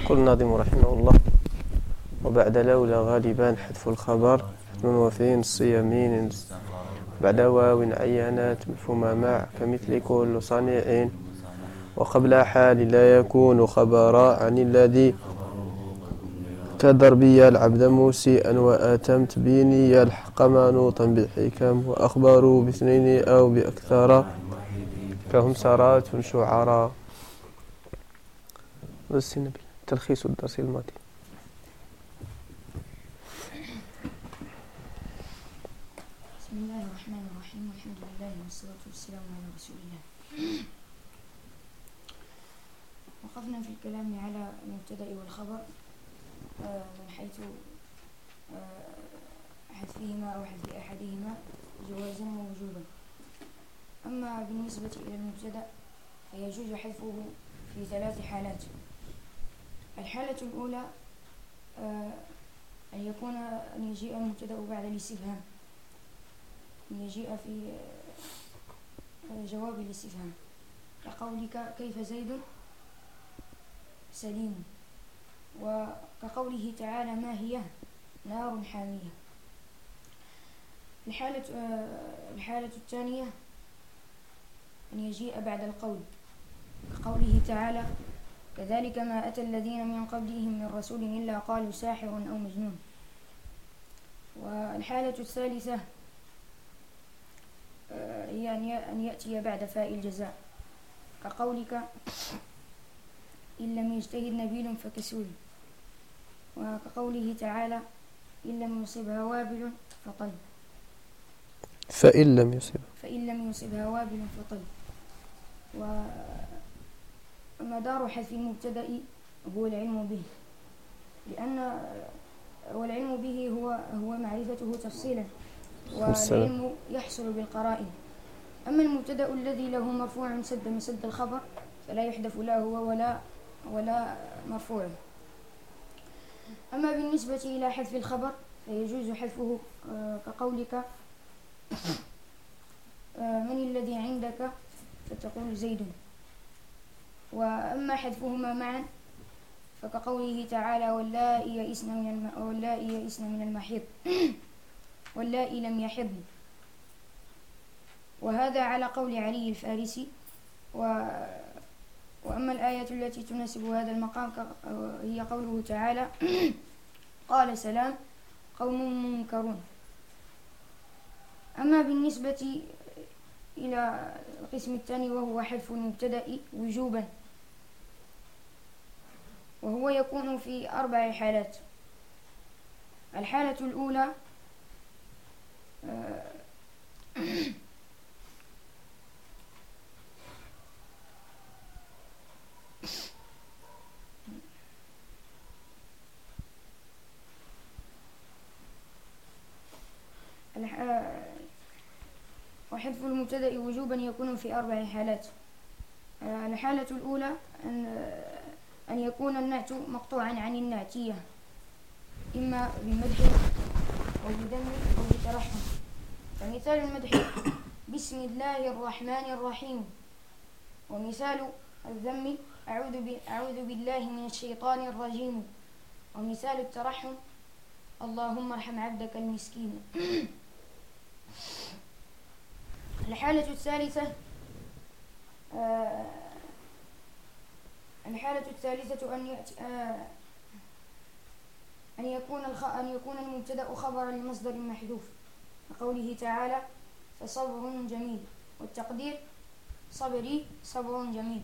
يقول الناظم رحمه الله: وبعد لولا غالبا حذف الخبر نون وفين الصيامين بعد واو عينات مفهوم مع كمثل كل صنيع وقبل حال لا يكون خبرا عن الذي كضربي العبد موسيئا وآتمت بيني الحق منوطا بحكم وأخبروا باثنين أو بأكثر كهم سرات شعراء. تلخيص الدرس الماضي. بسم الله الرحمن الرحيم والحمد لله والصلاة والسلام على رسول الله. وقفنا في الكلام على المبتدأ والخبر من حيث حذفهما أو حذف أحدهما جوازا ووجوبا. أما بالنسبة إلى المبتدأ فيجوز حذفه في 3 حالات. الحالة الأولى أن يجيء المبتدأ بعد الاستفهام، أن يجيء في جواب الاستفهام كقولك كيف زيد سليم، وكقوله تعالى ما هي نار حامية. الحالة الثانية أن يجيء بعد القول كقوله تعالى كذلك ما أتى الذين من قبلهم من رسول إلا قالوا ساحر أو مجنون. والحالة الثالثة هي أن يأتي بعد فاء الجزاء كقولك إن لم يجتهد نبيل فكسول، وكقوله تعالى إن لم يصبها وابل فطل، فإن لم يصبها وابل فطل. ومدار حذف المبتدأ هو العلم به، لأن والعلم به هو معرفته تفصيلا، والعلم يحصل بالقرائن. أما المبتدأ الذي له مرفوع سد مسد الخبر فلا يحذف لا هو ولا مرفوع. أما بالنسبة إلى حذف الخبر فيجوز حذفه كقولك من الذي عندك فتقول زيد. وأما حذفهما معا فكقوله تعالى واللائي يئسن من المحيض واللائي لم يحضن. وهذا على قول علي الفارسي. وأما الآية التي تناسب هذا المقام هي قوله تعالى قال سلام قوم منكرون. أما بالنسبة إلى القسم الثاني وهو حذف المبتدأ وجوبا، وهو يكون في 4 حالات. الحالة الأولى وحذف المبتدأ وجوبا يكون في 4 حالات. الحالة الأولى أن يكون النعت مقطوعا عن النعتية، إما بمدح أو بذم أو بترحم. فمثال المدح بسم الله الرحمن الرحيم، ومثال الذم أعوذ بالله من الشيطان الرجيم، ومثال الترحم اللهم ارحم عبدك المسكين. الحالة الثالثة أن يكون المبتدأ خبرا لمصدر محذوف كقوله تعالى فصبر جميل، والتقدير صبري صبر جميل.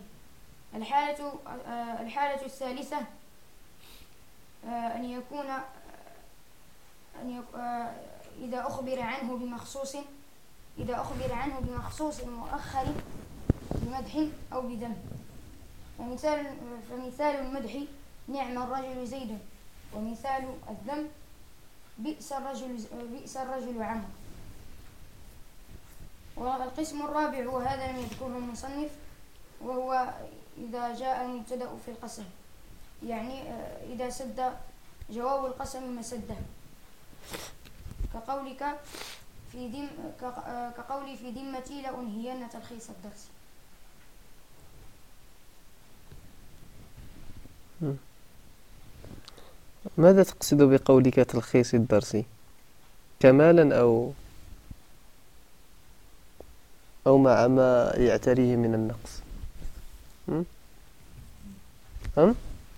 الحالة الثالثة أن يكون إذا أخبر عنه بمخصوص مؤخر بمدح أو بذم. فمثال المدح نعم الرجل زيد، ومثال الذم بئس الرجل عمرو. والقسم الرابع وهذا لم يذكره المصنف، وهو إذا جاء المبتدأ في القسم، يعني إذا سد جواب القسم مسده كقولي في ذمتي لأنهين تلخيص الدرس. ماذا تقصد بقولك تلخيص الدرس؟ كمالا أو مع ما يعتريه من النقص؟ م? أم؟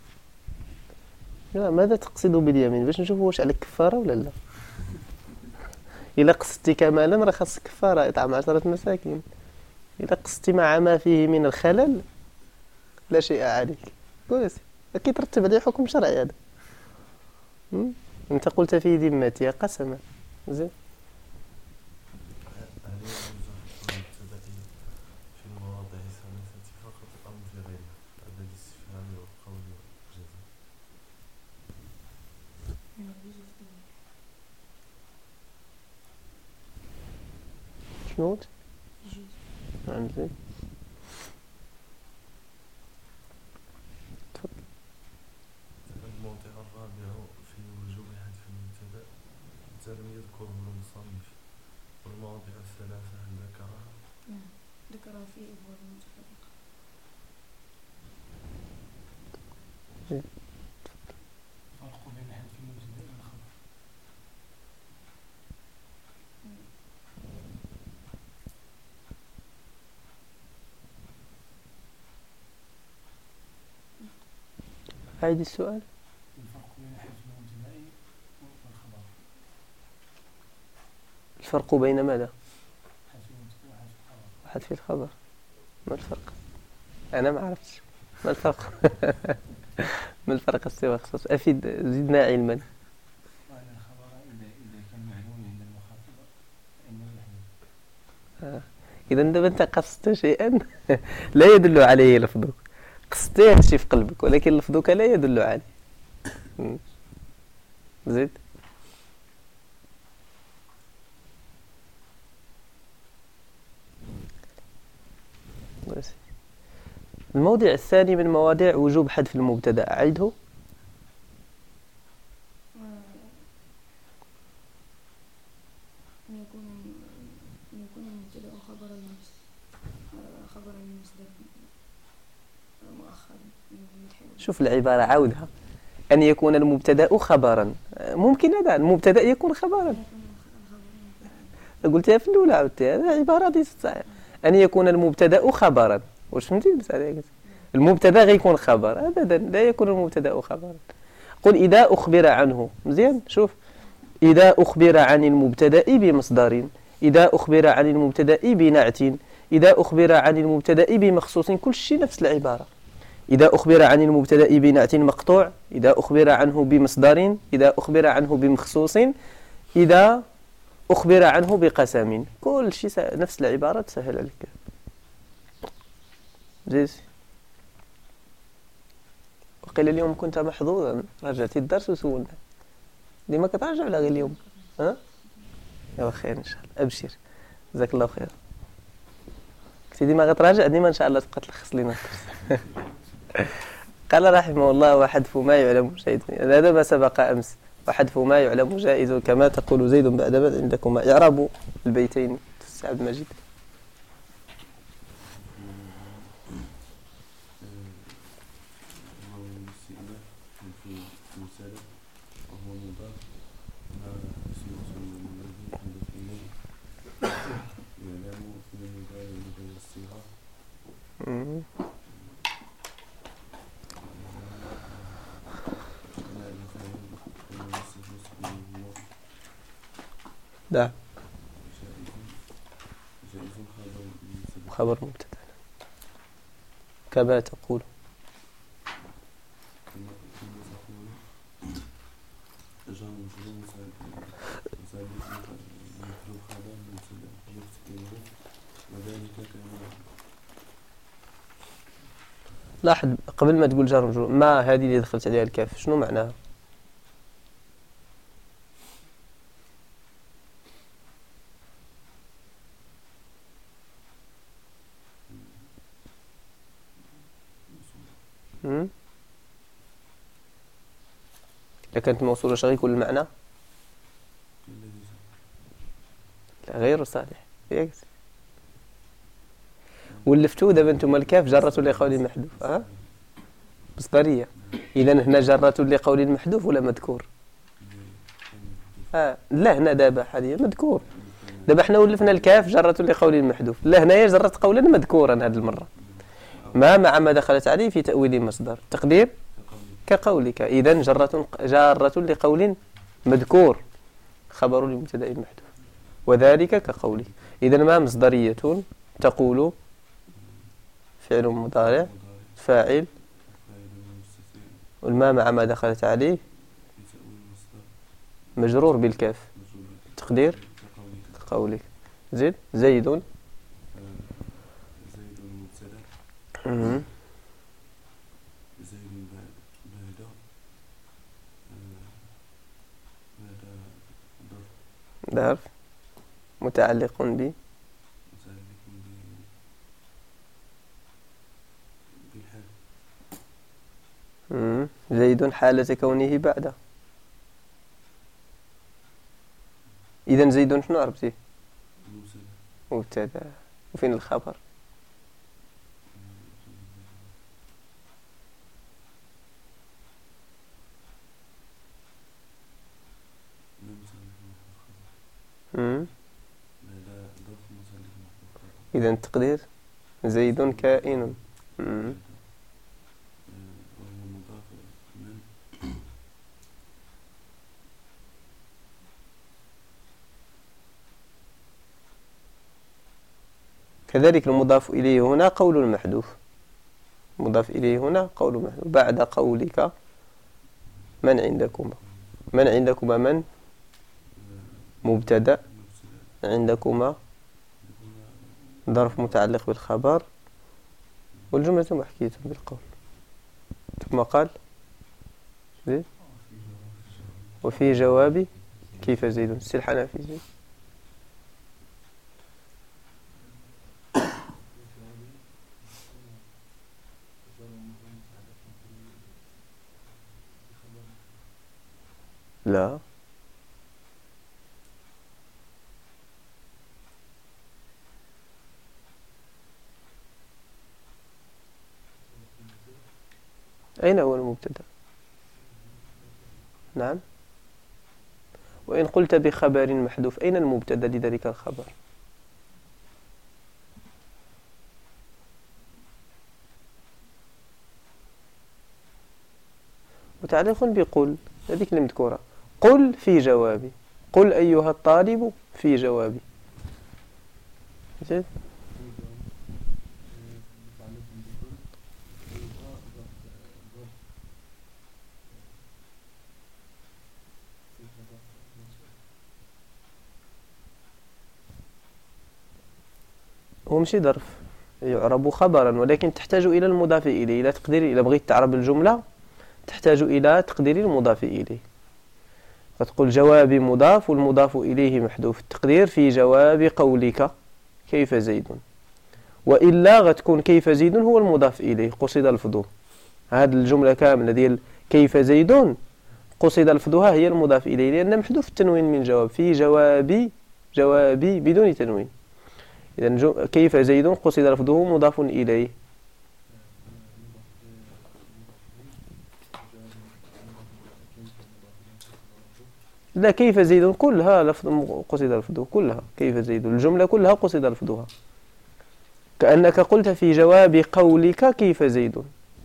لا، ماذا تقصد باليمين باش نشوف واش عليك كفارة ولا لا. إلا قصدتي كمالا راه خاص كفارة إطعام 10 مساكين. إذا قصدتي مع ما فيه من الخلل لا شيء عليك. كويس، أكيد ترتب عليه حكم شرعي هذا. أنت قلت في ذمتي قسما. زين. في المواضع الثلاثة فقط أم في غيرها بعد الاستفهام والقول والجزاء؟ شنو؟ نعم زين. الموضع الرابع في وجوب حذف المبتدأ لم يذكره المصنف، والمواضع الثلاثة هل ذكرها؟ ذكرها في أبواب متفرقة. الفرق بين حذف المبتدأ والخبر. أعيد السؤال. الفرق بين حذف المبتدأ والخبر. الفرق بين ماذا؟ حذف المبتدأ وحذف الخبر. حذف الخبر. ما الفرق؟ أنا ما عرفتش ما الفرق. ما الفرق السوى خصوص أفيد زدنا علما. وأن الخبر إذا كان معلوم عند المخاطب فإنه يحذف. إذا دابا أنت قصدت شيئا لا يدل عليه لفظك، قصدتيه شي في قلبك ولكن لفظك لا يدل عليه. زيد. الموضع الثاني من مواضيع وجوب حذف المبتدأ أعيده. أن يكون المبتدأ خبر المصدر مؤخرا. شوف العبارة عاودها. أن يكون المبتدأ خبرا، ممكن هذا المبتدأ يكون خبرا. قلتها في الأولى عاودتها، هذه عبارة دي صحيح. أن يكون المبتدأ خبرا، واش فهمتي المسألة؟ المبتدأ غيكون خبر أبدا، لا يكون المبتدأ خبرا. قل إذا أخبر عنه. مزيان. شوف، إذا أخبر عن المبتدأ بمصدر، إذا أخبر عن المبتدأ بنعت، إذا أخبر عن المبتدأ بمخصوص، كل شيء نفس العبارة. إذا أخبر عن المبتدأ بنعت مقطوع، إذا أخبر عنه بمصدر، إذا أخبر عنه بمخصوص، إذا أخبر عنه بقسم، كل شيء نفس العبارة تسهل عليك. جيس. وقيل اليوم كنت محظوظا، رجعت الدرس وسولنا ديما كتراجع ولا غير اليوم؟ ها؟ يا خير ان شاء الله، ابشر جزاك الله خير. كنتي ديما غتراجع، ديما ان شاء الله تبقى تلخص لنا. قال رحمه الله: وحذف ما يعلم جائز. هذا ما سبق امس. وحذف ما يعلم جائز كما تقول زيد بعد ما عندكما. اعراب البيتين عبد المجيد. لا، خبر مبتدأ كما تقول. لاحظ قبل ما تقول جار ومجرور، ما هذه اللي دخلت عليها الكاف شنو معناها؟ إذا كانت موصولة شغل يكون المعنى لا غير صالح. ولفتو دابا انتم الكاف جرته لقول محذوف. مصدرية. إذن هنا جرة لقول محذوف ولا مذكور؟ لا هنا دابا حاليا مذكور. دابا حنا ولفنا الكاف جرة لقول محذوف، لا هنايا جرت قولا مذكورا هذه المرة. ما مع ما دخلت عليه في تأويل مصدر تقدير كقولك. إذن جارة لقول مذكور خبر لمبتدأ محذوف وذلك كقولك. إذن ما مصدرية تقول فعل مضارع فاعل والما مع ما دخلت عليه مجرور بالكاف تقدير كقولك. زيد زيد زيد مبتدأ زيد بعد ظرف متعلق ب زيد حالة كونه بعد. إذن زيد شنو عرفتي؟ مبتدأ. وفين الخبر؟ إذن التقدير زيد كائن. كذلك المضاف إليه هنا قول محذوف. مضاف إليه هنا قول محذوف بعد قولك من عندكما. من عندكما من مبتدأ عندكما ظرف متعلق بالخبر والجملة محكية بالقول. ثم قال وفي جواب كيف زيد السلحنا في زيد لا أين هو المبتدأ؟ نعم. وإن قلت بخبر محذوف أين المبتدأ لذلك الخبر؟ متعلق بقل هذيك المذكورة. قل في جوابي. قل أيها الطالب في جوابي. جيد. هو ماشي ظرف يعرب خبرا ولكن تحتاج إلى المضاف إليه. إلى تقدير إذا بغيت تعرب الجملة تحتاج إلى تقدير المضاف إليه. فتقول جوابي مضاف والمضاف إليه محذوف التقدير في جواب قولك كيف زيد. وإلا غتكون كيف زيد هو المضاف إليه قصد لفظه. هذه الجملة كاملة ديال كيف زيد قصد لفظها هي المضاف إليه لأن محذوف التنوين من جواب في جوابي بدون تنوين. إذن كيف زيد قصد لفظه مضاف إليه. لا كيف زيد كلها لفظ قصد لفظه كلها. كيف زيد الجملة كلها قصد لفظها كأنك قلت في جواب قولك كيف زيد.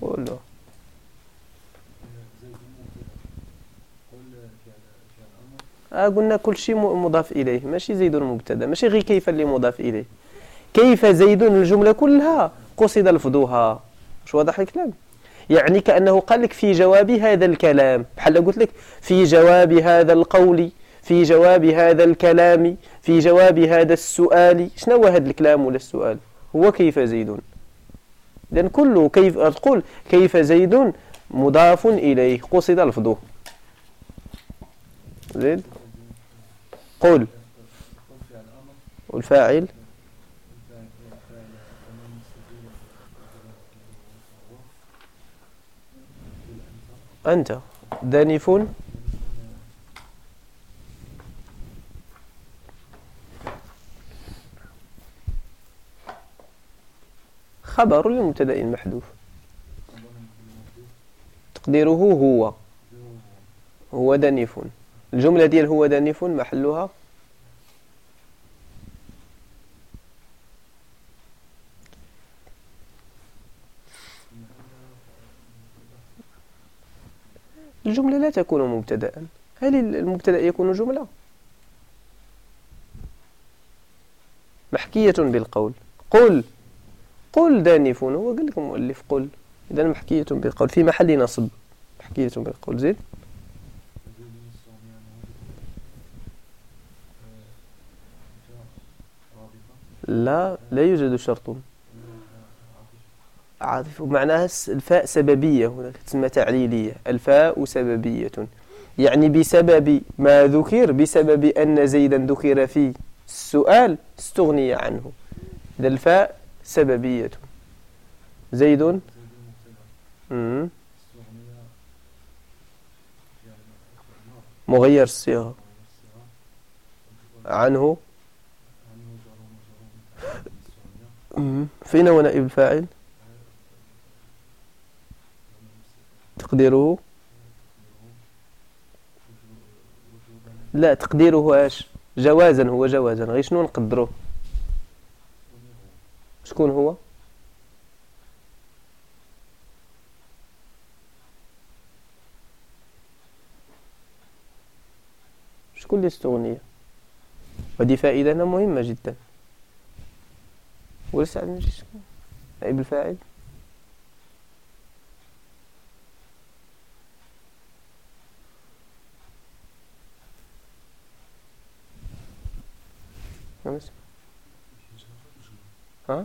قلنا كل شيء مضاف إليه ماشي زيد مبتدا ماشي غير كيف اللي مضاف إليه. كيف زيد الجملة كلها قصد لفظها. مش واضح الكلام؟ يعني كأنه قال لك في جواب هذا الكلام بحال قلت لك في جواب هذا القول في جواب هذا الكلام في جواب هذا السؤال. شنو هو هذا الكلام ولا السؤال؟ هو كيف زيد. لأن كله كيف تقول كيف زيد مضاف إليه قصد لفظه. زيد قل والفاعل أنت دانف خبر للمبتدأ المحذوف تقديره هو. هو دنيف. الجملة ديال هو دنيف محلها الجملة لا تكون مبتدأ. هل المبتدأ يكون جملة؟ محكية بالقول. قل دانف، هو قال لكم مؤلف قل، إذا محكية بالقول في محل نصب، محكية بالقول. زين. لا يوجد شرط عاطف، معناها الفاء سببية، هنا تسمى تعليلية. الفاء سببية، يعني بسبب ما ذكر، بسبب أن زيدا ذكر في السؤال استغني عنه. إذا الفاء سببية. زيد مغير الصيغة. عنه فين هو نائب الفاعل؟ تقديره لا، تقديره اش؟ جوازا. هو جوازا، غير شنو نقدروه؟ شكون هو؟ شكون اللي استغنية؟ ودي فائدة مهمة جدا. ولسه عندنا شكون نائب الفاعل؟ ها؟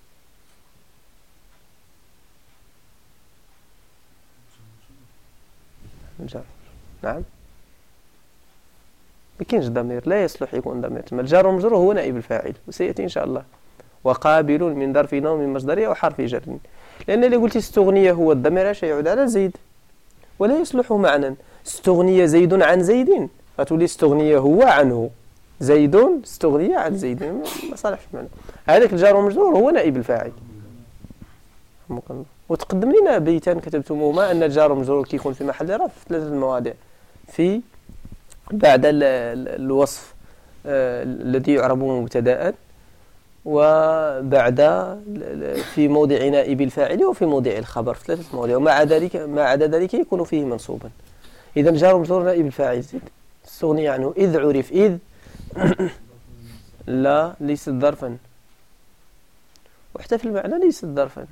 الجار. نعم. ما كاينش ضمير، لا يصلح يكون ضمير. الجار والمجرور هو نائب الفاعل، وسيأتي إن شاء الله. وقابل من ظرف نوع من مصدرية أو حرف جر، لأن اللي قلت استغنية هو الضمير يعود على زيد، ولا يصلح معنى. استغنية زيد عن زيد، فتولي استغنية هو عنه. زيد استغنية عن زيد، ما صالحش معنى. هذاك الجار والمجرور هو نائب الفاعل. وتقدم لنا بيتان كتبتموهما أن الجار والمجرور كيكون في محل رفع في 3 مواضع. في بعد الوصف الذي يعرب مبتدأ، وبعد في موضع نائب الفاعل، وفي موضع الخبر، في 3 مواضع. وما عدا ذلك يكون فيه منصوبا. إذا الجار والمجرور نائب الفاعل زيد استغني عنه. إذ عرف. إذ لا ليست ظرفا، وحتى في المعنى ليست ظرفا.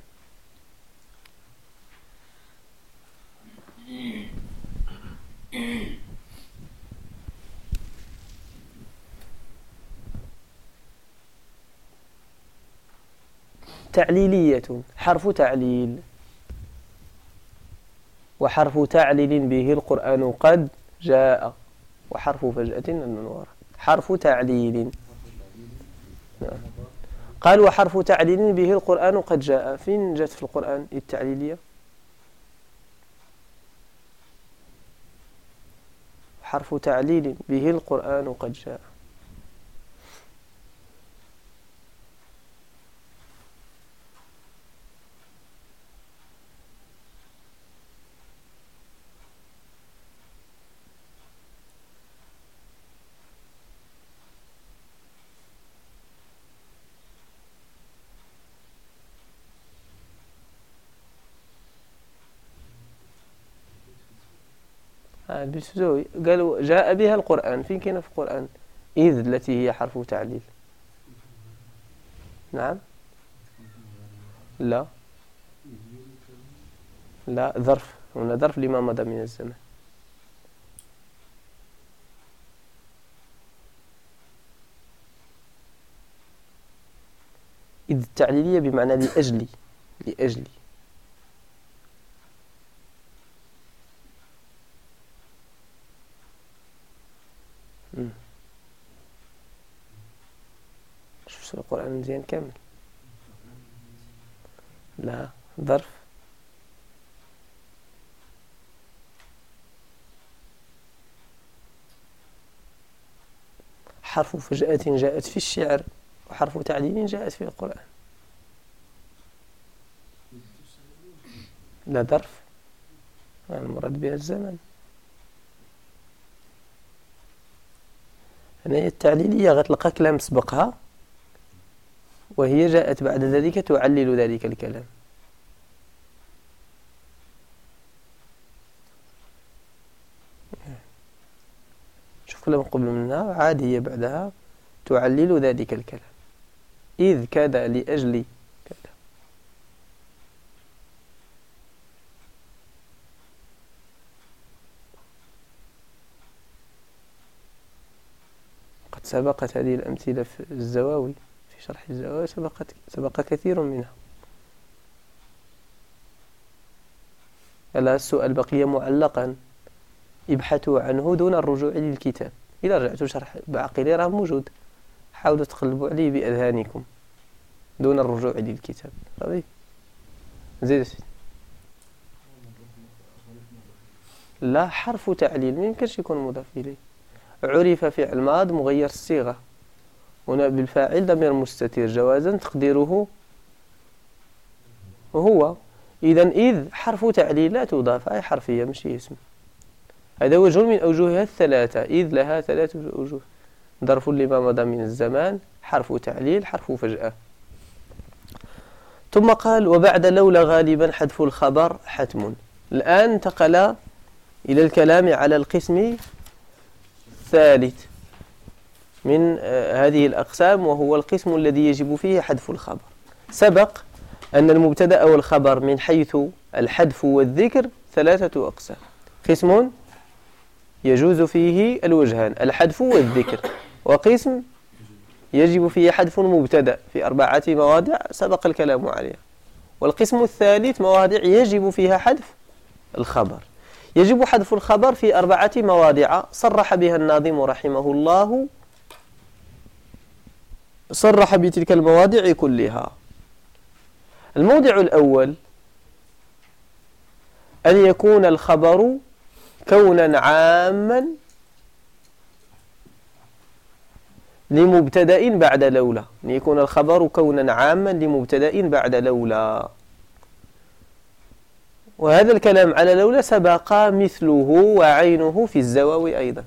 تعليلية، حرف تعليل. وحرف تعليل به القرآن قد جاء. وحرف فجأة النور. حرف تعليل. قال وحرف تعليل به القرآن قد جاء. فين جاءت في القرآن التعليلية؟ حرف تعليل به القرآن قد جاء. بالسوي قالوا جاء بها القرآن. فين كاينه في القرآن إذ التي هي حرف تعليل؟ نعم. لا ظرف، هنا ظرف لما مضى من الزمن. إذ التعليلية بمعنى لأجلي. شوف القرآن مزيان كامل. لا ظرف. حرف فجأة جاءت في الشعر، وحرف تعليل جاءت في القرآن. لا ظرف. المراد بها الزمن. هنا التعليلية غتلقى كلام سبقها وهي جاءت بعد ذلك تعلل ذلك الكلام. شوف كلام قبل منها عاد هي بعدها تعلل ذلك الكلام. إذ كذا لأجل كذا. قد سبقت هذه الأمثلة في الزواوي، في شرح الزواوي سبق كثير منها. السؤال بقي معلقا، ابحثوا عنه دون الرجوع للكتاب. إذا رجعتوا شرح بعقلي راه موجود، حاولوا تقلبوا عليه بأذهانكم دون الرجوع للكتاب. صافي زيد. لا، حرف تعليل ما يمكنش يكون مضاف إليه. عرف فعل ماض مغير الصيغة، هنا بالفاعل ضمير مستتر جوازا تقديره هو. إذن إذ حرف تعليل لا تضاف، أي حرفية ماشي اسم. هذا وجه من أوجهها الثلاثة. إذ لها ثلاثة أوجه: ظرف لما مضى من الزمان، حرف تعليل، حرف فجأة. ثم قال: وبعد لولا غالبا حذف الخبر حتم. الآن انتقل إلى الكلام على القسم الثالث من هذه الأقسام، وهو القسم الذي يجب فيه حذف الخبر. سبق أن المبتدأ والخبر من حيث الحذف والذكر ثلاثة أقسام. قسم يجوز فيه الوجهان الحذف والذكر، وقسم يجب فيه حذف المبتدأ في 4 مواضع سبق الكلام عليها، والقسم الثالث مواضع يجب فيها حذف الخبر. يجب حذف الخبر في 4 مواضع صرح بها الناظم رحمه الله، صرح بتلك المواضع كلها. الموضع الأول أن يكون الخبر كونا عاما لمبتدأ بعد لولا، أن يكون الخبر كونا عاما لمبتدأ بعد لولا. وهذا الكلام على لولا سبق مثله وعينه في الزواوي أيضا،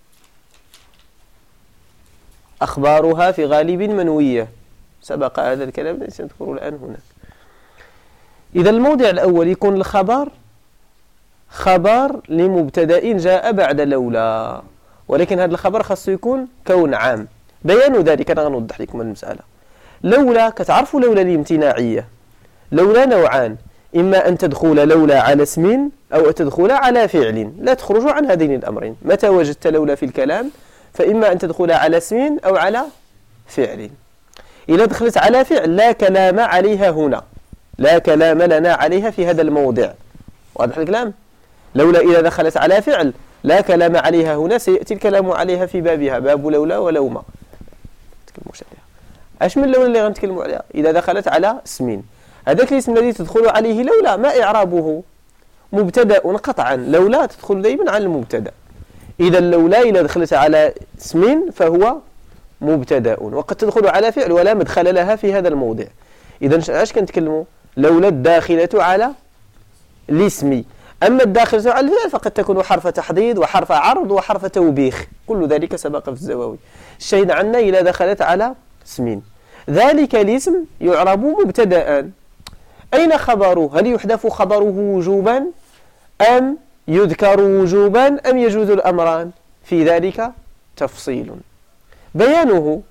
أخبارها في غالب منوية، سبق هذا الكلام الذي سنذكره الآن هناك. إذا الموضع الأول يكون الخبر خبر لمبتدأ جاء بعد لولا، ولكن هذا الخبر خاصه يكون كون عام. بيان ذلك أنا غنوضح لكم المسألة. لولا كتعرفوا لولا الامتناعية، لولا نوعان: إما أن تدخل لولا على اسم أو تدخل على فعل، لا تخرج عن هذين الأمرين. متى وجدت لولا في الكلام فإما أن تدخل على اسم أو على فعل. إذا دخلت على فعل لا كلام عليها هنا، لا كلام لنا عليها في هذا الموضع. واضح الكلام؟ لولا إذا دخلت على فعل لا كلام عليها هنا، سيأتي الكلام عليها في بابها، باب لولا ولوما. نتكلموش عليها. اش من لولا اللي غنتكلموا عليها؟ إذا دخلت على اسم، هذاك الاسم الذي تدخل عليه لولا ما إعرابه؟ مبتدأ قطعا. لولا تدخل دائما على المبتدأ. إذا لولا إذا دخلت على اسم فهو مبتدأ، وقد تدخل على فعل ولا مدخل لها في هذا الموضع. إذا اش كنتكلموا؟ لولا الداخلة على الاسم. أما الداخلة على الفعل فقد تكون حرف تحضيض وحرف عرض وحرف توبيخ، كل ذلك سبق في الزواوي. الشهيد عنا إذا دخلت على اسم، ذلك الاسم يعرب مبتدأ. أين خبره؟ هل يحذف خبره وجوبا أم يذكر وجوبا أم يجوز الأمران؟ في ذلك تفصيل. بيانه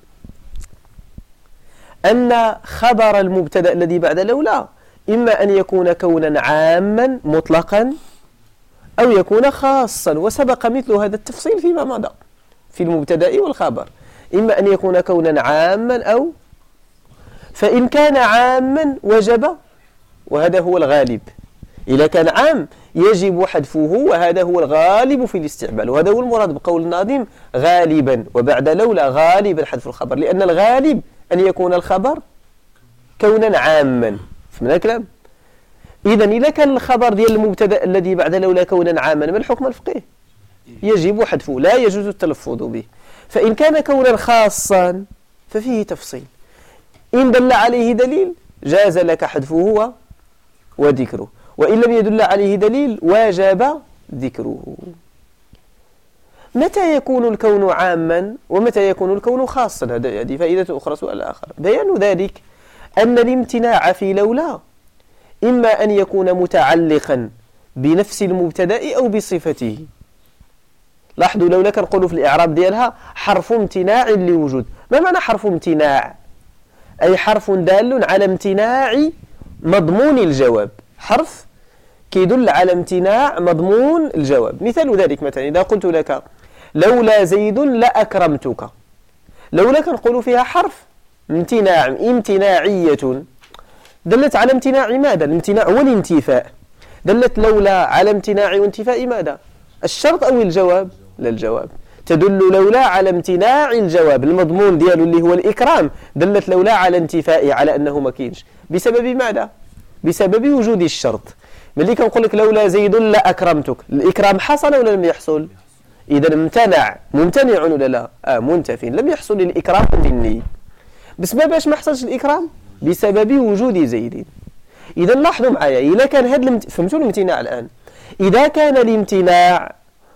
أن خبر المبتدأ الذي بعد لولا إما أن يكون كونا عاما مطلقا أو يكون خاصا، وسبق مثل هذا التفصيل فيما مضى في المبتدأ والخبر. إما أن يكون كونا عاما أو، فإن كان عاما وجب، وهذا هو الغالب. إذا كان عام يجب حذفه، وهذا هو الغالب في الاستعمال، وهذا هو المراد بقول الناظم غالبا وبعد لولا غالبا حذف الخبر، لأن الغالب أن يكون الخبر كونا عاما. فهمنا الكلام؟ إذا كان الخبر ديال المبتدأ الذي بعد لولا كونا عاما، ما الحكم الفقهي؟ يجب حذفه، لا يجوز التلفظ به. فإن كان كونا خاصا ففيه تفصيل. إن دل عليه دليل جاز لك حذفه وذكره، وإن لم يدل عليه دليل واجب ذكره. متى يكون الكون عاما ومتى يكون الكون خاصا؟ هذه فائدة أخرى. سؤال آخر بيان ذلك أن الامتناع في لولا إما أن يكون متعلقا بنفس المبتدأ أو بصفته. لاحظوا لولا كنقولوا في الإعراب ديالها حرف امتناع لوجود. ما معنى حرف امتناع؟ أي حرف دال على امتناع مضمون الجواب، حرف كيدل على امتناع مضمون الجواب. مثال ذلك مثلا إذا قلت لك لولا زيد لأكرمتك، لولا كنقولوا فيها حرف امتناع امتناعية دلت على امتناع ماذا؟ الامتناع هو الانتفاء. دلت لولا على امتناع وانتفاء ماذا؟ الشرط أو الجواب؟ لا، الجواب. تدل لولا على امتناع الجواب المضمون ديالو اللي هو الإكرام. دلت لولا على انتفائه، على أنه ما كاينش. بسبب ماذا؟ بسبب وجود الشرط. ملي كنقول لك لولا زيد لا أكرمتك، الإكرام حصل ولا لم يحصل؟ إذا امتنع، ممتنع ولا لا؟ منتف، لم يحصل الإكرام مني. بس ما باش ما حصلش الإكرام؟ بسبب وجود زيد. إذا لاحظوا معايا، إذا كان هذا فهمتوا الامتناع الآن؟ إذا كان الامتناع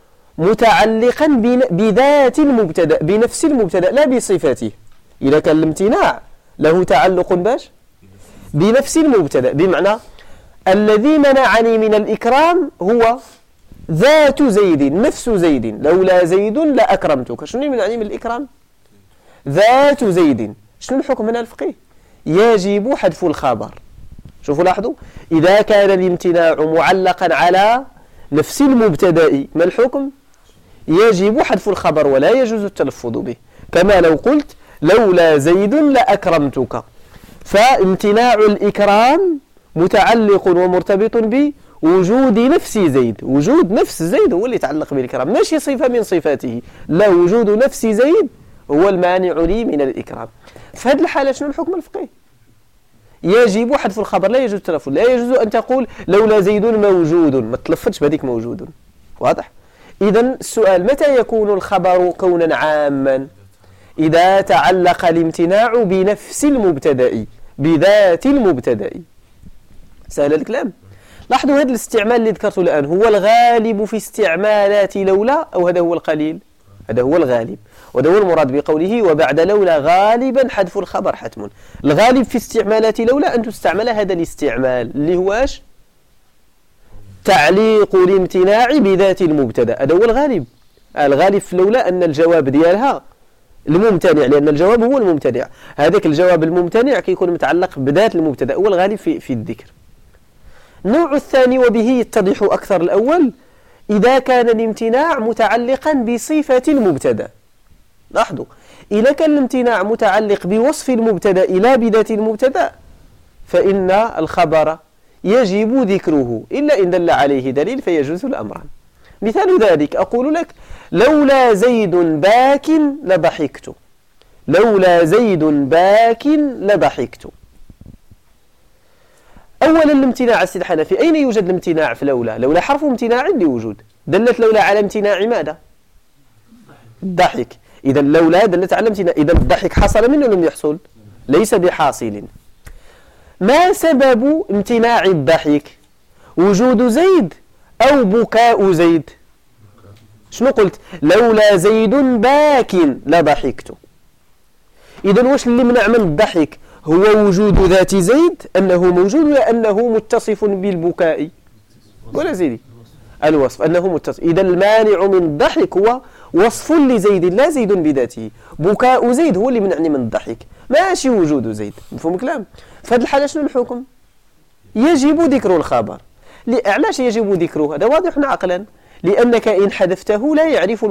متعلقا بذات المبتدأ، بنفس المبتدأ لا بصفته. إذا كان الامتناع له تعلق باش بنفس المبتدأ، بمعنى الذي منعني من الإكرام هو ذات زيد، نفس زيد. لولا زيد لأكرمتك. شنو يمنعني من الإكرام؟ ذات زيد. شنو الحكم هنا الفقهي؟ يجب حذف الخبر. شوفوا لاحظوا، إذا كان الامتناع معلقا على نفس المبتدأ ما الحكم؟ يجب حذف الخبر ولا يجوز التلفظ به. كما لو قلت لولا زيد لأكرمتك، فامتناع الإكرام متعلق ومرتبط بوجود نفس زيد. وجود نفس زيد هو اللي يتعلق بالإكرام، ماشي صفة من صفاته. لا، وجود نفس زيد هو المانع لي من الإكرام. في هذه الحالة شنو الحكم الفقهي؟ يجب حذف الخبر، لا يجوز التلفظ. لا يجوز أن تقول لولا زيد موجود، ما تلفظش بهذيك موجود. واضح؟ إذا السؤال متى يكون الخبر كونا عاما؟ إذا تعلق الامتناع بنفس المبتدأ، بذات المبتدأ. سهل الكلام؟ لاحظوا هذا الاستعمال اللي ذكرته الآن هو الغالب في استعمالات لولا، أو هذا هو القليل؟ هذا هو الغالب، وهذا هو المراد بقوله وبعد لولا غالبا حذف الخبر حتم. الغالب في استعمالات لولا أن تستعمل هذا الاستعمال اللي هو ايش؟ تعليق الامتناع بذات المبتدا. هذا هو الغالب. الغالب في لولا أن الجواب ديالها الممتنع، لأن الجواب هو الممتنع. هذاك الجواب الممتنع كيكون متعلق بذات المبتدا، هو الغالب في الذكر. النوع الثاني وبه يتضح أكثر الأول، إذا كان الامتناع متعلقا بصفة المبتدا. لاحظوا، إذا كان الامتناع متعلق بوصف المبتدا لا بذات المبتدا فإن الخبر يجب ذكره إلا إن دل عليه دليل فيجوز الأمران. مثال ذلك أقول لك لولا زيد باك لضحكت. لولا زيد باك لضحكت. أولا الامتناع السيد حنفي، أين يوجد الامتناع في لولا؟ لولا حرف امتناع لوجود. دلت لولا على امتناع ماذا؟ الضحك. إذا لولا دلت على امتناع، إذا الضحك حصل منه لم يحصل؟ ليس بحاصل. ما سبب امتناع الضحك؟ وجود زيد أو بكاء زيد؟ شنو قلت؟ لولا زيد باك لضحكت. إذا واش اللي منع من الضحك؟ هو وجود ذات زيد أنه موجود، ولا أنه متصف بالبكاء؟ ولا زيدي الوصف أنه متصف. إذا المانع من الضحك هو وصف لزيد لا زيد بذاته. بكاء زيد هو اللي منعني من الضحك، ماشي وجود زيد. مفهوم الكلام؟ في هذه الحالة شنو الحكم؟ يجب ذكر الخبر. علاش يجب ذكره؟ هذا واضح عقلا، لأنك إن حذفته لا يعرف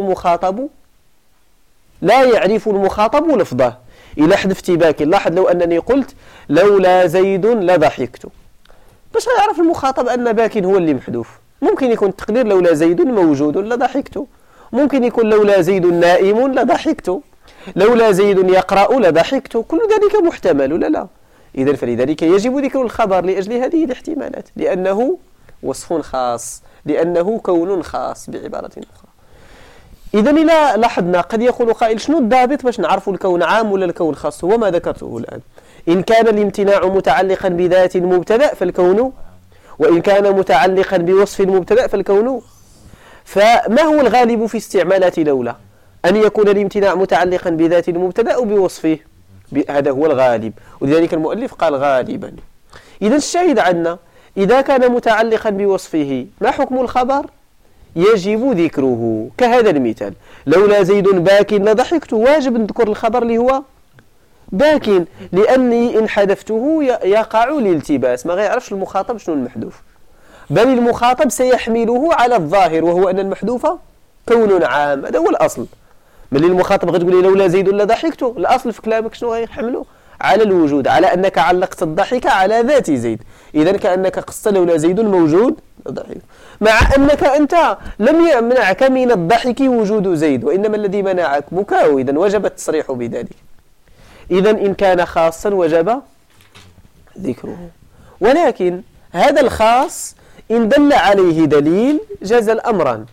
المخاطب لفظه. إلا حذفت باك، لاحظ لو أنني قلت لولا زيد لضحكت، باش يعرف المخاطب أن باك هو اللي محذوف؟ ممكن يكون التقدير لولا زيد موجود لضحكت، ممكن يكون لولا زيد نائم لضحكت، لولا زيد يقرأ لضحكت، كل ذلك محتمل ولا لا؟ إذن فلذلك يجب ذكر الخبر لأجل هذه الاحتمالات، لأنه وصف خاص، لأنه كون خاص بعبارة أخرى. إذن إذا لاحظنا قد يقول قائل شنو الضابط باش نعرفوا الكون عام ولا الكون خاص؟ هو ما ذكرته الآن. إن كان الامتناع متعلقا بذات المبتدأ فالكون، وإن كان متعلقا بوصف المبتدأ فالكون. فما هو الغالب في استعمالات لولا؟ أن يكون الامتناع متعلقا بذات المبتدأ أو بوصفه، هذا هو الغالب، ولذلك المؤلف قال غالبا. إذا الشاهد عنا إذا كان متعلقا بوصفه ما حكم الخبر؟ يجب ذكره. كهذا المثال: لولا زيد باك لضحكت، واجب نذكر الخبر اللي هو باك، لأني إن حذفته يقع الالتباس، ما غيعرفش المخاطب شنو المحذوف، بل المخاطب سيحمله على الظاهر وهو أن المحذوف كون عام. هذا هو الأصل. ملي المخاطب غتقول لي لولا زيد لضحكت، الأصل في كلامك شنو غيحمله؟ على الوجود، على أنك علقت الضحك على ذات زيد. إذا كأنك قصت لولا زيد موجود لضحكت، مع أنك أنت لم يمنعك من الضحك وجود زيد، وإنما الذي منعك بكاء، إذا وجب التصريح بذلك. إذا إن كان خاصا وجب ذكره. ولكن هذا الخاص إن دل عليه دليل جاز الأمران.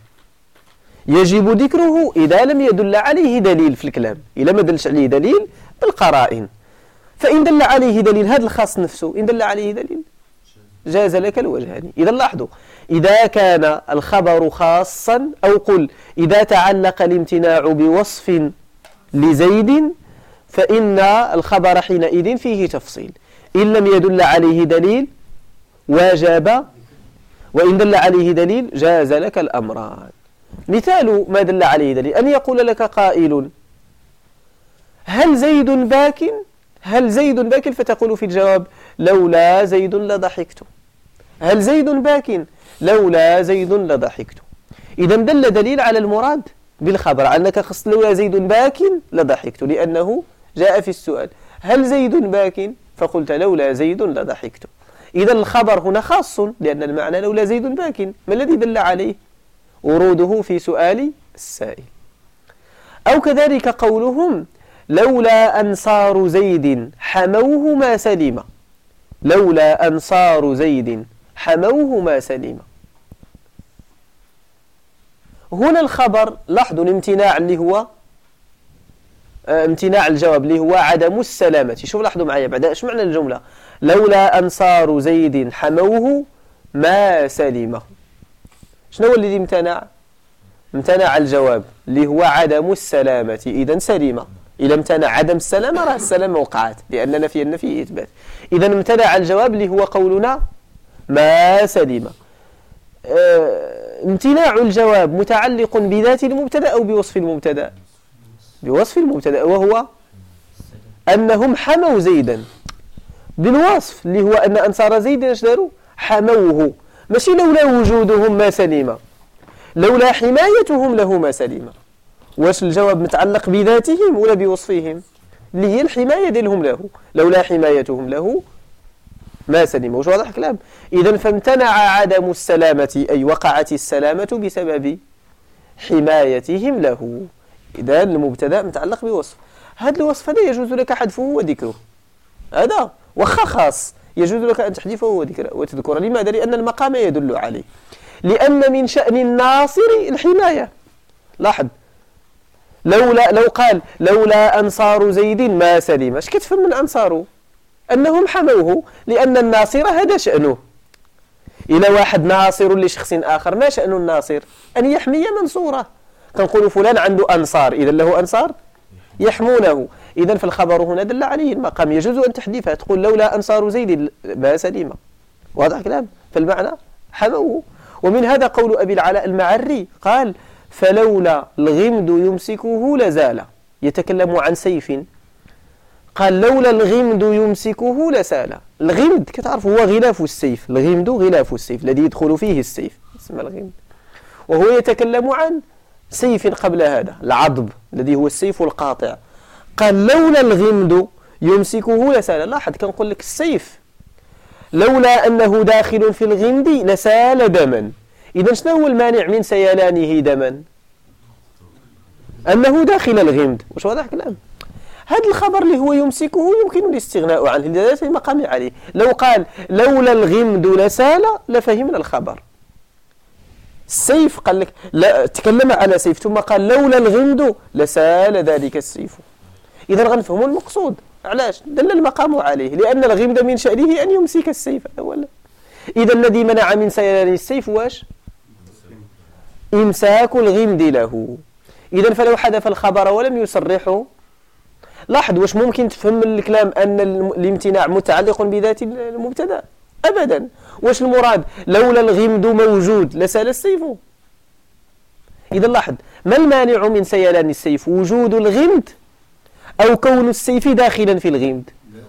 يجب ذكره إذا لم يدل عليه دليل في الكلام، إذا ما دلش عليه دليل بالقرائن. فإن دل عليه دليل هذا الخاص نفسه، إن دل عليه دليل جاز لك الوجهان. إذا لاحظوا، إذا كان الخبر خاصا، أو قل إذا تعلق الامتناع بوصف لزيد فإن الخبر حينئذ فيه تفصيل. إن لم يدل عليه دليل وجب، وإن دل عليه دليل جاز لك الأمران. مثال ما دل عليه دليل أن يقول لك قائل: هل زيد باك؟ هل زيد باك؟ فتقول في الجواب: لولا زيد لضحكت. هل زيد باك؟ لولا زيد لضحكت. إذا دل دليل على المراد بالخبر، أنك خصت لولا زيد باك لضحكت، لأنه جاء في السؤال: هل زيد باك؟ فقلت لولا زيد لضحكت. إذا الخبر هنا خاص، لأن المعنى لولا زيد باك. ما الذي دل عليه؟ وروده في سؤال السائل. أو كذلك قولهم: لولا أنصار زيد حموه ما سلم. لولا أنصار زيد حموه ما سلم. هنا الخبر لاحظوا الامتناع اللي هو امتناع الجواب اللي هو عدم السلامة. شوف لاحظوا معايا بعد ايش معنى الجملة: لولا أنصار زيد حموه ما سلم. شنو هو الذي امتنع؟ امتنع الجواب اللي هو عدم السلامة، إذا سلم. إذا امتنع عدم السلامة راه السلامة وقعت، لأن نفي النفي إثبات. إذا امتنع الجواب اللي هو قولنا ما سلم. امتناع الجواب متعلق بذات المبتدأ أو بوصف المبتدأ؟ بوصف المبتدأ، وهو أنهم حموا زيدا بالوصف اللي هو أن أنصار زيد اش داروا؟ حموه. ماشي لولا وجودهم ما سلم، لولا حمايتهم له ما سلم. واش الجواب متعلق بذاتهم ولا بوصفهم؟ اللي هي الحماية ديالهم له، لولا حمايتهم له ما سلم. واش واضح الكلام؟ إذا فامتنع عدم السلامة، أي وقعت السلامة بسبب حمايتهم له. إذا المبتدأ متعلق بوصف، هذا الوصف هذا يجوز لك حذفه وذكره، هذا وخا خاص يجوز لك أن تحذفه وتذكره. لماذا؟ لأن المقام يدل عليه، لأن من شأن الناصر الحماية. لاحظ، لو قال لولا أنصار زيد ما سلم، اش كتفهم من أنصاره؟ أنهم حموه، لأن الناصر هذا شأنه. إلى واحد ناصر لشخص آخر، ما شأن الناصر؟ أن يحمي منصوره. كنقول فلان عنده أنصار، إذا له أنصار يحمونه. إذا فالخبر هنا دل عليه المقام، يجوز أن تحذفها، تقول لولا أنصار زيد ما سلم. واضح الكلام؟ فالمعنى حموه. ومن هذا قول أبي العلاء المعري قال: فلولا الغمد يمسكه لزال. يتكلم عن سيف، قال لولا الغمد يمسكه لسال. الغمد كتعرف هو غلاف السيف، الغمد غلاف السيف الذي يدخل فيه السيف، اسمه الغمد. وهو يتكلم عن سيف قبل هذا، العضب الذي هو السيف القاطع. قال لولا الغمد يمسكه لسال. لاحظ كنقول لك السيف لولا أنه داخل في الغمد لسال دما. إذا شنو هو المانع من سيلانه دما؟ أنه داخل الغمد. واش واضح الكلام؟ هذا الخبر اللي هو يمسكه يمكن الاستغناء عنه لذلك المقام عليه. لو قال لولا الغمد لسال لفهمنا الخبر. السيف قال لك لا، تكلم على سيف ثم قال لولا الغمد لسال ذلك السيف. إذا غنفهموا المقصود. علاش؟ دل المقام عليه، لأن الغمد من شأنه أن يمسك السيف أولا. إذا الذي منع من سيلان السيف واش؟ إمساك الغمد له. إذا فلو حذف الخبر ولم يصرحه، لاحظ واش ممكن تفهم من الكلام أن الامتناع متعلق بذات المبتدأ؟ أبدا. واش المراد؟ لولا الغمد موجود لسال السيف. إذا لاحظ، ما المانع من سيلان السيف؟ وجود الغمد أو كون السيف داخلا في الغمد؟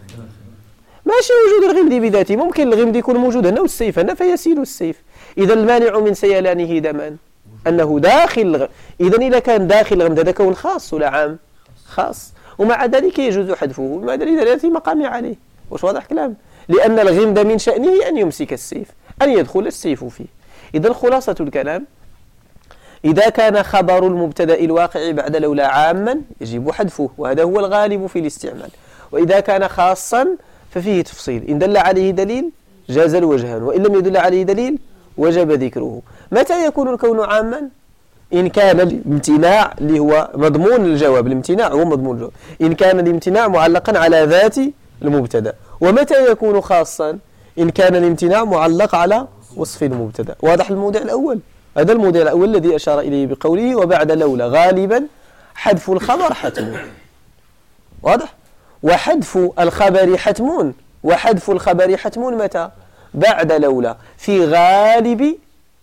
ماشي وجود الغمد بذاته، ممكن الغمد يكون موجود هنا والسيف هنا فيسيل السيف. إذا المانع من سيلانه دمان أنه داخل الغمد. إذا إذا كان داخل الغمد هذا كون خاص ولا عام؟ خاص. ومع ذلك يجوز حذفه، مع ذلك في مقام عليه. واش واضح كلام؟ لأن الغمد من شأنه أن يمسك السيف، أن يدخل السيف فيه. إذا خلاصة الكلام، إذا كان خبر المبتدأ الواقع بعد لولا عاما يجب حذفه، وهذا هو الغالب في الاستعمال. وإذا كان خاصا ففيه تفصيل، إن دل عليه دليل جاز الوجهان، وإن لم يدل عليه دليل وجب ذكره. متى يكون الكون عاما؟ إن كان الامتناع اللي هو مضمون الجواب، الامتناع هو مضمون الجواب، إن كان الامتناع معلقا على ذات المبتدأ. ومتى يكون خاصا؟ إن كان الامتناع معلق على وصف المبتدأ. واضح الموضع الأول؟ هذا الموضع الأول الذي أشار إليه بقوله وبعد لولا غالبا حذف الخبر حتم. واضح؟ وحذف الخبر حتم، وحذف الخبر حتم متى؟ بعد لولا في غالب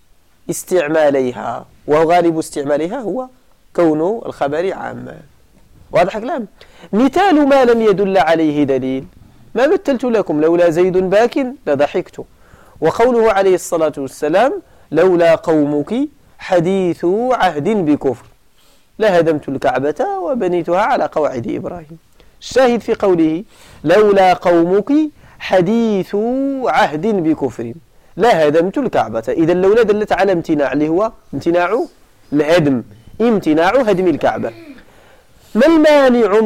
استعماليها، وغالب استعمالها هو كون الخبر عاما. واضح كلام؟ مثال ما لم يدل عليه دليل ما مثلت لكم، لولا زيد باك لضحكت. وقوله عليه الصلاة والسلام لولا قومك حديث عهد بكفر لهدمت الكعبة وبنيتها على قواعد إبراهيم. الشاهد في قوله لولا قومك حديث عهد بكفر لهدمت الكعبة. إذا لولا دلت على امتناع اللي هو امتناع الهدم، امتناع هدم الكعبة. ما المانع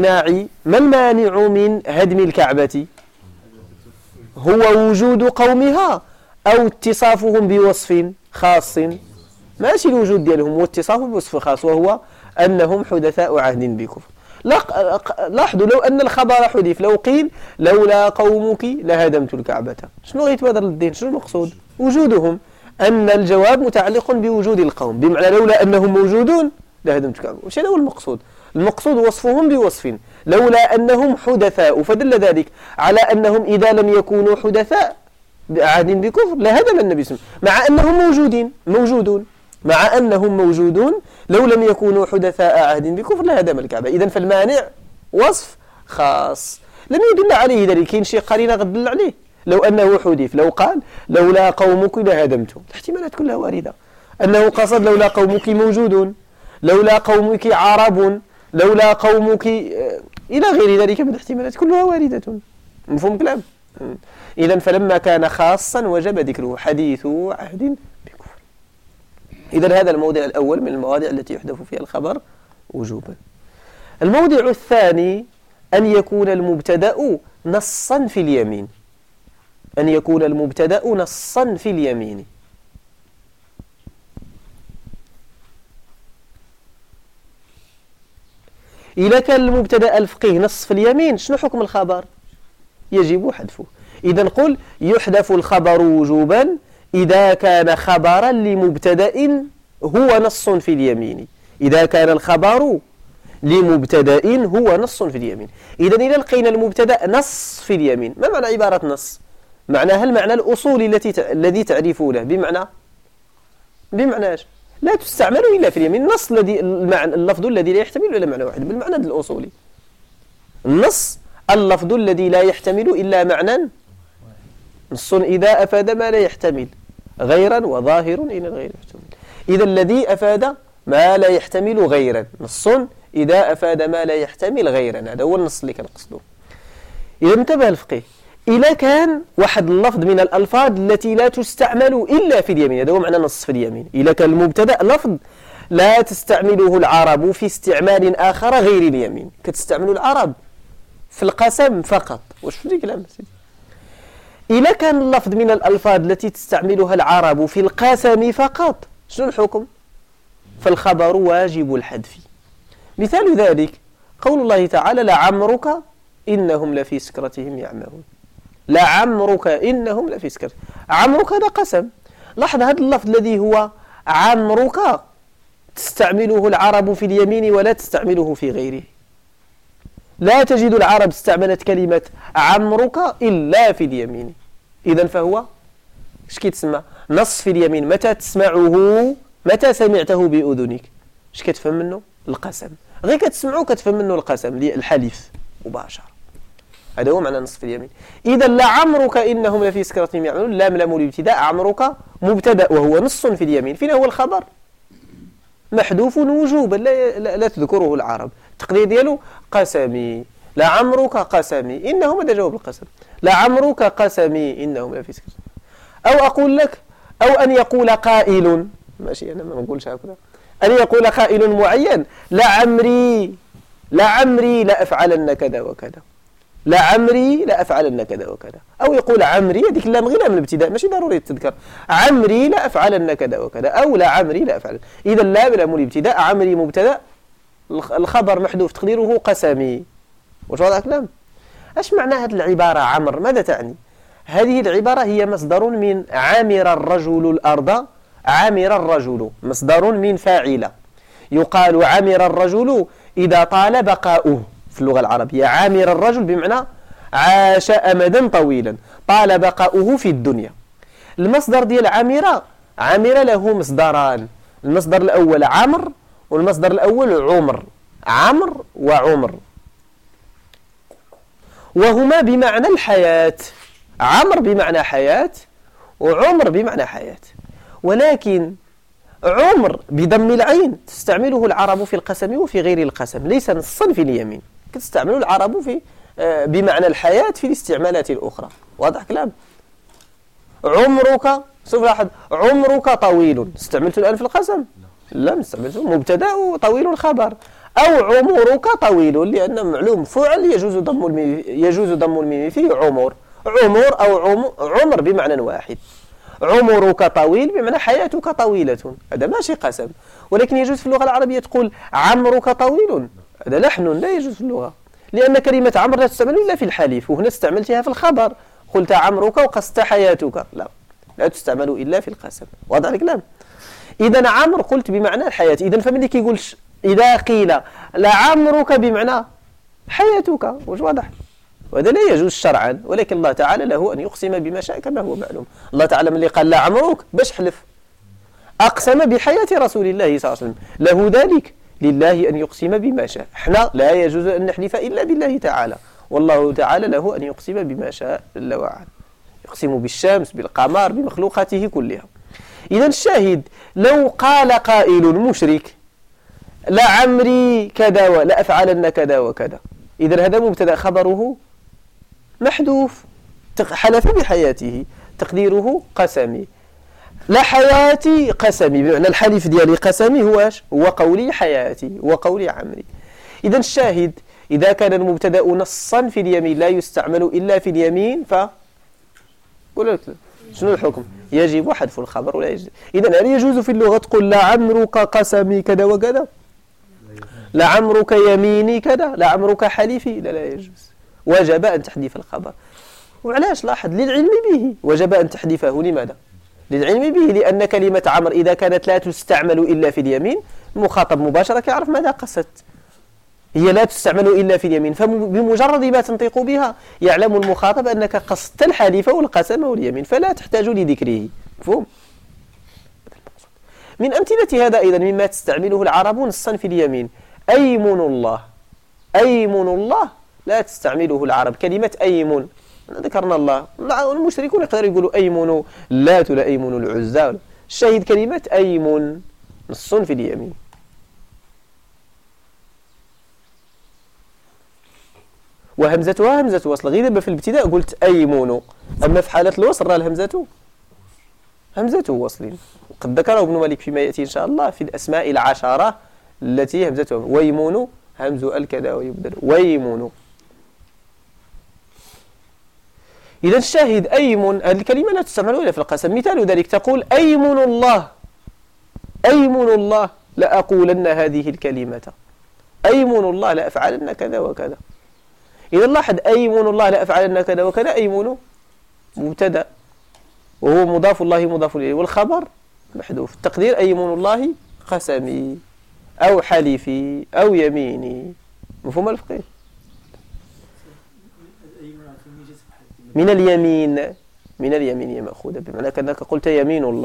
من هدم الكعبة؟ هو وجود قومها أو اتصافهم بوصف خاص؟ ماشي الوجود ديالهم، واتصاف بوصف خاص وهو أنهم حدثاء عهد بكفر. لاحظوا لو أن الخبر حذف، لو قيل لولا قومك لهدمت الكعبة، شنو غيتبادر للذهن؟ شنو المقصود؟ وجودهم، أن الجواب متعلق بوجود القوم، بمعنى لولا أنهم موجودون لهدمت الكعبة. وش هذا هو المقصود؟ المقصود وصفهم بوصف، لولا أنهم حدثاء، فدل ذلك على أنهم إذا لم يكونوا حدثاء عهد بكفر لهدم النبي صلى الله عليه وسلم، مع أنهم موجودون، مع أنهم موجودون لو لم يكونوا حدثاء عهد بكفر لهدم الكعبة. إذن فالمانع وصف خاص لم يدل عليه دليل، كاين شي قرينة غتدل عليه. لو أنه حدث، لو قال لولا قومك لهدمت، الاحتمالات كلها واردة. أنه قصد لولا قومك موجودون، لولا قومك عرب، لولا قومك إلى غير ذلك من الاحتمالات كلها واردة. مفهوم كلام؟ إذن فلما كان خاصا وجب ذكره حديث عهد بكفر. إذن هذا الموضع الأول من المواضع التي يحذف فيها الخبر وجوبا. الموضع الثاني أن يكون المبتدأ نصا في اليمين، أن يكون المبتدأ نصا في اليمين. إذا كان المبتدأ الفقيه نص في اليمين، شنو حكم الخبر؟ يجب حذفه. إذن قل يحذف الخبر وجوبا إذا كان خبرا لمبتدأ هو نص في اليمين. إذا كان الخبر لمبتدأ هو نص في اليمين. إذن إذا لقينا المبتدأ نص في اليمين، ما معنى عبارة نص؟ معناها المعنى الأصولي الذي تعرفونه، بمعنى ايش؟ لا تستعمل إلا في اليمين. النص الذي اللفظ الذي لا يحتمل إلا معنى واحد بالمعنى الأصولي. النص اللفظ الذي لا يحتمل إلا معنى، نص إذا أفاد ما لا يحتمل غيرا وظاهر إلى غير يحتمل. إذا الذي أفاد ما لا يحتمل غيرا، نص إذا أفاد ما لا يحتمل غيرا، هذا هو النص اللي كنقصده. إذا انتبه الفقيه، إذا كان واحد اللفظ من الألفاظ التي لا تستعمل إلا في اليمين، هذا هو معنى نص في اليمين. إذا كان المبتدأ لفظ لا تستعمله العرب في استعمال آخر غير اليمين، كتستعمل العرب في القسم فقط. واش في الكلام سيدي؟ إذا كان اللفظ من الألفاظ التي تستعملها العرب في القسم فقط، شنو الحكم؟ فالخبر واجب الحذف. مثال ذلك قول الله تعالى لعمرك إنهم لفي سكرتهم يعمهون. لعمرك إنهم لفي سكرة. عمرك هذا قسم. لاحظ هذا اللفظ الذي هو عمرك تستعمله العرب في اليمين ولا تستعمله في غيره. لا تجد العرب استعملت كلمة عمرك إلا في اليمين. إذن فهو اش كيتسمى نص في اليمين. متى تسمعه؟ متى سمعته بأذنك اش كتفهم منه؟ القسم. غير كتسمعه كتفهم منه القسم الحليف مباشرة. هذا هو معنى نص في اليمين. إذا لعمرك إنهم لفي سكرتهم يعملون. لام لام الابتداء. عمرك مبتدأ وهو نص في اليمين. فين هو الخبر؟ محذوف وجوبا لا تذكره العرب. التقدير ديالو قسمي. لعمرك قسمي إنهم. هذا جواب القسم. لعمرك قسمي إنهم لفي سكرتهم. أو أقول لك أو أن يقول قائل. ماشي أنا ما نقولش هكذا. أن يقول قائل معين لعمري لا أفعلن كذا وكذا. لعمري لا أفعلن كذا وكذا. أو يقول عمري هذيك اللام غير من الابتداء ماشي ضروري تذكر. عمري لا أفعلن كذا وكذا أو لعمري لا أفعلن. إذا اللام لام الابتداء. عمري مبتدأ. الخبر محذوف تقديره قسمي. واش واضح الكلام؟ اش معنى هذه العبارة عمر؟ ماذا تعني؟ هذه العبارة هي مصدر من عامر الرجل الأرض. عامر الرجل مصدر من فاعل. يقال عامر الرجل إذا طال بقاؤه في اللغة العربية. عامر الرجل بمعنى عاش أمدا طويلا طال بقاؤه في الدنيا. المصدر ديال عامر له مصدران. المصدر الأول عمر والمصدر الأول عمر. عمر وعمر وهما بمعنى الحياة. عمر بمعنى حياة وعمر بمعنى حياة. ولكن عمر بضم العين تستعمله العرب في القسم وفي غير القسم. ليس نصا في اليمين. تستعمله العرب في بمعنى الحياة في الاستعمالات الأخرى. واضح كلام؟ عمرك سوف لاحظ عمرك طويل. استعملته الآن في القسم؟ لا استعملته مبتدأ وطويل خبر. أو عمرك طويل لأن معلوم فعل يجوز ضم الميم فيه عمر. عمر أو عمر بمعنى واحد. عمرك طويل بمعنى حياتك طويلة. هذا ماشي قسم. ولكن يجوز في اللغة العربية تقول عمرك طويل. هذا لحن لا يجوز في اللغة. لأن كلمة عمر لا تستعمل إلا في الحليف. وهنا استعملتها في الخبر. قلت عمرك وقصت حياتك. لا تستعمل إلا في القسم. واضح الكلام؟ إذا عمر قلت بمعنى الحياة. إذا فمن كيقولش إذا قيل لعمرك بمعنى حياتك. واش واضح؟ وهذا لا يجوز شرعا. ولكن الله تعالى له أن يقسم بما شاء كما هو معلوم. الله تعالى من اللي قال لعمرك باش حلف أقسم بحياة رسول الله صلى الله عليه وسلم. له ذلك لله أن يقسم بما شاء. احنا لا يجوز أن نحلف إلا بالله تعالى. والله تعالى له أن يقسم بما شاء جل وعلا. يقسم بالشمس بالقمر بمخلوقاته كلها. إذا الشاهد لو قال قائل مشرك لعمري كذا ولا أفعلن كذا وكذا. إذا هذا مبتدأ خبره محذوف. حلف بحياته تقديره قسمي. لا حياتي قسمي بمعنى الحلف ديالي قسمي هو قولي حياتي وقولي عمري. إذا الشاهد إذا كان المبتدأ نصا في اليمين لا يستعمل إلا في اليمين قول لك شنو الحكم؟ يجب حذف الخبر ولا يجب. إذا هل يجوز في اللغة تقول لعمرك قسمي كذا وكذا؟ لعمرك يميني كذا؟ لعمرك حليفي؟ لا يجوز. وجب أن تحذف الخبر. وعلاش؟ لاحظ للعلم به وجب أن تحذفه. لماذا؟ للعلم به لأن كلمة عمر إذا كانت لا تستعمل إلا في اليمين مخاطب مباشرة كيعرف ماذا قصدت. هي لا تستعمل إلا في اليمين فبمجرد ما تنطق بها يعلم المخاطب أنك قصدت الحليف والقسم واليمين فلا تحتاج لذكره. مفهوم؟ من أمثلة هذا أيضا مما تستعمله العرب نصا في اليمين أيمن الله. أيمن الله لا تستعمله العرب. كلمة أيمن ذكرنا الله. المشركون يقدروا يقولوا أيمن لا ولا أيمن العزى. الشاهد كلمة أيمن نص في اليمين. وهمزتها همزة وصل. غير دابا في الابتداء قلت أيمن. أما في حالة الوصل راه الهمزة همزة وصل. قد ذكره ابن مالك فيما يأتي إن شاء الله في الأسماء العشرة التي همزتها ويمون همز الكذا ويبدل ويمون. إذا الشاهد أيمن هذه الكلمة لا تستعمل إلا في القسم. مثال ذلك تقول أيمن الله. أيمن الله لأقولن هذه الكلمة. أيمن الله لأفعلن كذا وكذا. إذا لاحظ أيمن الله لأفعلن كذا وكذا. أيمن مبتدأ وهو مضاف الله مضاف إليه، والخبر محذوف. التقدير أيمن الله قسمي أو حلفي أو يميني. مفهوم الفقه؟ من اليمين، من اليمين هي مأخوذة بمعنى كأنك قلت يمين الله.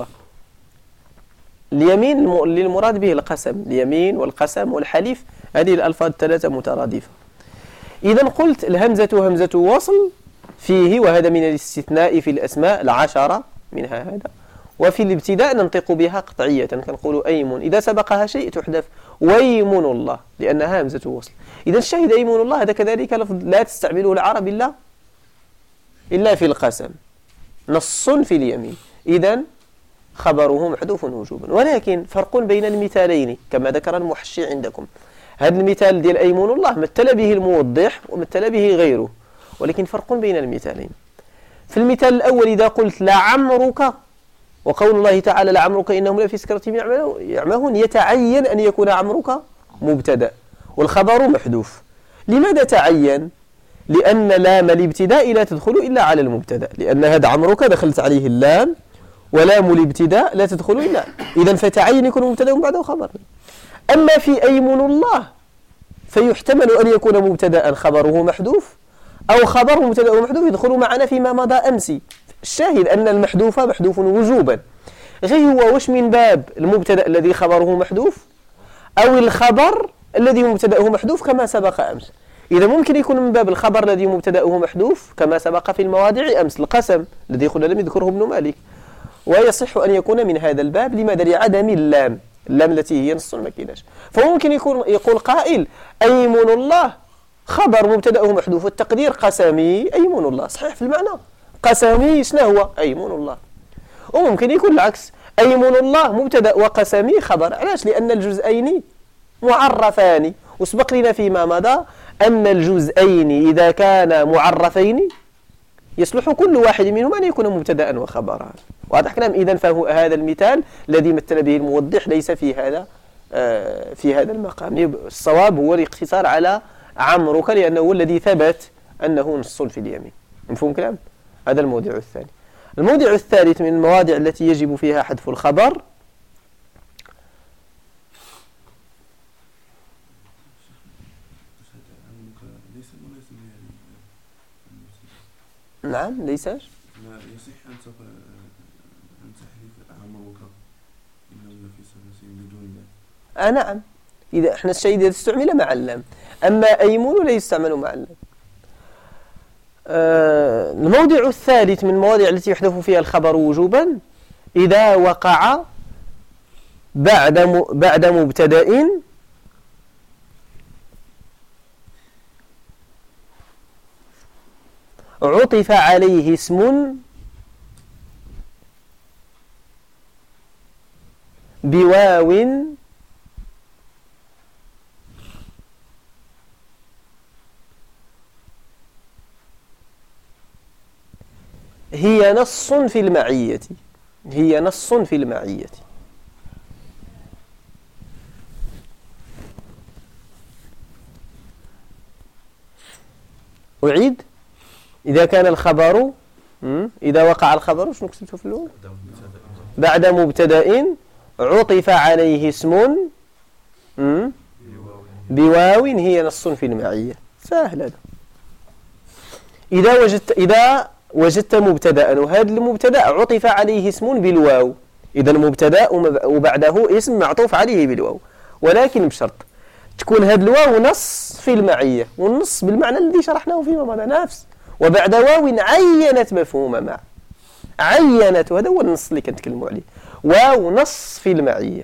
اليمين للمراد به القسم، اليمين والقسم والحليف هذه الألفاظ الثلاثة مترادفة. إذا قلت الهمزة همزة وصل فيه، وهذا من الاستثناء في الأسماء العشرة منها هذا، وفي الابتداء ننطق بها قطعية كنقول أيمن، إذا سبقها شيء تحذف ويمن الله لأنها همزة وصل. إذا الشاهد أيمن الله هذا كذلك لفظ لا تستعمله العرب إلا في القسم، نص في اليمين، إذا خبره محذوف وجوبا. ولكن فرق بين المثالين كما ذكر المحشي عندكم. هذا المثال ديال أيمن الله مثل به الموضح ومثل به غيره، ولكن فرق بين المثالين. في المثال الأول إذا قلت لعمرك، وقول الله تعالى لعمرك إنهم لفي سكرتهم يعمهون، يتعين أن يكون عمرك مبتدأ والخبر محذوف. لماذا تعين؟ لأن لام الابتداء لا تدخل إلا على المبتدأ، لأن هذا عمرك دخلت عليه اللام، ولام الابتداء لا تدخل إلا، إذا فتعين يكون مبتدأ بعده خبر. أما في أيمن الله فيحتمل أن يكون مبتدأ خبره محذوف أو خبر مبتدأ محذوف يدخل معنا فيما مضى أمسي. الشاهد أن المحذوف محذوف وجوبا، غير هو وش من باب المبتدأ الذي خبره محذوف أو الخبر الذي مبتدأه محذوف كما سبق أمس. إذا ممكن يكون من باب الخبر الذي مبتدأه محذوف كما سبق في المواضع أمس القسم الذي قلنا لم يذكره ابن مالك، ويصح أن يكون من هذا الباب لماذا؟ لعدم اللام التي هي نص ما كايناش. فممكن يقول قائل أيمن الله خبر مبتدأه محذوف والتقدير قسمي أيمن الله، صحيح في المعنى قسمي شنو هو أيمن الله. وممكن يكون العكس أيمن الله مبتدأ وقسمي خبر. علاش؟ لأن الجزئين معرفان، وسبق لنا فيما مضى أن الجزئين إذا كانا معرفين يصلح كل واحد منهما أن يكون مبتدأ وخبرا. واضح كلام؟ إذن فهو هذا المثال الذي مثل به الموضح ليس في هذا المقام. الصواب هو الاقتصار على عمرك لأنه هو الذي ثبت أنه نص في اليمين. مفهوم كلام؟ هذا الموضع الثاني. الموضع الثالث من المواضع التي يجب فيها حذف الخبر نعم ليس لا يصح أن تحلف عمرك إنهم في سلاسل بدون لام. نعم إذا احنا الشيء إذا استعمل مع اللام، أما أيمون لا يستعمل مع اللام. الموضع الثالث من المواضع التي يحذف فيها الخبر وجوبا إذا وقع بعد مبتدأ عطف عليه اسم بواو هي نص في المعية، هي نص في المعية. أعيد. إذا كان الخبر إذا وقع الخبر شنو كتبته في الأول؟ بعد مبتدأ عطف عليه اسم بواو هي نص في المعية. سهل هذا. إذا وجدت مبتدأ وهذا المبتدأ عطف عليه اسم بالواو، إذا المبتدأ وبعده اسم معطوف عليه بالواو، ولكن بشرط تكون هذا الواو نص في المعية، والنص بالمعنى الذي شرحناه فيما مضى نفس، وبعد واو عينت مفهوم مع، عينت، وهذا هو النص اللي كنتكلموا عليه، واو نص في المعية.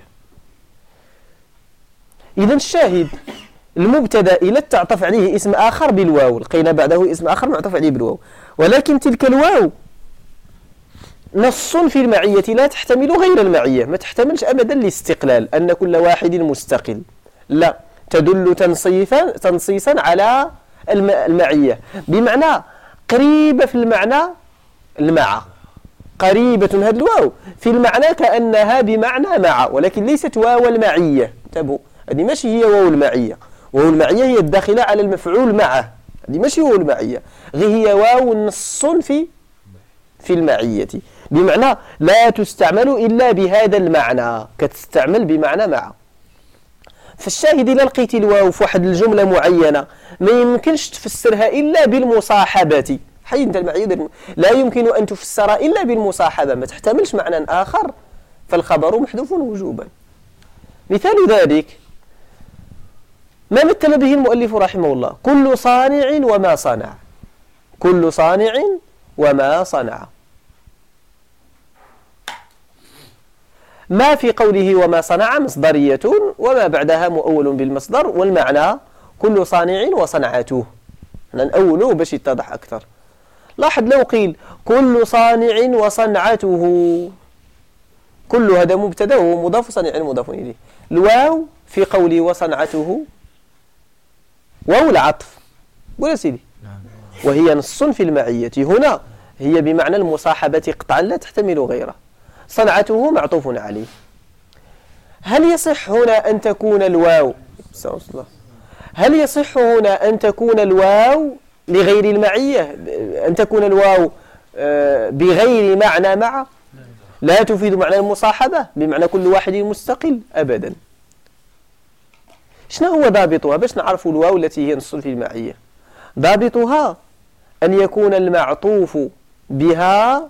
إذا الشاهد المبتدأ إلا تعطف عليه اسم آخر بالواو، لقينا بعده اسم آخر معطوف عليه بالواو، ولكن تلك الواو نص في المعية لا تحتمل غير المعية، ما تحتملش أبدا الاستقلال أن كل واحد مستقل، لا، تدل تنصيصا على المعية، بمعنى قريبة في المعنى المع، قريبة هذه الواو في المعنى كأنها بمعنى مع، ولكن ليست واو المعية. انتبهوا، هذه ماشي هي واو المعية، واو المعية هي الداخلة على المفعول معه، هذه ماشي واو المعية، غير هي واو نص في المعية، بمعنى لا تستعمل إلا بهذا المعنى، كتستعمل بمعنى مع. فالشاهد إلا لقيتي الواو في واحد الجملة معينة ما يمكنش تفسرها إلا بالمصاحبة، حي انت المعية لا يمكن أن تفسر إلا بالمصاحبة، ما تحتملش معنى آخر، فالخبر محذوف وجوبا. مثال ذلك ما مثل به المؤلف رحمه الله: كل صانع وما صنع، كل صانع وما صنع. ما في قوله وما صنع مصدرية، وما بعدها مؤول بالمصدر، والمعنى كل صانع وصنعته. نأوله باش يتضح أكثر. لاحظ لو قيل كل صانع وصنعته، كل هذا مبتدا وهو مضاف، صانع مضاف إليه. الواو في قوله وصنعته واو العطف، قول سيدي، وهي نص في المعية، هنا هي بمعنى المصاحبة قطعا لا تحتمل غيره. صنعته معطوف عليه. هل يصح هنا أن تكون الواو هل يصح هنا أن تكون الواو لغير المعية، أن تكون الواو بغير معنى مع، لا تفيد معنى المصاحبة بمعنى كل واحد مستقل أبدا. شنو هو ضابطها باش نعرف الواو التي هي نص في المعية؟ ضابطها أن يكون المعطوف بها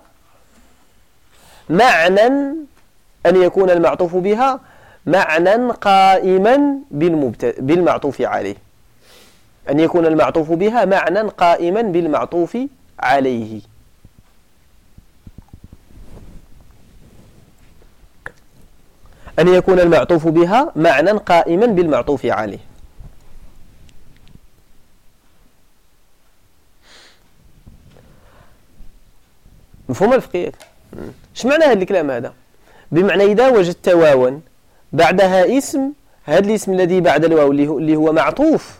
معنى، أن يكون المعطوف بها معنى قائما بالمعطوف عليه، أن يكون المعطوف بها معنى قائما بالمعطوف عليه. أن يكون المعطوف بها معنى قائما بالمعطوف عليه. مفهوم الفقيه؟ ايش معنى هذا الكلام هذا؟ بمعنى إذا وجدت واوا بعدها اسم، هذا الاسم الذي بعد الواو اللي هو معطوف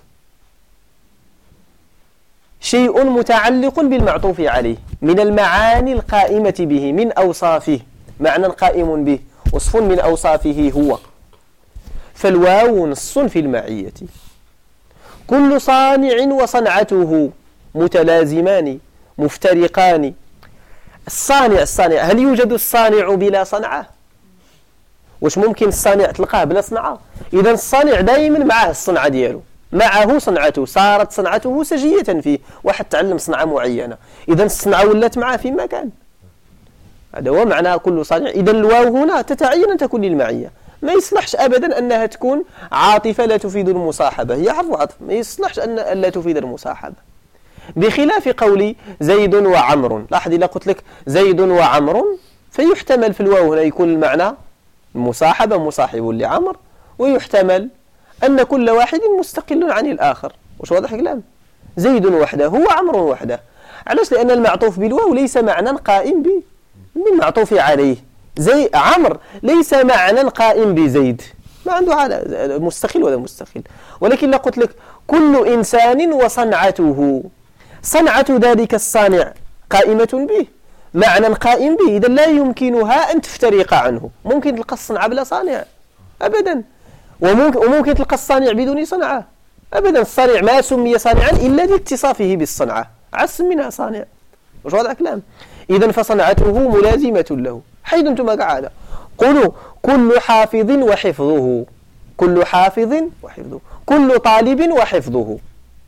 شيء متعلق بالمعطوف عليه من المعاني القائمة به، من أوصافه، معنى قائم به، وصف من أوصافه هو، فالواو نص في المعية. كل صانع وصنعته متلازمان مفترقان. الصانع هل يوجد الصانع بلا صنعة؟ واش ممكن الصانع تلقاه بلا صنعة؟ إذا الصانع دائما معه الصنعة ديالو، معه صنعته، صارت صنعته سجية فيه، واحد تعلم صنعة معينة، إذا الصنعة ولات معه في مكان. هذا هو معنى كل صانع. إذا الواو هنا تتعين أن تكون للمعية، ما يصلحش أبدا أنها تكون عاطفة لا تفيد المصاحبة، هي حرف عطف، ما يصلحش أن لا تفيد المصاحبة، بخلاف قولي زيد وعمر. لاحظ إذا قلت لك زيد وعمر فيحتمل في الواو هنا يكون المعنى المصاحبة، مصاحب لعمر، ويحتمل أن كل واحد مستقل عن الآخر. وش واضح الكلام؟ زيد وحده وعمر وحده. علاش؟ لأن المعطوف بالواو ليس معنى قائم بالمعطوف عليه. زي عمر ليس معنى قائم بزيد، ما عنده على مستقل ولا مستقل. ولكن لو قلت لك كل إنسان وصنعته، صنعة ذلك الصانع قائمة به، معنى قائم به، إذا لا يمكنها أن تفترق عنه. ممكن تلقى الصنعة بلا صانع أبدا، وممكن تلقى الصانع بدون صنعة أبدا. الصانع ما سمي صانعا إلا لاتصافه بالصنعة، عسم منها صانع. وش هذا الكلام؟ إذا فصنعته ملازمة له. حيث أنتم قاعدة قولوا كل حافظ وحفظه، كل حافظ وحفظه، كل طالب وحفظه.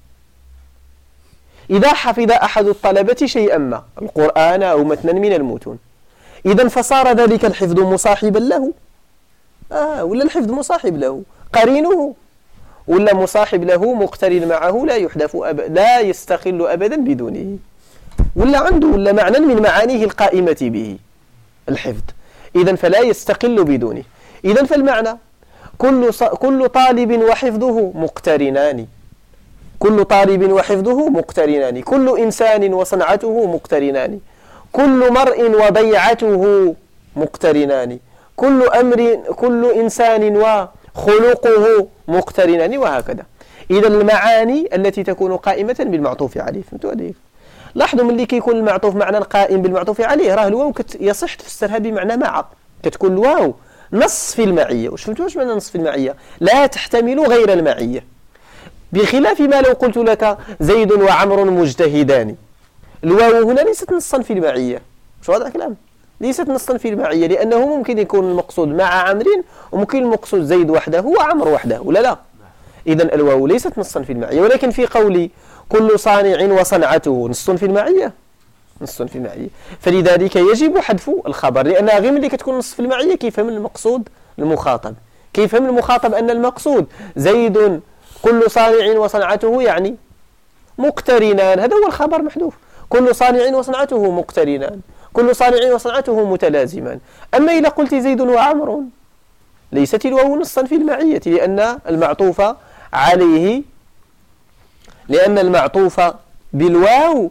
إذا حفظ أحد الطلبة شيئا ما، القرآن أو متنا من المتون، إذا فصار ذلك الحفظ مصاحبا له، ولا الحفظ مصاحب له قرينه، ولا مصاحب له مقترن معه لا يحدث لا يستقل أبدا بدونه، ولا عنده ولا معنى من معانيه القائمة به الحفظ، إذا فلا يستقل بدونه. إذا فالمعنى كل طالب وحفظه مقترنان، كل طالب وحفظه مقترنان، كل إنسان وصنعته مقترنان، كل مرء وضيعته مقترنان، كل إنسان وخلقه مقترنان، وهكذا. إذا المعاني التي تكون قائمة بالمعطوف عليه، فهمتوا هذه؟ لاحظوا ملي كيكون المعطوف معنى قائم بالمعطوف عليه، راه الواو يصح تفسرها بمعنى مع، كتكون الواو نص في المعية. واش فهمتوا واش معنى نص في المعية؟ لا تحتمل غير المعية، بخلاف ما لو قلت لك زيد وعمر مجتهدان، الواو هنا ليست نصا في المعية. مش واضح كلام؟ ليست نصا في المعية، لأنه ممكن يكون المقصود مع عمرو وممكن المقصود زيد وحده وعمر وحده، ولا لا؟ إذن الواو ليست نصا في المعية. ولكن في قولي كل صانع وصنعته نص في المعية، نص في المعية، فلذلك يجب حذف الخبر، لأنها غير ملي كتكون نص في المعية كيفهم المقصود المخاطب، كيفهم المخاطب أن المقصود زيد كل صانع وصنعته يعني مقترنان، هذا هو الخبر محذوف، كل صانع وصنعته مقترنان، كل صانع وصنعته متلازمان. أما إذا قلت زيد وعمر ليست الواو نصا في المعية، لأن المعطوف عليه، لأن المعطوف بالواو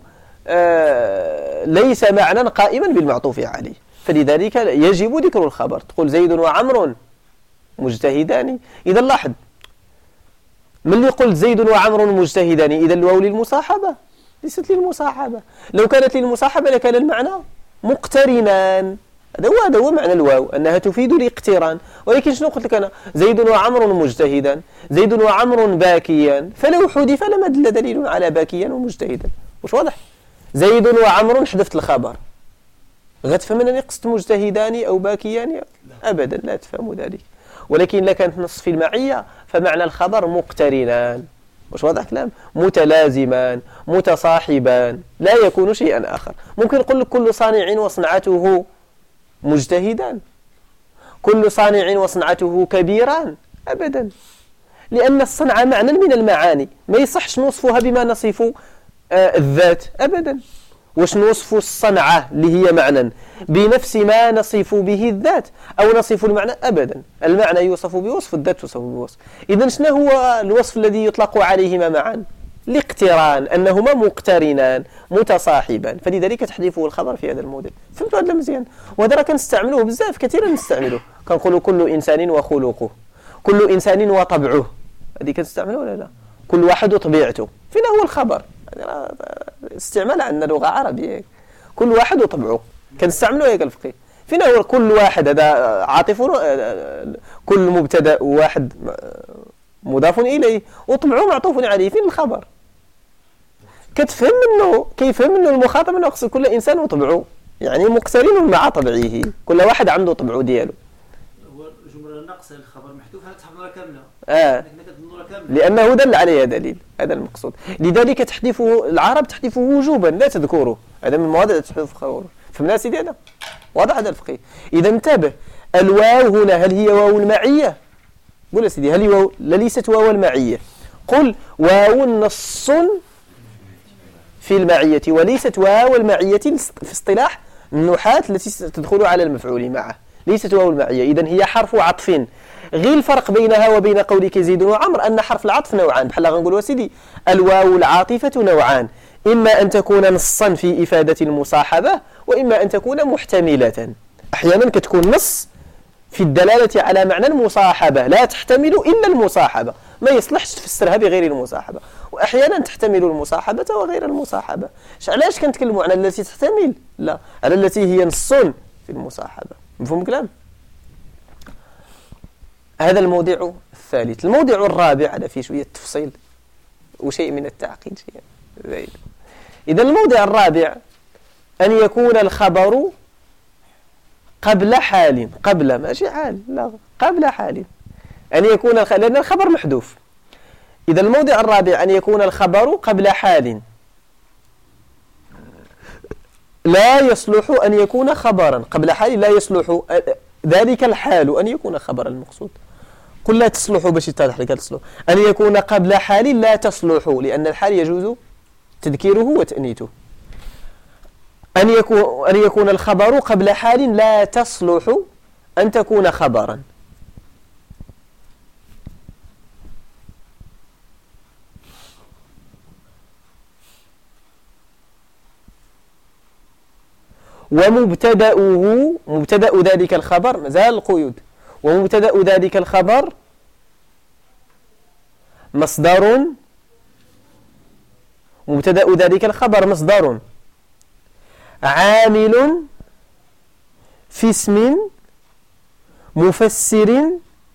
ليس معنى قائما بالمعطوف عليه، فلذلك يجب ذكر الخبر. تقول زيد وعمر مجتهدان، إذا لاحظ من اللي قلت زيد وعمر مجتهدان، إذا الواو للمصاحبة ليست للمصاحبة، لو كانت للمصاحبة لكان المعنى مقترنان، هذا هو معنى الواو، أنها تفيد الاقتران. ولكن شنو قلت لك أنا؟ زيد وعمر مجتهدا، زيد وعمر باكيا، فلو حذف لما دل دليل على باكيا ومجتهدا. وش واضح؟ زيد وعمر حذفت الخبر، غتفهم أنني قصدت مجتهدان أو باكيان؟ أبدا لا تفهم ذلك. ولكن إذا كانت نص في المعية فمعنى الخبر مقترنان، وش واضح كلام؟ متلازمان متصاحبان، لا يكون شيئا آخر. ممكن نقول لك كل صانع وصنعته مجتهدان، كل صانع وصنعته كبيران، أبدا، لأن الصنعة معنى من المعاني، ما يصحش نوصفها بما نصف الذات أبدا. واش نوصف الصنعة اللي هي معنى بنفس ما نصف به الذات أو نصف المعنى؟ أبدا، المعنى يوصف بوصف، الذات توصف بوصف. إذن شنو هو الوصف الذي يطلق عليهما معا؟ الاقتران، أنهما مقترنان متصاحبان، فلذلك تحذفه الخبر في هذا الموضع. فهمتوا هذا مزيان؟ وهذا راه كنستعملوه بزاف، كثيرا نستعملوه، كنقولوا كل إنسان وخلقه، كل إنسان وطبعه، هذه كنستعملوه ولا لا؟ كل واحد وطبيعته، فين هو الخبر؟ استعمال عندنا لغة عربية، كل واحد وطبعه، كنستعملوه هيك الفقيه. فين هو كل واحد؟ هذا عاطف، كل مبتدا واحد مضاف إليه وطبعه معطوف عليه، فين الخبر؟ كتفهم منه، كيفهم منه المخاطب أنه يقصد كل إنسان وطبعه، يعني مقترن مع طبعه، كل واحد عنده طبعه دياله. هو الجملة الناقصة الخبر محذوف تحط نورة كاملة، لأنه دل عليها دليل، هذا المقصود. لذلك تحذفه العرب، تحذفه وجوبا لا تذكره، هذا من مواضع تحذف خبر. فهمنا سيدي؟ هذا واضح هذا الفقيه. إذا انتبه، الواو هنا هل هي واو المعية؟ قول يا سيدي هل هي واو؟ لا، ليست واو المعية. قل واو نص في المعية، وليست واو المعية في اصطلاح النحاة التي تدخل على المفعول معه، ليست واو المعية. إذن هي حرف عطف. غير الفرق بينها وبين قولك زيد وعمر أن حرف العطف نوعان، بحال غنقولوا سيدي الواو العاطفة نوعان، إما أن تكون نصا في إفادة المصاحبة، وإما أن تكون محتملة. أحيانا كتكون نص في الدلالة على معنى المصاحبة، لا تحتمل إلا المصاحبة، ما يصلحش تفسرها بغير المصاحبة، وأحيانا تحتمل المصاحبة وغير المصاحبة. علاش كنتكلموا على التي تحتمل؟ لا، على التي هي نص في المصاحبة. مفهوم الكلام؟ هذا الموضع الثالث. الموضع الرابع هذا فيه شوية تفصيل وشيء من التعقيد شيء. إذا الموضع الرابع أن يكون الخبر قبل حال، قبل ماشي حال، لا، قبل حال، أن يكون لأن الخبر محذوف. إذا الموضع الرابع أن يكون الخبر قبل حال، لا يصلح أن يكون خبرا قبل حال، لا يصلح ذلك الحال أن يكون خبرا. المقصود قل لا تصلح باش يتضح لك تصلح، أن يكون قبل حال لا تصلح، لأن الحال يجوز تذكيره وتأنيثه. أن يكون الخبر قبل حال لا تصلح أن تكون خبرا. ومبتدأه، مبتدأ ذلك الخبر مازال القيود، ومبتدأ ذلك الخبر مصدر، مبتدأ ذلك الخبر مصدر عامل في اسم مفسر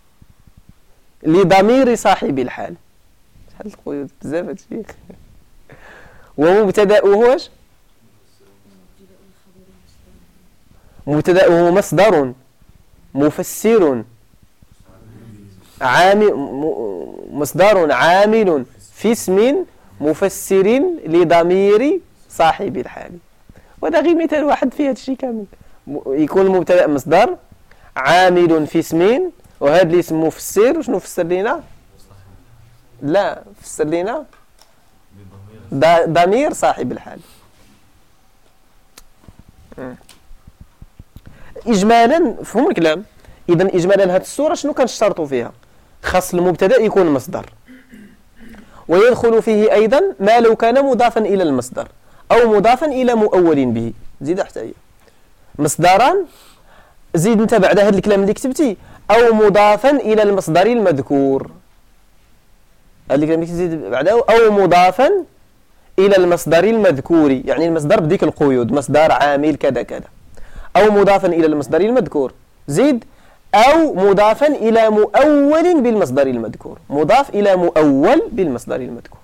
لضمير صاحب الحال. شحال القيود بزاف هادشي. ومبتدأه واش؟ مبتدأه مصدر مفسر مصدر عامل في اسم مفسر لضمير صاحب الحال. وهذا غير مثال واحد في هذا الشيء كامل. يكون المبتدأ مصدر عامل في اسم، وهذا الاسم مفسر. وشنو فسر لنا؟ لا، فسر لنا ضمير صاحب الحال. إجمالا فهم الكلام. إذن إجمالا هذه الصورة شنو كنشترطوا فيها؟ خاص المبتدأ يكون مصدر، ويدخل فيه أيضا ما لو كان مضافا إلى المصدر أو مضافا إلى مؤول به. زيد حتى هي مصدرا، زيد انت بعد هذا الكلام اللي كتبتي أو مضافا إلى المصدر المذكور. هذا الكلام اللي كتبتي بعده أو مضافا إلى المصدر المذكور، يعني المصدر بديك القيود، مصدر عامل كذا كذا، أو مضافا إلى المصدر المذكور. زيد أو مضافا إلى مؤول بالمصدر المذكور، مضاف إلى مؤول بالمصدر المذكور.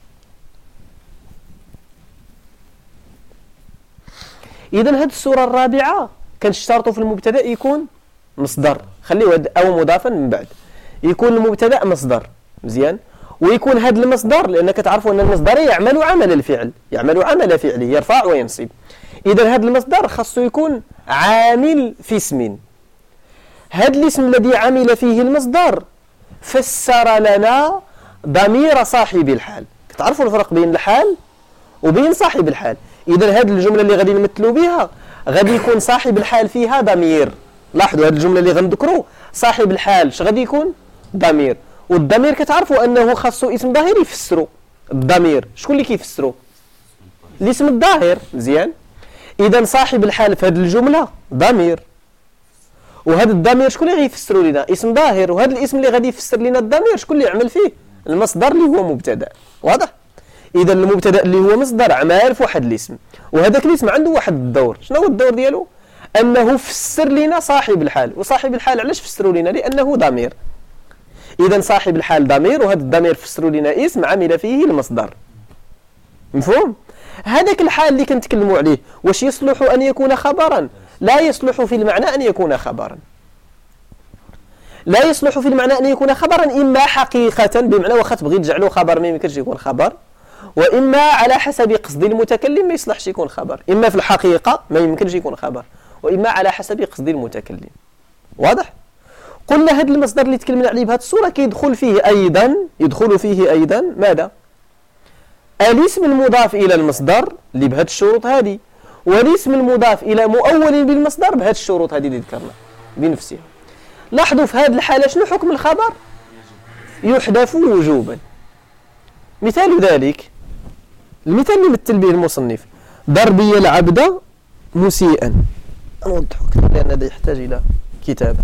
إذن هذه الصورة الرابعة كنشترطوا في المبتدأ يكون مصدر، خليه أو مضافا من بعد، يكون المبتدأ مصدر مزيان، ويكون هذا المصدر، لأنك تعرفوا أن المصدر يعمل عمل الفعل، يعمل عمل فعله، يرفع وينصب. إذن هذا المصدر خاصه يكون عامل في اسم. هذا الاسم الذي عمل فيه المصدر فسر لنا ضمير صاحب الحال. تعرفوا الفرق بين الحال وبين صاحب الحال. إذن هذه الجملة اللي غادي نمثلوا بها غادي يكون صاحب الحال فيها ضمير. لاحظوا هذه الجملة اللي غنذكروا صاحب الحال اش غادي يكون؟ ضمير. والضمير كتعرفوا أنه خاصه اسم ظاهر يفسروا. الضمير شكون اللي كيفسروا؟ الاسم الظاهر. مزيان. إذن صاحب الحال في هذه الجملة ضمير، وهذا الضمير شكون اللي غيفسروا لنا؟ اسم ظاهر. وهذا الاسم اللي غادي يفسر لنا الضمير شكون اللي يعمل فيه؟ المصدر اللي هو مبتدأ. واضح؟ إذا المبتدأ اللي هو مصدر عمال في واحد الاسم، وهذاك الاسم عنده واحد الدور. شنو هو الدور ديالو؟ أنه فسر لنا صاحب الحال. وصاحب الحال علاش فسروا لنا؟ لأنه ضمير. إذا صاحب الحال ضمير، وهذا الضمير فسروا لنا اسم عمل فيه المصدر. مفهوم؟ هذاك الحال اللي كنتكلموا عليه واش يصلح أن يكون خبرا؟ لا يصلح في المعنى أن يكون خبرا. لا يصلح في المعنى أن يكون خبرا، إما حقيقة بمعنى واخا تبغي تجعله خبر ما يمكنش يكون خبر، وإما على حسب قصد المتكلم ما يصلحش يكون خبر. إما في الحقيقة ما يمكنش يكون خبر، وإما على حسب قصد المتكلم. واضح؟ قلنا هذا المصدر اللي تكلمنا عليه بهذه الصورة يدخل فيه أيضا ماذا؟ الاسم المضاف إلى المصدر اللي بهذه الشروط هذه، والاسم المضاف إلى مؤول بالمصدر بهذه الشروط هذه اللي ذكرنا بنفسها. لاحظوا في هذه الحالة شنو حكم الخبر؟ يحذف وجوبا. مثال ذلك المثال اللي مثل به المصنف: ضربي العبد مسيئا. نوضح أكثر لأن هذا يحتاج إلى كتابة.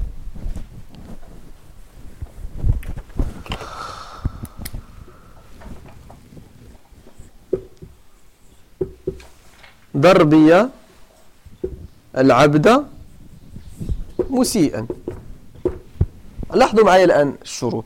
ضربي العبد مسيئا. لاحظوا معي الآن الشروط.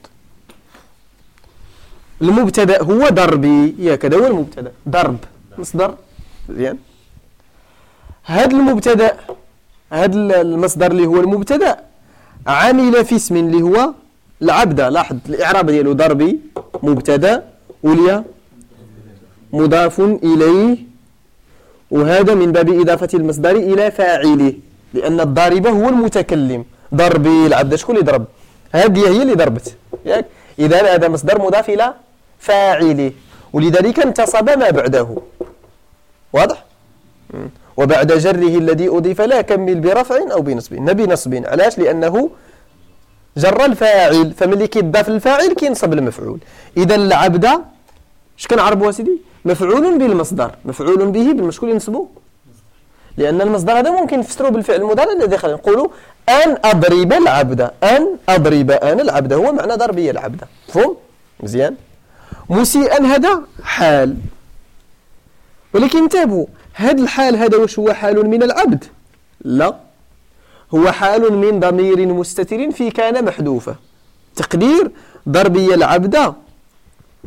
المبتدأ هو ضربي، كذا هو المبتدأ، ضرب مصدر. زين. هذا المبتدأ، هذا المصدر اللي هو المبتدأ عمل في اسم اللي هو العبد. لاحظ الإعراب ديالو: ضربي مبتدأ وليا مضاف إليه، وهذا من باب إضافة المصدر إلى فاعله، لأن الضارب هو المتكلم. ضربي العبد شكون اللي ضرب؟ هذه هي اللي ضربت. إذا هذا مصدر مضاف إلى فاعله، ولذلك انتصب ما بعده. واضح؟ وبعد جره الذي أضيف لا كمل برفع أو بنصب. نبي نصب علاش؟ لأنه جر الفاعل، فملي كيضاف الفاعل كينصب المفعول. إذا العبد اش كنعربوا سيدي؟ مفعول بالمصدر، مفعول به بالمشكول ينصبه، لأن المصدر هذا ممكن نفسره بالفعل المضارع الذي خلينا نقولوا أن أضرب العبد. أن أضرب أنا العبد هو معنى ضربي العبد. مفهوم؟ مزيان. مسيئا هذا حال، ولكن انتبهوا، هذا الحال هذا واش هو حال من العبد؟ لا، هو حال من ضمير مستتر في كان محذوفة. تقدير ضربي العبد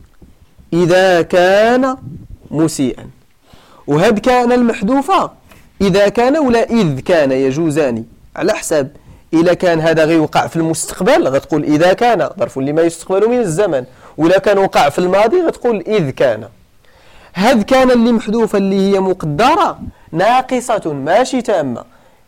إذا كان مسيئا. وهذا كان المحذوفة إذا كان ولا إذ كان يجوزان على حساب. إذا كان هذا غيوقع في المستقبل غتقول إذا كان ظرف لما يستقبل من الزمن، ولا كان وقع في الماضي غتقول إذ كان. هذ كان اللي محذوفة اللي هي مقدرة ناقصة ماشي تامة،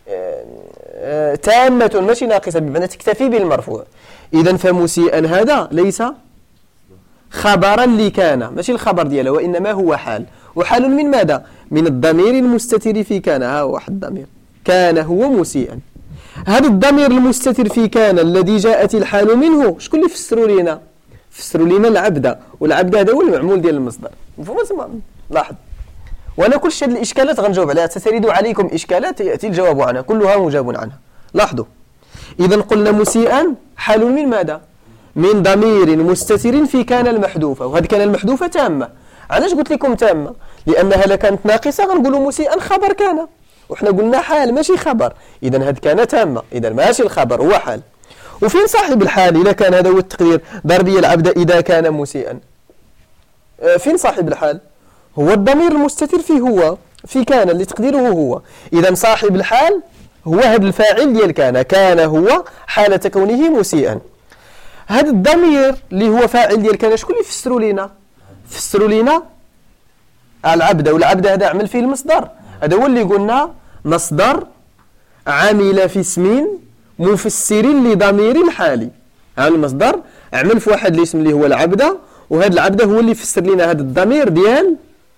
تامة ماشي ناقصة، بمعنى تكتفي بالمرفوع. إذا فمسيئا هذا ليس خبرا لكان، ماشي الخبر ديالها، وإنما هو حال. وحال من ماذا؟ من الضمير المستتر في كان. ها واحد الضمير كان هو مسيئا. هذا الضمير المستتر في كان الذي جاءت الحال منه شكون اللي فسروا لنا؟ فسروا لنا العبد، والعبد هذا هو المعمول ديال المصدر. مفهوم؟ لاحظ، وانا كل شيء الاشكالات غنجاوب عليها، سترد عليكم اشكالات ياتي الجواب عنها كلها مجاب عنها. لاحظوا، اذا قلنا مسيئا حال من ماذا؟ من ضمير مستتر في كان المحذوفه، وهذه كان المحذوفه تامه. علاش قلت لكم تامه؟ لانها لا كانت ناقصه غنقولوا مسيئا خبر كان، وحنا قلنا حال ماشي خبر. اذا هذه كان تامه، اذا ماشي الخبر هو حال. وفين صاحب الحال؟ اذا كان هذا هو التقدير ضربي العبد اذا كان مسيئا، فين صاحب الحال؟ هو الضمير المستتر فيه هو في كان اللي تقديره هو. اذا صاحب الحال هو هذا الفاعل ديال كان، كان هو حالة كونه مسيئا. هذا الضمير اللي هو فاعل ديال كان شكون اللي فسروا لنا؟ فسروا لنا العبد، والعبد هذا عمل فيه المصدر، هذا هو اللي قلنا مصدر عامل في اسم مفسر لضمير الحال. هذا المصدر عمل في واحد الاسم اللي هو العبد، وهذا العبد هو اللي فسر لنا هذا الضمير ديال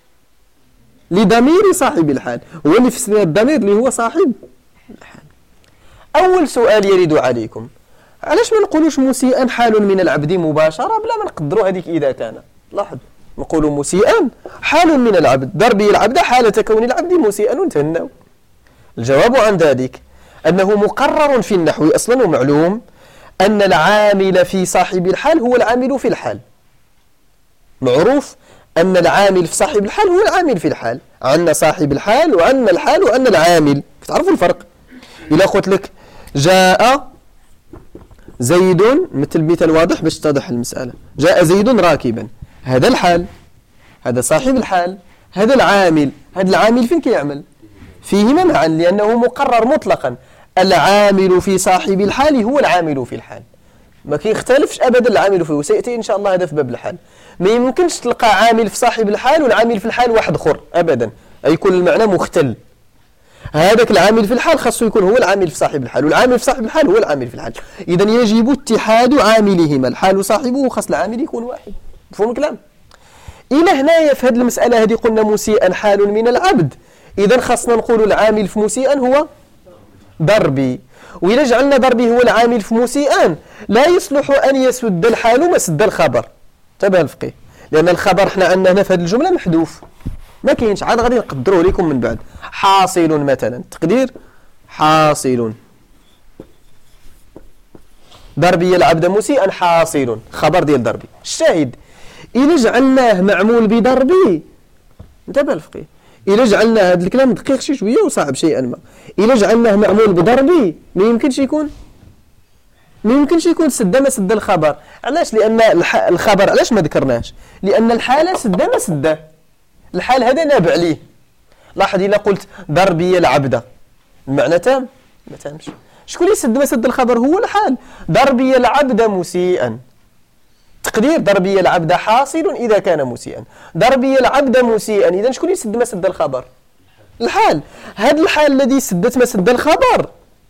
لضمير صاحب الحال، هو اللي فسر لنا الضمير اللي هو صاحب الحال. أول سؤال يرد عليكم، علاش ما نقولوش مسيئا حال من العبد مباشرة بلا ما نقدروا هذيك إذا كان؟ لاحظ، نقولوا مسيئا حال من العبد، ضربي العبد حالة كون العبد مسيئا وانتهينا. الجواب عن ذلك أنه مقرر في النحو أصلا ومعلوم أن العامل في صاحب الحال هو العامل في الحال. معروف أن العامل في صاحب الحال هو العامل في الحال، عندنا صاحب الحال وعندنا الحال وعندنا العامل، تعرفوا الفرق؟ إلا قلت لك جاء زيد، مثل مثال واضح باش تتضح المسألة، جاء زيد راكبا، هذا الحال، هذا صاحب الحال، هذا العامل. هذا العامل فين كيعمل؟ فيهما معا، لأنه مقرر مطلقا. العامل في صاحب الحال هو العامل في الحال، ما كيختلفش ابدا العامل فيه، وسياتي ان شاء الله هذا في باب الحال. ما يمكنش تلقى عامل في صاحب الحال والعامل في الحال واحد اخر ابدا، يكون المعنى مختل. هذاك العامل في الحال خاصه يكون هو العامل في صاحب الحال، والعامل في صاحب الحال هو العامل في الحال. اذا يجب اتحاد عاملهما، الحال وصاحبه، خاص العامل يكون واحد. مفهوم الكلام؟ الى هنايا في هذه المساله هذه قلنا مسيئا حال من العبد، اذا خاصنا نقول العامل في مسيئا هو ضربي. وإذا جعلنا ضربي هو العامل في مسيئا لا يصلح أن يسد الحال مسد الخبر. انتبه الفقيه، لأن الخبر احنا عندنا هنا في هذه الجملة محذوف، ما كاينش، عاد غادي نقدروه لكم من بعد. حاصل مثلا، تقدير حاصل، ضربي العبد مسيئا حاصل، خبر ديال ضربي. الشاهد إذا جعلناه معمول بضربي، انتبه الفقيه، إلا جعلنا هذا الكلام دقيق شي شوية وصعب شيئا ما، إلا جعلناه معمول بضربي ما يمكنش يكون سد ما سد الخبر. علاش؟ لأن الخبر علاش ما ذكرناش؟ لأن الحالة سد ما سده، الحال هذا نابع ليه. لاحظ، إلا قلت ضربي العبد المعنى تام؟ ما تامش. شكون اللي سد ما سد الخبر؟ هو الحال. ضربي العبد مسيئا، تقدير ضربي العبد حاصل إذا كان مسيئا، ضربي العبد مسيئا، إذا شكون يسد ما سد الخبر؟ الحال. هذا الحال الذي سدت ما سد الخبر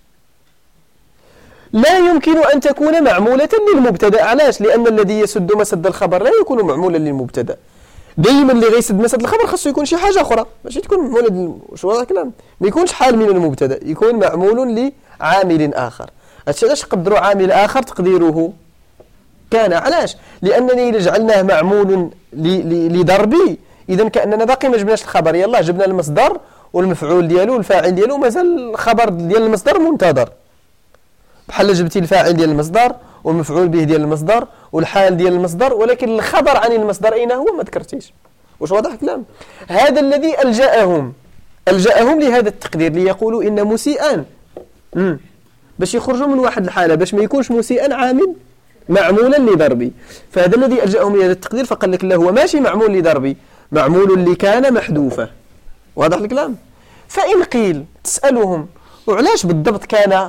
لا يمكن أن تكون معمولة للمبتدأ. علاش؟ لأن الذي يسد ما سد الخبر لا يكون معمولا للمبتدأ. دائما اللي غيسد ما سد الخبر خاصو يكون شي حاجة أخرى، ماشي تكون معمولة شو هذا الكلام، ما يكونش حال من المبتدأ، يكون معمول لعامل آخر. هادشي علاش قدروا عامل آخر تقديره كان. علاش؟ لأنني إذا جعلناه معمول لضربي إذا كأننا باقي ما جبناش الخبر، يلا جبنا المصدر والمفعول ديالو والفاعل ديالو، مازال الخبر ديال المصدر منتظر. بحال جبتي الفاعل ديال المصدر والمفعول به ديال المصدر والحال ديال المصدر، ولكن الخبر عن المصدر أين هو؟ ما ذكرتيش. واش واضح الكلام؟ هذا الذي ألجأهم لهذا التقدير، ليقولوا إن مسيئا باش يخرجوا من واحد الحالة، باش ما يكونش مسيئا عامل معمولا لضربي. فهذا الذي ألجأهم لهذا التقدير، فقال لك لا، هو ماشي معمول لضربي، معمول لكان محذوفة. واضح الكلام؟ فإن قيل تسألهم وعلاش بالضبط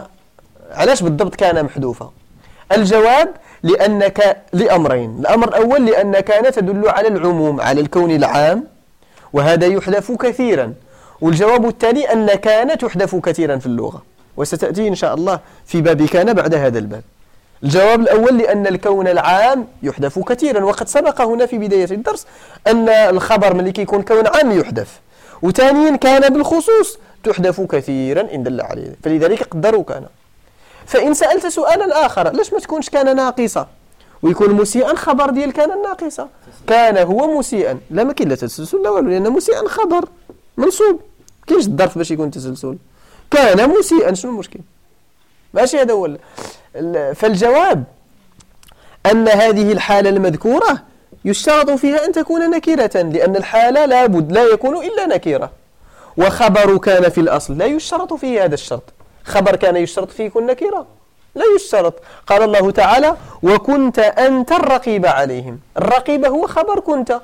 كان محذوفة؟ الجواب لأنك لأمرين. الأمر الأول لأن كان تدل على العموم، على الكون العام، وهذا يحذف كثيرا. والجواب الثاني أن كان تحذف كثيرا في اللغة، وستأتي إن شاء الله في باب كان بعد هذا الباب. الجواب الأول لأن الكون العام يحذف كثيرا، وقد سبق هنا في بداية الدرس أن الخبر ملي كيكون كون عام يحذف. وثانيا كان بالخصوص تحذف كثيرا إن دل عليه، فلذلك قدروا كان. فإن سألت سؤالا آخر، ليش ما تكونش كان ناقصة ويكون مسيئا خبر ديال كان الناقصة؟ كان هو مسيئا، لا ما كاين لا تسلسل لا والو، لأن مسيئا خبر منصوب، كاينش الظرف باش يكون تسلسل. كان مسيئا، شنو المشكل؟ ماشي هذا هو. فالجواب أن هذه الحالة المذكورة يشترط فيها أن تكون نكرة، لأن الحالة لابد لا يكون إلا نكرة. وخبر كان في الأصل لا يشترط فيه هذا الشرط. خبر كان يشترط فيه يكون نكرة؟ لا يشترط. قال الله تعالى وكنت أنت الرقيب عليهم. الرقيب هو خبر كنت،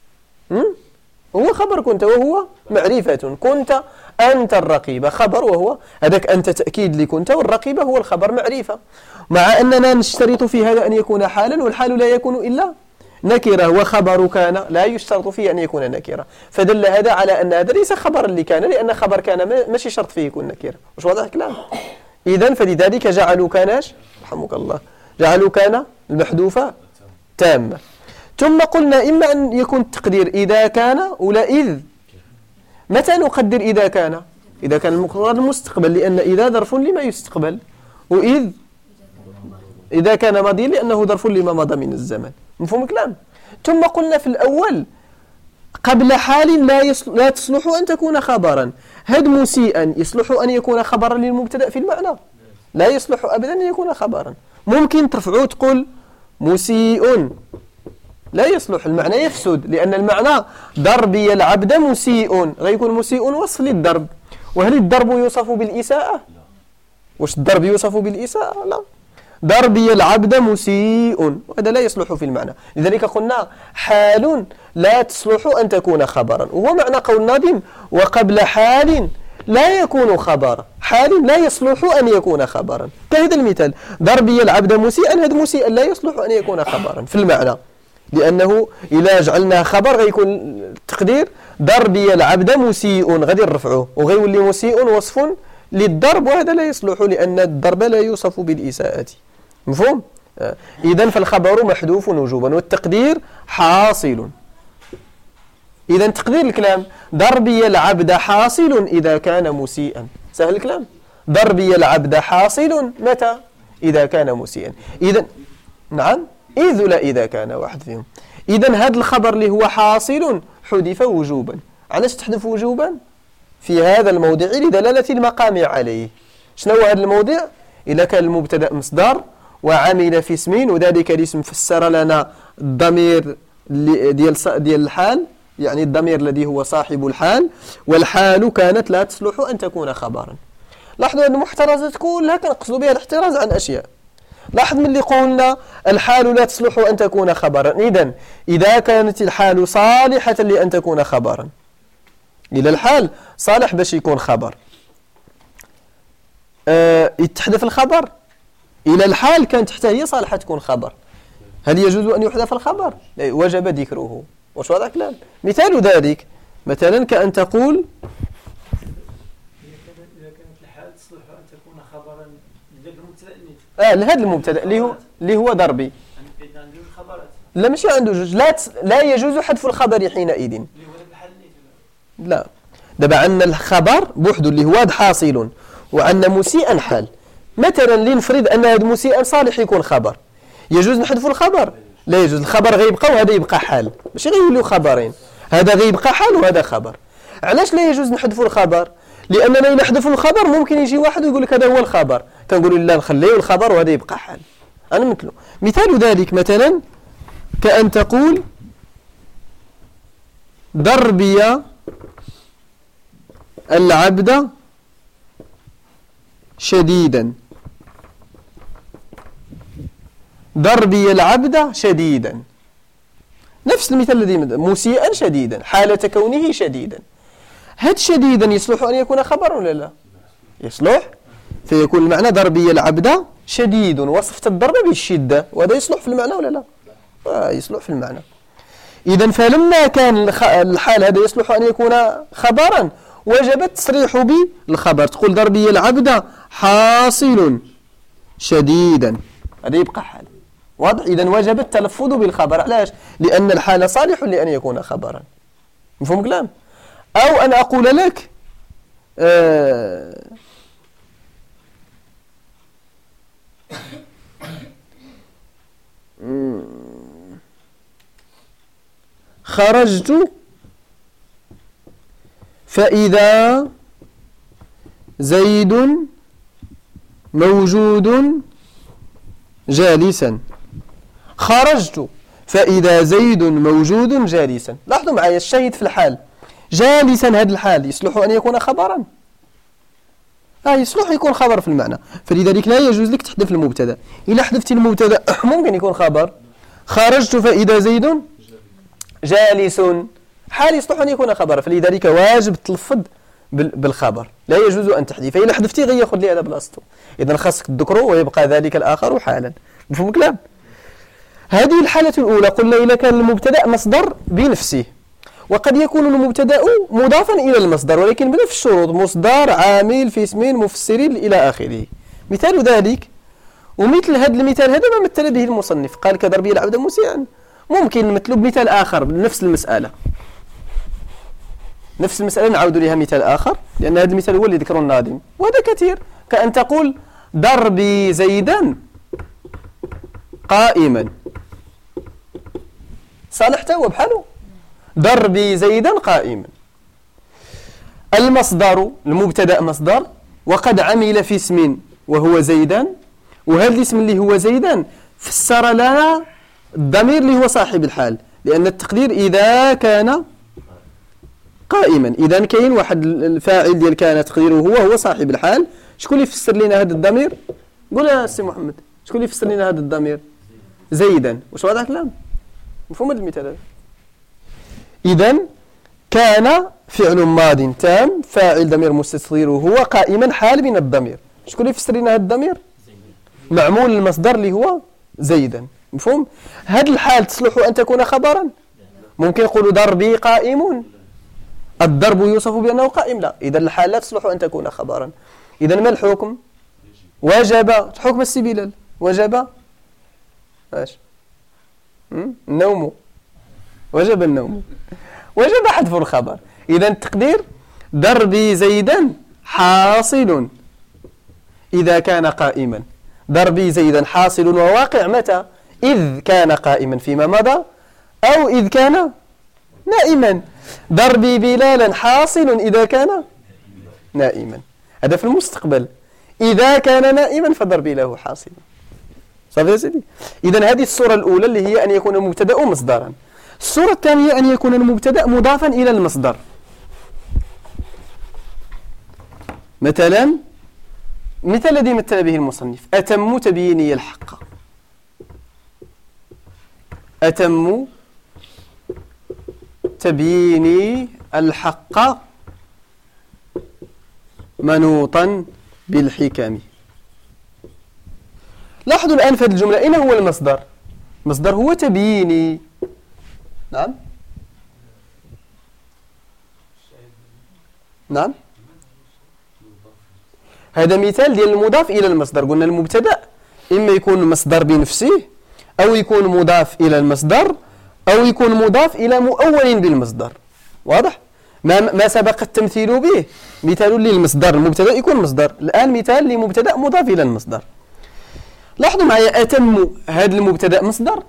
هو خبر كنت وهو معرفة. كنت أنت الرقيب خبر، وهو هذاك أنت تأكيد لكنت، والرقيب هو الخبر معرفة. مع أننا نشترط في هذا أن يكون حالا، والحال لا يكون إلا نكرة، وخبر كان لا يشترط فيه أن يكون نكرة. فدل هذا على أن هذا ليس خبر اللي كان، لأن خبر كان ماشي شرط فيه يكون نكرة. واش واضح الكلام؟ إذن فلذلك جعلوا كاناش رحمك الله، جعلوا كان المحذوفة تامة. ثم قلنا إما أن يكون التقدير إذا كان ولا إذ. متى نقدر إذا كان؟ إذا كان المقدر المستقبل، لأن إذا ظرف لما يستقبل، وإذ إذا كان ماضي لأنه ظرف لما مضى من الزمن. مفهوم الكلام؟ ثم قلنا في الأول قبل حال لا تصلح أن تكون خبرا. هذا مسيئا يصلح أن يكون خبرا للمبتدأ في المعنى؟ لا يصلح أبدا أن يكون خبرا. ممكن ترفعه تقول مسيء، لا يصلح، المعنى يفسد، لأن المعنى ضربي العبد مسيء، غيكون مسيء وصف للضرب. وهل الضرب يوصف بالإساءة؟ واش الضرب يوصف بالإساءة؟ لا، ضربي العبد مسيء، وهذا لا يصلح في المعنى. لذلك قلنا حال لا تصلح أن تكون خبرا، وهو معنى قول الناظم وقبل حال لا يكون خبرا. حال لا يصلح أن يكون خبرا، كهذا المثال ضربي العبد مسيئا، هذا مسيئا لا يصلح أن يكون خبرا في المعنى، لأنه إذا جعلناه خبر غيكون التقدير ضربي العبد مسيء، غادي نرفعوه وغيولي مسيء وصف للضرب، وهذا لا يصلح لأن الضرب لا يوصف بالإساءة. مفهوم؟ إذن فالخبر محذوف وجوبا، والتقدير حاصل. إذن تقدير الكلام ضربي العبد حاصل إذا كان مسيئا. سهل الكلام. ضربي العبد حاصل متى؟ إذا كان مسيئا. إذن نعم، إذ لا إذا كان واحد فيهم. إذن هذا الخبر اللي هو حاصل حذف وجوبا. علاش تحذف وجوبا؟ في هذا الموضع لدلالة المقام عليه. شنو هو هذا الموضع؟ إذا كان المبتدأ مصدر وعمل في اسم، وذلك الاسم فسر لنا الضمير ديال الحال، يعني الضمير الذي هو صاحب الحال، والحال كانت لا تصلح أن تكون خبرا. لاحظوا هذه المحترزات كلها كنقصدوا بها الاحتراز عن أشياء. لاحظ من اللي قلنا الحال لا تصلح أن تكون خبرا، إذن إذا كانت الحال صالحة لأن تكون خبرا، إلى الحال صالح باش يكون خبر، يتحذف الخبر. إلى الحال كانت حتى هي صالحة تكون خبر، هل يجوز أن يحذف الخبر؟ وجب ذكره. واش هذا الكلام؟ مثال ذلك مثلا كأن تقول إذا كانت الحال تصلح أن تكون خبرا لهذا لهذا المبتدأ اللي هو ضربي. لا ماشي عنده جوج، لا يجوز حذف الخبر حينئذ. لا، دابا عندنا الخبر بوحده اللي هو حاصل، وعندنا مسيئا حال. مثلا لنفرض أن هذا مسيئا صالح يكون خبر، يجوز نحذف الخبر؟ لا يجوز. الخبر غيبقى وهذا يبقى حال، ماشي غيوليو خبرين، هذا غيبقى حال وهذا خبر. علاش لا يجوز نحذف الخبر؟ لأننا إذا نحذف الخبر ممكن يجي واحد ويقول لك هذا هو الخبر، كنقول لا نخليه الخبر وهذا يبقى حال. أنا مثله مثال ذلك مثلا كأن تقول ضربي العبد شديدا. ضربي العبد شديدا، نفس المثال الذي مسيئا شديدا، حالة كونه شديدا. هاد شديدا يصلح أن يكون خبر ولا لا؟ يصلح، فيكون المعنى ضربي العبد شديد، وصفت الضرب بالشدة، وهذا يصلح في المعنى ولا لا؟ يصلح في المعنى. إذن فلما كان الحال هذا يصلح أن يكون خبرا، وجب التصريح بالخبر، تقول ضربي العبد حاصل شديدا، هذا يبقى حال واضح. إذن وجب التلفظ بالخبر. علاش؟ لأن الحال صالح لأن يكون خبرا. مفهوم كلام؟ أو أن أقول لك خرجت فإذا زيد موجود جالسا. خرجت فإذا زيد موجود جالسا. لاحظوا معي الشاهد في الحال جالسا، هذا الحال يصلح أن يكون خبرا، يصلح يكون خبر في المعنى، فلذلك لا يجوز لك تحذف المبتدا. إذا حذفت المبتدا ممكن يكون خبر. خرجت فإذا زيد جالس، حال يصلح أن يكون خبر، فلذلك واجب تلفظ بالخبر، لا يجوز أن تحذفه. إذا حذفتي غير يأخذ لي هذا بلاصته، إذا خاصك تذكره ويبقى ذلك الآخر حالا. مفهوم الكلام؟ هذه الحالة الأولى. قلنا إذا كان المبتدا مصدر بنفسه، وقد يكون المبتدا مضافا إلى المصدر ولكن بنفس الشروط، مصدر عامل في اسم مفسرين إلى آخره. مثال ذلك، ومثل هذا المثال هذا ما مثل به المصنف، قال كضربي العبد مسيئا. ممكن نمثله بمثال آخر نفس المسألة، نفس المسألة نعود لها مثال آخر، لأن هذا المثال هو اللي ذكره الناظم، وهذا كثير، كأن تقول ضربي زيدا قائما. صالح هو بحاله، ضربي زيدا قائما. المصدر المبتدا مصدر، وقد عمل في اسم وهو زيدا، وهذا الاسم اللي هو زيدا فسر لنا الضمير اللي هو صاحب الحال، لأن التقدير إذا كان قائما. إذا كاين واحد الفاعل ديال كان تقديره هو صاحب الحال. شكون اللي يفسر لنا هذا الضمير؟ قول يا سي محمد، شكون اللي يفسر لنا هذا الضمير؟ زيدا. واش واضح الكلام؟ مفهوم هذا المثال هذا؟ إذا كان فعل ماض تام، فاعل ضمير مستتر هو، قائما حال من الضمير. شكون اللي يفسر لنا هذا الضمير؟ معمول المصدر اللي هو زيدا. مفهوم؟ هذا الحال تصلح أن تكون خبرا؟ ممكن يقولوا ضربي قائم، الضرب يوصف بأنه قائم، لا. إذا الحال لا تصلح أن تكون خبرا. إذا ما الحكم؟ وجب حكم السي بلال، وجب ايش؟ النوم، وجب النوم، وجب حذف الخبر. إذا التقدير ضربي زيدا حاصل إذا كان قائما. ضربي زيدا حاصل وواقع متى؟ إذ كان قائما فيما مضى، أو إذ كان نائما. ضربي بلالا حاصل إذا كان نائما، هذا في المستقبل. إذا كان نائما فضربي له حاصل. صافي يا سيدي؟ إذا هذه الصورة الأولى اللي هي أن يكون المبتدأ مصدرا. الصورة الثانية أن يكون المبتدأ مضافا إلى المصدر. مثلا مثل الذي مثل به المصنف: أتم تبييني الحق. أتم تبييني الحق منوطا بالحكم. لاحظوا الآن في هذه الجملة أين هو المصدر؟ المصدر هو تبييني. نعم نعم، هذا مثال ديال المضاف إلى المصدر. قلنا المبتدأ إما يكون مصدر بنفسه، أو يكون مضاف إلى المصدر، أو يكون مضاف إلى مؤول بالمصدر. واضح؟ ما سبق التمثيل به مثال للمصدر، المبتدأ يكون مصدر. الآن مثال لمبتدأ مضاف إلى المصدر. لاحظوا معي، أتم هذا المبتدأ مصدر؟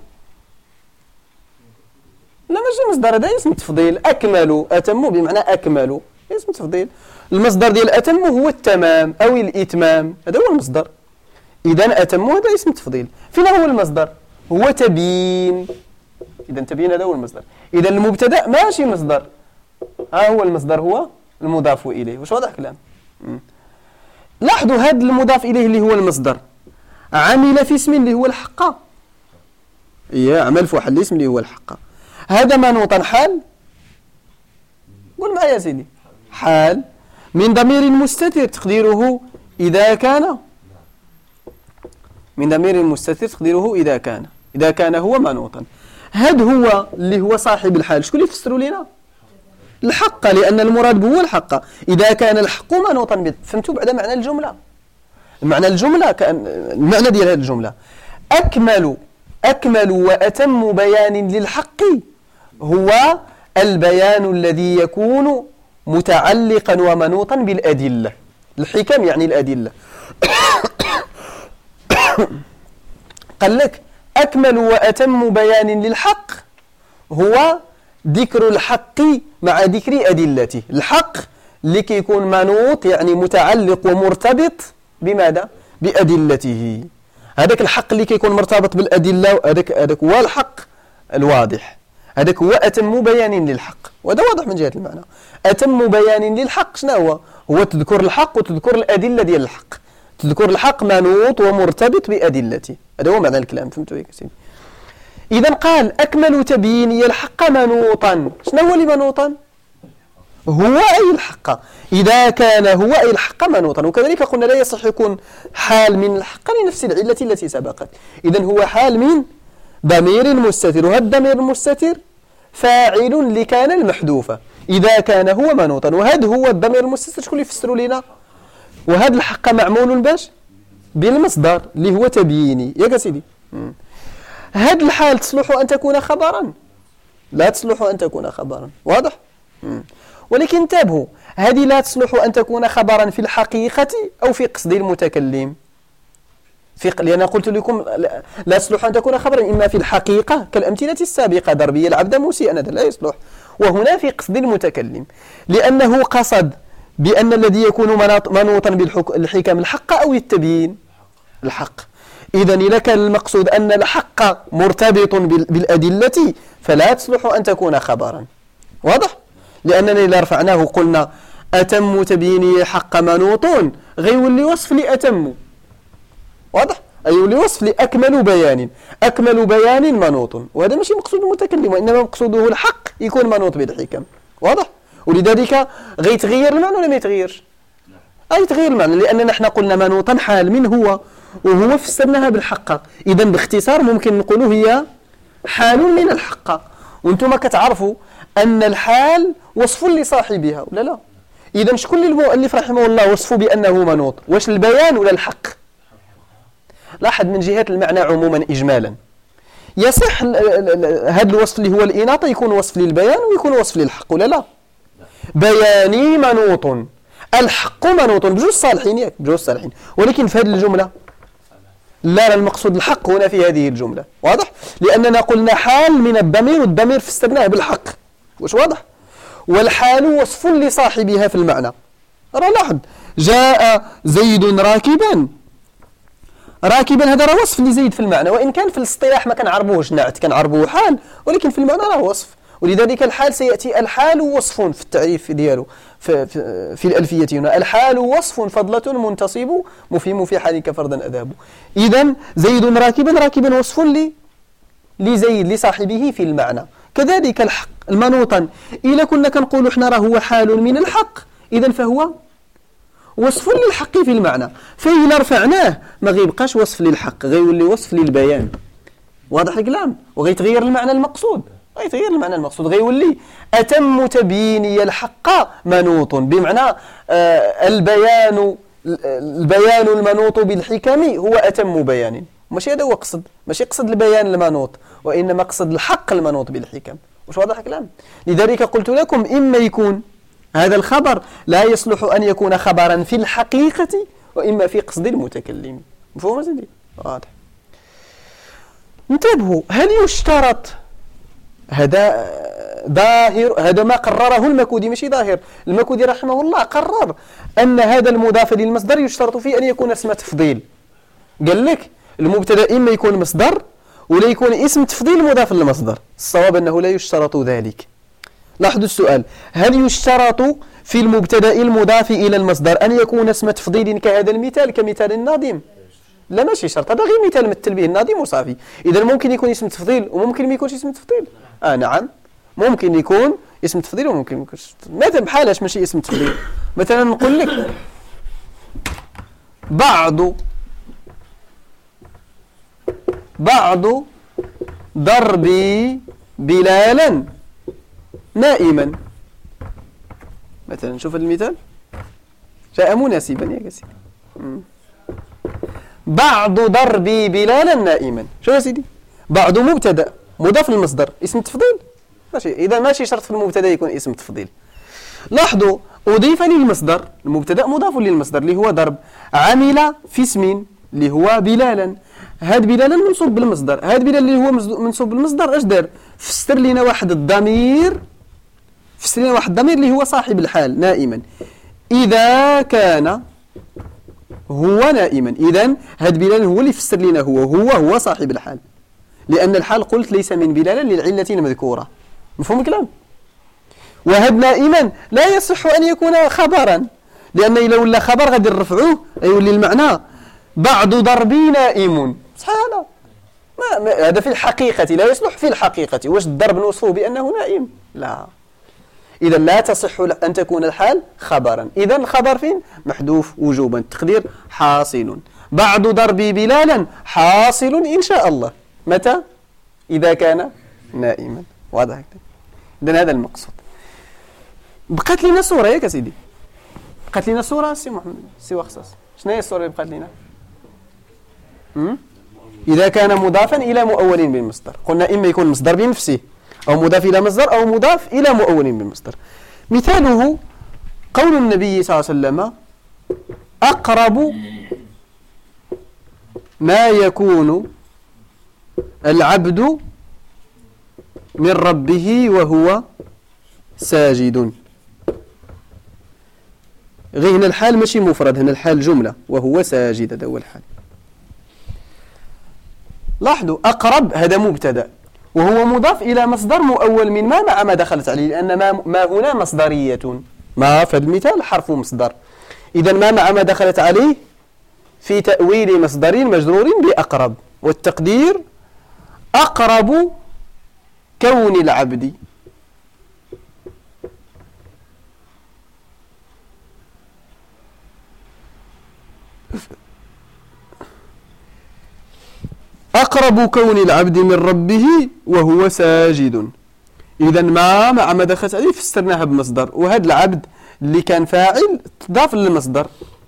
لا ماشي مصدر، هذا اسم تفضيل. أكمل، أتم بمعنى أكمل، اسم تفضيل. المصدر ديال أتم هو التمام أو الإتمام، هذا هو المصدر. إذا أتم هذا اسم تفضيل. فين هو المصدر؟ هو تبيين. إذا تبيين هذا هو المصدر. إذا المبتدأ ماشي مصدر، ها هو المصدر هو المضاف إليه. واش واضح الكلام؟ لاحظوا هذا المضاف إليه اللي هو المصدر عمل في اسم اللي هو الحق. عمل في واحد الاسم اللي هو الحق. هذا منوطا حال، قول معايا يا سيدي، حال من ضمير مستتر تقديره إذا كان، من ضمير مستتر تقديره إذا كان هو منوطا. هذا هو اللي هو صاحب الحال. شكون اللي يفسروا لنا؟ الحق، لأن المراد به هو الحق. إذا كان الحق منوطا فهمتوا بعد معنى الجملة؟ معنى الجملة المعنى ديال هذه الجملة أكمل وأتم بيان للحق هو البيان الذي يكون متعلقا ومنوطا بالأدلة. الحكم يعني الأدلة. قال لك أكمل وأتم بيان للحق هو ذكر الحق مع ذكر أدلته. الحق اللي كيكون منوط يعني متعلق ومرتبط بماذا؟ بأدلته. هذاك الحق اللي كيكون مرتبط بالأدلة، هذاك هو الحق الواضح. هذاك هو أتم بيان للحق، وهذا واضح من جهة المعنى. أتم بيان للحق شنو هو تذكر الحق وتذكر الأدلة ديال الحق. تذكر الحق منوط ومرتبط بأدلته. هذا هو معنى الكلام. فهمتوا يا سيدي؟ إذا قال أكمل تبيين الحق منوطا. شنو هو اللي منوطا؟ هو أي الحق. إذا كان هو أي الحق منوطا. وكذلك قلنا لا يصح يكون حال من الحق لنفس العلة التي سبقت. إذا هو حال من ضمير مستتر، وهذا الضمير المستتر فاعل لكان المحذوفة إذا كان هو منوطا. وهذا هو الضمير المستتر. شكون اللي يفسروا لنا؟ وهذا الحق معمول باش بالمصدر اللي هو تبييني يا سيدي. هذه الحال تصلح أن تكون خبرا؟ لا تصلح أن تكون خبرا. واضح؟ ولكن انتبهوا، هذه لا تصلح أن تكون خبرا في الحقيقة أو في قصد المتكلم. لأن قلت لكم لا تصلح أن تكون خبرا إما في الحقيقة كالأمثلة السابقة ضربي العبد مسيئا، هذا لا يصلح. وهنا في قصد المتكلم لأنه قصد بأن الذي يكون منوطا بالحكم الحق أو التبيين الحق. إذن إذا كان المقصود أن الحق مرتبط بالأدلة فلا تصلح أن تكون خبرا. واضح؟ لأننا إذا رفعناه قلنا أتم تبيين الحق منوط غيولي وصف لأتم. واضح؟ أي يولي وصف لأكمل بيان. أكمل بيان منوط، وهذا ماشي مقصود المتكلم، وإنما مقصوده الحق يكون منوط بالحكم. واضح؟ ولذلك غيتغير المعنى ولا ما يتغيرش؟ يتغير المعنى، لأننا نحن قلنا منوطا حال من هو، وهو فسرناها بالحق. إذا باختصار ممكن نقوله هي حال من الحق. وانتم كتعرفوا أن الحال وصف لصاحبها ولا لا؟ إذا شكون المؤلف رحمه الله وصفه بأنه منوط؟ واش البيان ولا الحق؟ لاحظ من جهة المعنى عموما إجمالا يصح هذا الوصف اللي هو الإناطة يكون وصف للبيان ويكون وصف للحق ولا لا؟ بياني منوط، الحق منوط بجوج صالحين ياك بجوج صالحين. ولكن في هذه الجملة لا، المقصود الحق هنا في هذه الجملة. واضح؟ لأننا قلنا حال من الضمير، والضمير فسرناه بالحق. واش واضح؟ والحال وصف لصاحبها في المعنى. لاحظ جاء زيد راكبا. راكبا هذا راه وصف لزيد في المعنى، وإن كان في الاصطلاح ما كنعربوهش نعت، كنعربوه حال، ولكن في المعنى راه وصف. ولذلك الحال سيأتي الحال وصف في التعريف ديالو في الألفية هنا. الحال وصف فضلة منتصب مفهم في حالك فردا أذهب. إذن زيد راكبا، راكبا وصف لزيد لصاحبه في المعنى. كذلك الحق المنوطا إذا كنا كنقولوا احنا راه هو حال من الحق، إذن فهو وصف للحق في المعنى. فإذا رفعناه ما غيبقاش وصف للحق، غيولي وصف للبيان. واضح الكلام؟ وغيتغير المعنى المقصود، غيتغير المعنى المقصود، غيولي أتم تبييني الحق منوط، بمعنى البيان المنوط بالحكم هو أتم بيان. ماشي هذا هو قصد، ماشي قصد البيان المنوط، وإنما قصد الحق المنوط بالحكم. واش واضح الكلام؟ لذلك قلت لكم إما يكون هذا الخبر لا يصلح أن يكون خبرا في الحقيقة، وإما في قصد المتكلم. مفهوم سيدي؟ واضح. انتبهوا، هل يشترط هذا ظاهر؟ هذا ما قرره المكودي ماشي ظاهر. المكودي رحمه الله قرر أن هذا المضاف للمصدر يشترط فيه أن يكون اسم تفضيل. قال لك المبتدا إما يكون مصدر ولا يكون اسم تفضيل مضاف للمصدر. الصواب أنه لا يشترط ذلك. لاحظوا السؤال، هل يشترط في المبتدا المضاف إلى المصدر أن يكون اسم تفضيل كهذا المثال كمثال الناظم؟ لا ماشي شرط، هذا غير مثال مثل به الناظم وصافي. إذا ممكن يكون اسم تفضيل وممكن ما يكونش اسم تفضيل. نعم ممكن يكون اسم تفضيل وممكن يكونش مثلا بحالاش ماشي اسم تفضيل. مثلا نقول لك بعض ضربي بلالا نائما. مثلا شوف هذا المثال جاء مناسبا يا كسي. بعض ضربي بلالا نائما. شو يا سيدي؟ بعض مبتدا مضاف للمصدر اسم تفضيل ماشي. اذا ماشي شرط في المبتدا يكون اسم تفضيل. لاحظوا اضيف للمصدر المبتدا مضاف للمصدر اللي هو ضرب عمل في اسم اللي هو بلالا. هاد بلالا منصوب بالمصدر. هاد بلال اللي هو منصوب بالمصدر اش دار؟ فسر لنا واحد الضمير اللي هو صاحب الحال نائما. اذا كان هو نائما اذا هاد بلال هو اللي فسر لنا هو صاحب الحال، لان الحال قلت ليس من بلالا للعله المذكوره. مفهوم الكلام؟ وهاد نائما لا يصح ان يكون خبرا، لان الا ولا خبر غادي نرفعوه يولي المعنى بعض ضربي نائم. صحيح هذا هذا في الحقيقه لا يصلح. في الحقيقه واش الضرب نوصفه بانه نائم؟ لا. إذا لا تصح أن تكون الحال خبرا. إذا الخبر فين؟ محذوف وجوبا. التقدير حاصل. بعض ضربي بلالا حاصل إن شاء الله. متى؟ إذا كان نائما. واضح؟ إذن هذا المقصود. بقات لنا صورة ياك سيدي؟ بقات لنا صورة سي محمد سي وخصاص. شنو هي الصورة اللي بقات لنا؟ إذا كان مضافا إلى مؤول بالمصدر. قلنا إما يكون مصدر بنفسه أو مضاف إلى مصدر أو مضاف إلى مؤول بالمصدر. مثاله قول النبي صلى الله عليه وسلم أقرب ما يكون العبد من ربه وهو ساجد. غير هنا الحال ماشي مفرد، هنا الحال جملة وهو ساجد. هذا هو الحال. لاحظوا أقرب هذا مبتدأ وهو مضاف إلى مصدر مؤول من مع ما دخلت عليه، لأن ما هنا مصدرية. ما في المثال حرف مصدر. إذا مع ما دخلت عليه في تأويل مصدر مجرور بأقرب. والتقدير أقرب كون العبد. أقرب كون العبد من ربه وهو ساجد. إذا مع ما دخلت عليه فسرناها بمصدر، وهذا العبد اللي كان فاعل تضاف للمصدر.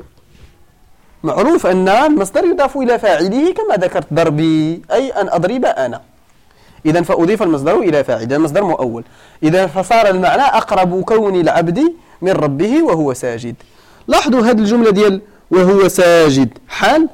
معروف أن المصدر يضاف إلى فاعله كما ذكرت ضربي أي أن أضرب أنا. إذا فأضيف المصدر إلى فاعل، المصدر مؤول. إذا فصار المعنى أقرب كون العبد من ربه وهو ساجد. لاحظوا هذه الجملة ديال وهو ساجد حال.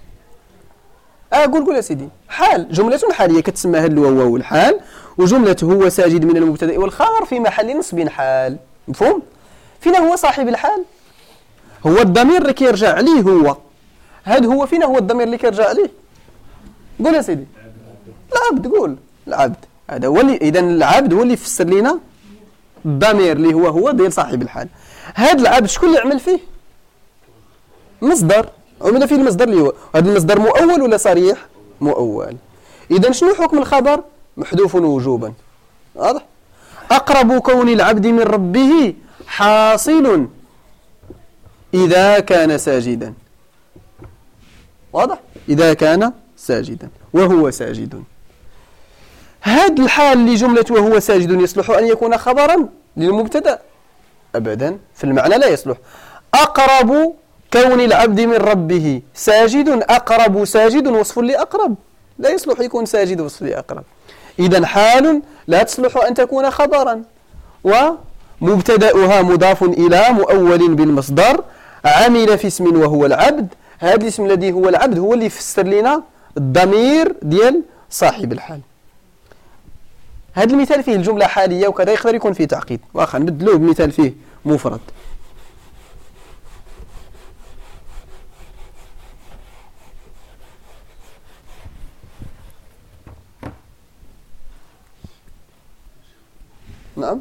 قول يا سيدي. حال جملة حالية كتسمى هذا الواو الحال، وجملة هو ساجد من المبتدأ والخبر في محل نصب حال. مفهوم؟ فينا هو صاحب الحال؟ هو الضمير اللي كيرجع عليه هو. هذا هو فينا هو الضمير اللي كيرجع عليه. قول يا سيدي. العبد. قول العبد. هذا هو اللي إذا العبد هو اللي يفسر لنا الضمير اللي هو ديال صاحب الحال. هذا العبد شكون اللي عمل فيه؟ مصدر. عمل فيه المصدر اللي هو هذا المصدر مؤول ولا صريح؟ مؤول. إذا شنو حكم الخبر؟ محذوف وجوبا. واضح؟ أقرب كون العبد من ربه حاصل إذا كان ساجدا. واضح؟ إذا كان ساجدا وهو ساجد. هذا الحال لجملة وهو ساجد يصلح أن يكون خبرا للمبتدأ؟ أبدا، في المعنى لا يصلح. أقرب كون العبد من ربه ساجد. أقرب ساجد وصف لأقرب، لا يصلح يكون ساجد وصف لأقرب. إذا حال لا تصلح أن تكون خبرا، ومبتدأها مضاف إلى مؤول بالمصدر عمل في اسم وهو العبد. هذا الاسم الذي هو العبد هو اللي يفسر لنا الضمير ديال صاحب الحال. هذا المثال فيه الجملة حالية وكذا يقدر يكون فيه تعقيد، واخا نبدلوه بمثال فيه مفرد. نعم.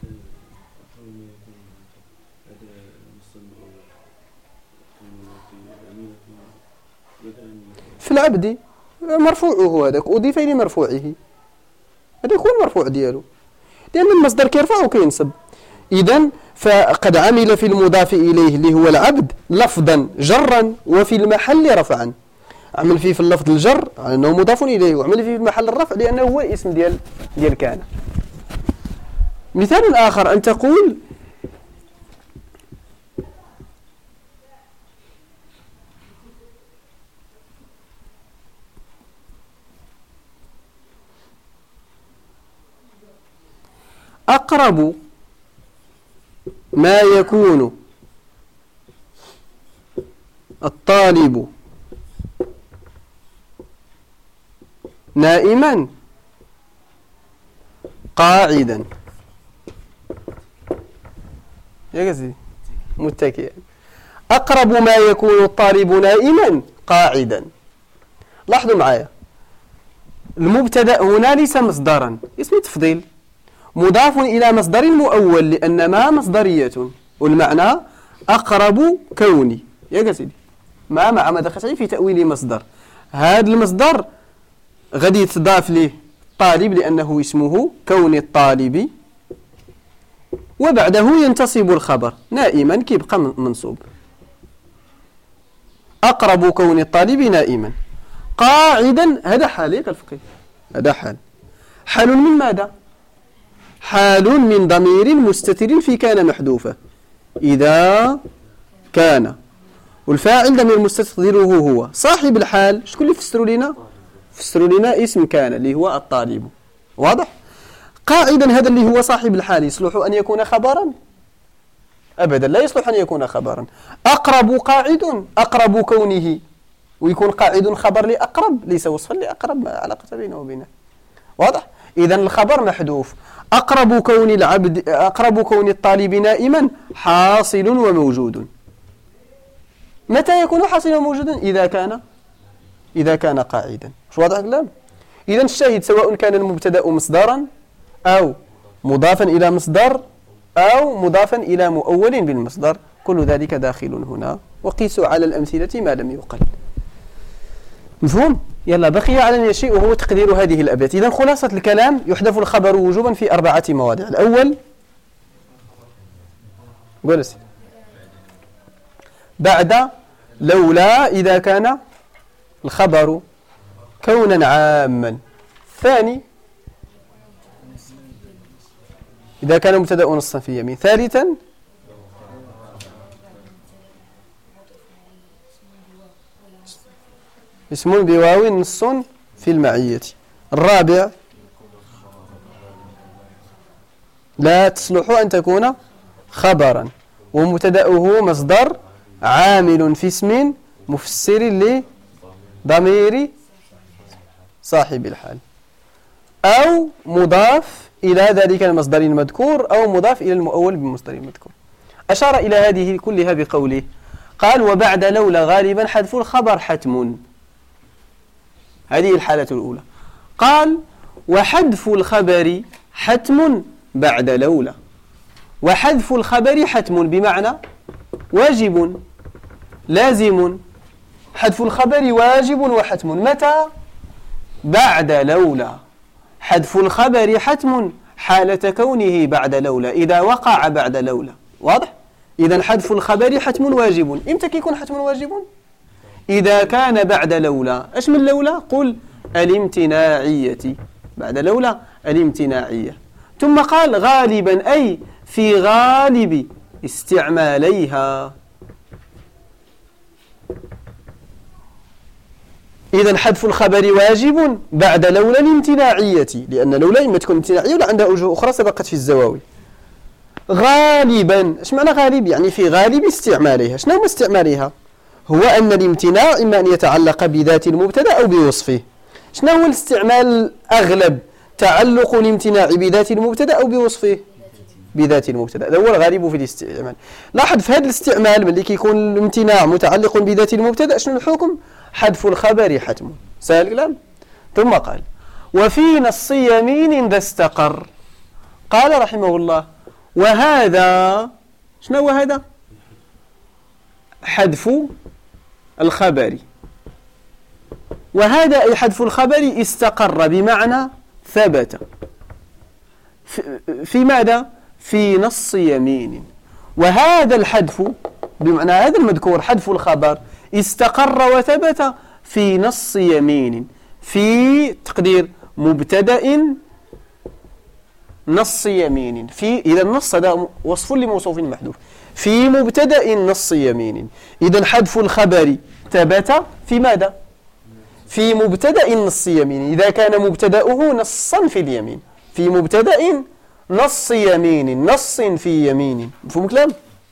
في العبد مرفوعه هذاك أضيف إلى مرفوعه، هذا يكون مرفوع ديالو، لأن المصدر كيرفع وكينصب. إذن فقد عمل في المضاف إليه اللي هو العبد لفظا جرا وفي المحل رفعا. عمل فيه في اللفظ الجر على أنه مضاف إليه، وعمل فيه في المحل الرفع لأنه هو اسم ديال كان. مثال آخر أن تقول أقرب ما يكون الطالب نائما قاعدا. يا قصدي متكئا. أقرب ما يكون الطالب نائما قاعدا. لاحظوا معايا المبتدأ هنا ليس مصدرا، اسم تفضيل مضاف إلى مصدر مؤول لأن ما مصدرية، والمعنى أقرب كوني. يا قصدي ما دخلت في تأويل مصدر. هذا المصدر غادي يتضاف له طالب لأنه اسمه كون الطالب، وبعده ينتصب الخبر نائما كيبقى منصوب. أقرب كون الطالب نائما قاعدا، هذا حال ياك الفقيه، هذا حال من ماذا؟ حال من ضمير مستتر في كان محذوفة إذا كان، والفاعل ضمير مستتر هو صاحب الحال. شكون اللي فسروا لنا اسم كان اللي هو الطالب. واضح؟ قاعدا هذا اللي هو صاحب الحال يصلح أن يكون خبرا؟ أبدا لا يصلح أن يكون خبرا. أقرب قاعد، أقرب كونه، ويكون قاعد خبر لأقرب ليس وصفا لأقرب، ما علاقة بينه وبينه. واضح؟ إذن الخبر محذوف. أقرب كون الطالب نائما حاصل وموجود. متى يكون حاصلا وموجودا؟ إذا كان قاعدا. مش واضح الكلام؟ إذن الشاهد سواء كان المبتدأ مصدرا أو مضافا إلى مصدر أو مضافا إلى مؤول بالمصدر، كل ذلك داخل هنا، وقيسوا على الأمثلة ما لم يقل. مفهوم؟ يلا بقي على الشيء وهو تقدير هذه الأبيات. إذن خلاصة الكلام يحذف الخبر وجوبا في 4 مواضع. الأول قولس بعد لولا إذا كان الخبر كونا عاما. الثاني إذا كان مبتدأ نصا في يمين. ثالثا اسم بواو نص في المعية. الرابع لا تصلح أن تكون خبرا ومبتدأه مصدر عامل في اسم مفسر لضمير صاحب الحال، أو مضاف إلى ذلك المصدر المذكور، أو مضاف إلى المؤول بالمصدر المذكور. أشار إلى هذه كلها بقوله قال وبعد لولا غالبا حذف الخبر حتم. هذه الحالة الأولى. قال وحذف الخبر حتم بعد لولا. وحذف الخبر حتم بمعنى واجب لازم. حذف الخبر واجب وحتم. متى؟ بعد لولا. حذف الخبر حتم حالة كونه بعد لولا، إذا وقع بعد لولا. واضح؟ إذن حذف الخبر حتم واجب. إمتى كيكون حتم واجب؟ إذا كان بعد لولا. إيش من لولا؟ قل الامتناعية. بعد لولا الامتناعية. ثم قال غالبا أي في غالب استعماليها. إذن حذف الخبر واجب بعد لولا الامتناعية، لأن لولا إما تكون امتناعية ولا عندها وجوه أخرى سبقت في الزواوي. غالبا إيش معنى غالب؟ يعني في غالب استعمالها. شنو هو استعمالها؟ هو أن الامتناع إما أن يتعلق بذات المبتدأ أو بوصفه. شنو هو الاستعمال الأغلب؟ تعلق الامتناع بذات المبتدأ أو بوصفه؟ بذات المبتدأ. هذا هو الغالب في الاستعمال. لاحظ في هذا الاستعمال ملي كيكون الامتناع متعلق بذات المبتدأ شنو الحكم؟ حذف الخبر حتم. سهل الكلام؟ ثم قال وفي نص يمين ذا استقر. قال رحمه الله وهذا شنو هو هذا؟ حذف الخبر. وهذا أي حذف الخبر استقر بمعنى ثبت. في ماذا؟ في نص يمين. وهذا الحذف بمعنى هذا المذكور حذف الخبر استقر وثبت في نص يمين، في تقدير مبتدأ نص يمين. في إذا النص هذا وصف لموصوف محذوف في مبتدأ نص يمين. إذا حذف الخبر ثبت في ماذا؟ في مبتدأ نص يمين، إذا كان مبتدأه نصا في اليمين، في مبتدأ نص يمين، نص في يمين. مفهوم الكلام؟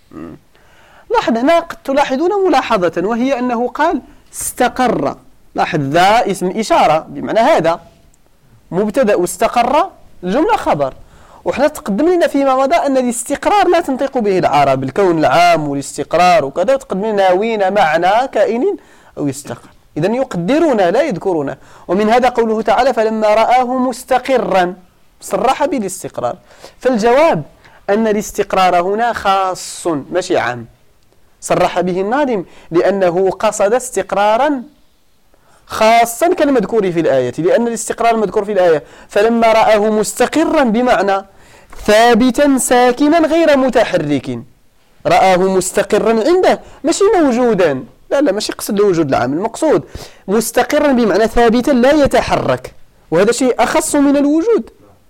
لاحظ هنا قد تلاحظون ملاحظة، وهي أنه قال استقر. لاحظ ذا اسم إشارة بمعنى هذا مبتدأ استقر الجملة خبر. وحنا تقدم لنا فيما مضى أن الاستقرار لا تنطق به العرب، الكون العام والاستقرار وكذا تقدم لنا وين معنى كائن أو يستقر. إذن يقدرون لا يذكرون. ومن هذا قوله تعالى فلما رآه مستقرا صرح بالاستقرار. فالجواب أن الاستقرار هنا خاص ماشي عام، صرح به الناظم لأنه قصد استقرارا خاصا كالمذكور في الآية، لأن الاستقرار المذكور في الآية فلما رآه مستقرا بمعنى ثابتا ساكنا غير متحرك. رآه مستقرا عنده ماشي موجودا، لا ماشي قصد الوجود العام، المقصود مستقرا بمعنى ثابتا لا يتحرك، وهذا شيء أخص من الوجود.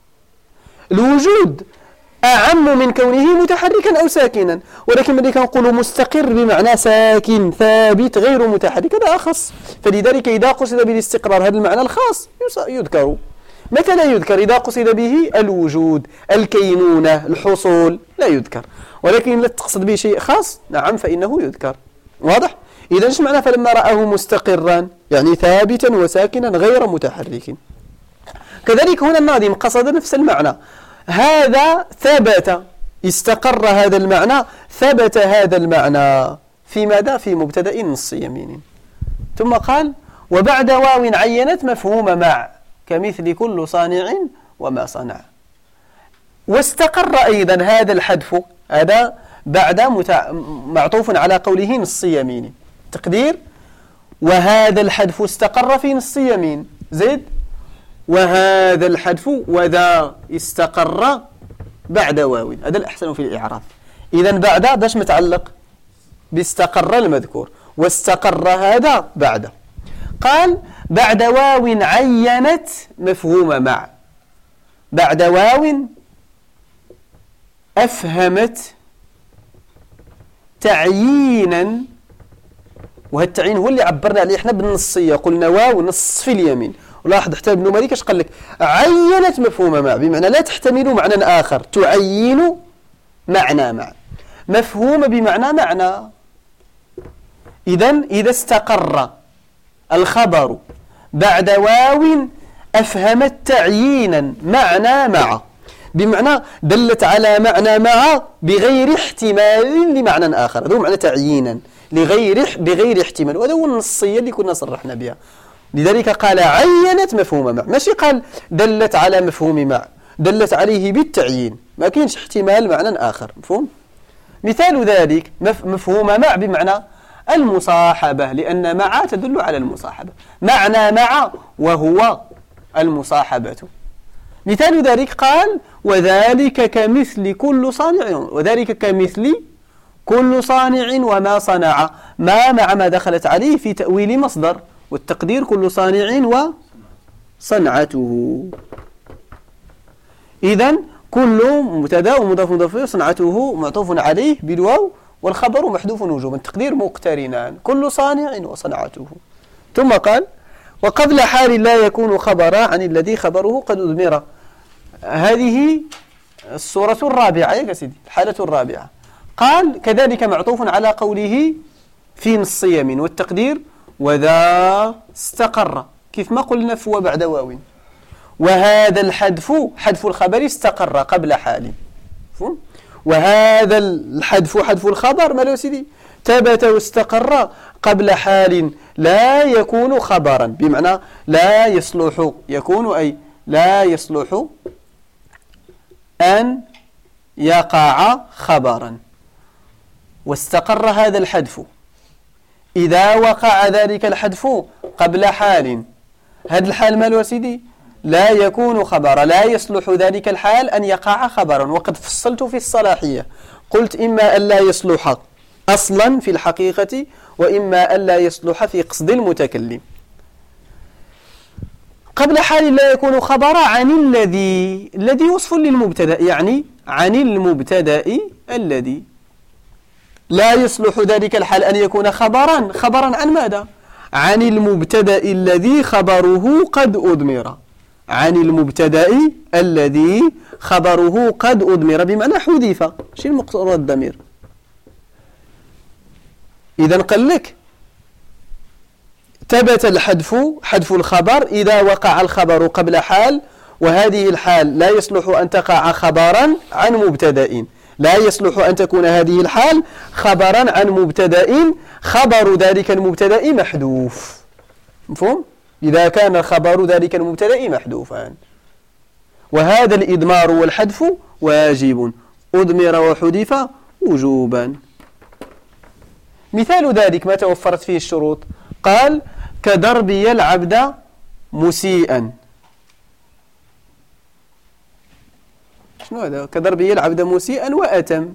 الوجود أعم من كونه متحركا أو ساكنا، ولكن ملي كنقولوا مستقر بمعنى ساكن ثابت غير متحرك هذا أخص. فلذلك إذا قصد بالاستقرار هذا المعنى الخاص يذكر. متى لا يذكر؟ إذا قصد به الوجود، الكينونة، الحصول لا يذكر. ولكن لا تقصد به شيء خاص نعم فإنه يذكر. واضح؟ إذا ايش معنى فلما رآه مستقرا؟ يعني ثابتا وساكنا غير متحرك. كذلك هنا الناظم قصد نفس المعنى، هذا ثبت استقر هذا المعنى، ثبت هذا المعنى في ماذا؟ في مبتدأ نص يمين. ثم قال وبعد واو عينت مفهوم مع كمثل كل صانع وما صنع. واستقر أيضا هذا الحذف، هذا بعد معطوف على قوله نص يمين، تقدير وهذا الحذف استقر في نص يمين زيد وهذا الحذف وذا استقر بعد واو. هذا الأحسن في الإعراب. إذن بعد باش متعلق باستقر المذكور، واستقر هذا بعد. قال بعد واو عينت مفهوم مع، بعد واو أفهمت تعيينا، وهذا التعيين هو اللي عبرنا عليه احنا بالنصية، قلنا واو نص في اليمين. ولاحظ حتى ابن مالك اش قال لك؟ عينت مفهوم مع بمعنى لا تحتمل معنى آخر، تعين معنى مع، مفهوم بمعنى معنى. إذا استقر الخبر بعد واو أفهمت تعيينا معنى مع، بمعنى دلت على معنى مع بغير احتمال لمعنى آخر. هذا هو معنى تعيينا بغير احتمال، وهذا هو النصية اللي كنا صرحنا بها. لذلك قال عينت مفهوم مع، ماشي قال دلت على مفهوم مع، دلت عليه بالتعيين، ما كاينش احتمال معنى آخر. مفهوم؟ مثال ذلك مفهوم مع بمعنى المصاحبة، لأن مع تدل على المصاحبة، معنى مع وهو المصاحبة. مثال ذلك قال وذلك كمثل كل صانع، وذلك كمثل كل صانع وما صنع، مع ما دخلت عليه في تأويل مصدر، والتقدير كل صانع وصنعته. إذن كل مبتدا ومضاف مضاف صنعته معطوف عليه بالواو، والخبر محذوف وجوبا، التقدير مقترنان كل صانع وصنعته. ثم قال وقبل حال لا يكون خبرا عن الذي خبره قد أضمر. هذه الصورة الرابعة يا سيدي، الحالة الرابعة. قال كذلك معطوف على قوله في نص يمين، والتقدير وذا استقر، كيف ما قلنا فهو بعد واو. وهذا الحذف حذف الخبر استقر قبل حال، وهذا الحذف حذف الخبر ما له سيدي ثبت واستقر قبل حال لا يكون خبرا، بمعنى لا يصلح يكون، أي لا يصلح أن يقع خبرا. واستقر هذا الحذف إذا وقع ذلك الحذف قبل حال. هذا الحال ماله سيدي لا يكون خبرا، لا يصلح ذلك الحال أن يقع خبرا. وقد فصلت في الصلاحية، قلت إما أن لا يصلح أصلا في الحقيقة، وإما أن لا يصلح في قصد المتكلم. قبل حال لا يكون خبرا عن الذي وصف للمبتدأ، يعني عن المبتدأ الذي لا يصلح ذلك الحال أن يكون خبرا عن ماذا؟ عن المبتدأ الذي خبره قد أضمر، عن المبتدأ الذي خبره قد أضمر بمعنى حذف، شيء المقصود الضمير. إذا قال لك ثبت حذف الخبر إذا وقع الخبر قبل حال، وهذه الحال لا يصلح أن تقع خبرا عن مبتدأ، لا يصلح أن تكون هذه الحال خبرا عن مبتدأ خبر ذلك المبتدأ محذوف. مفهوم؟ إذا كان خبر ذلك المبتدأ محذوفا، وهذا الإضمار والحذف واجب، أضمر وحذف وجوبا. مثال ذلك ما توفرت فيه الشروط، قال كضربي العبد مسيئا. شنو هذا؟ كضربي العبد مسيئا وأتم.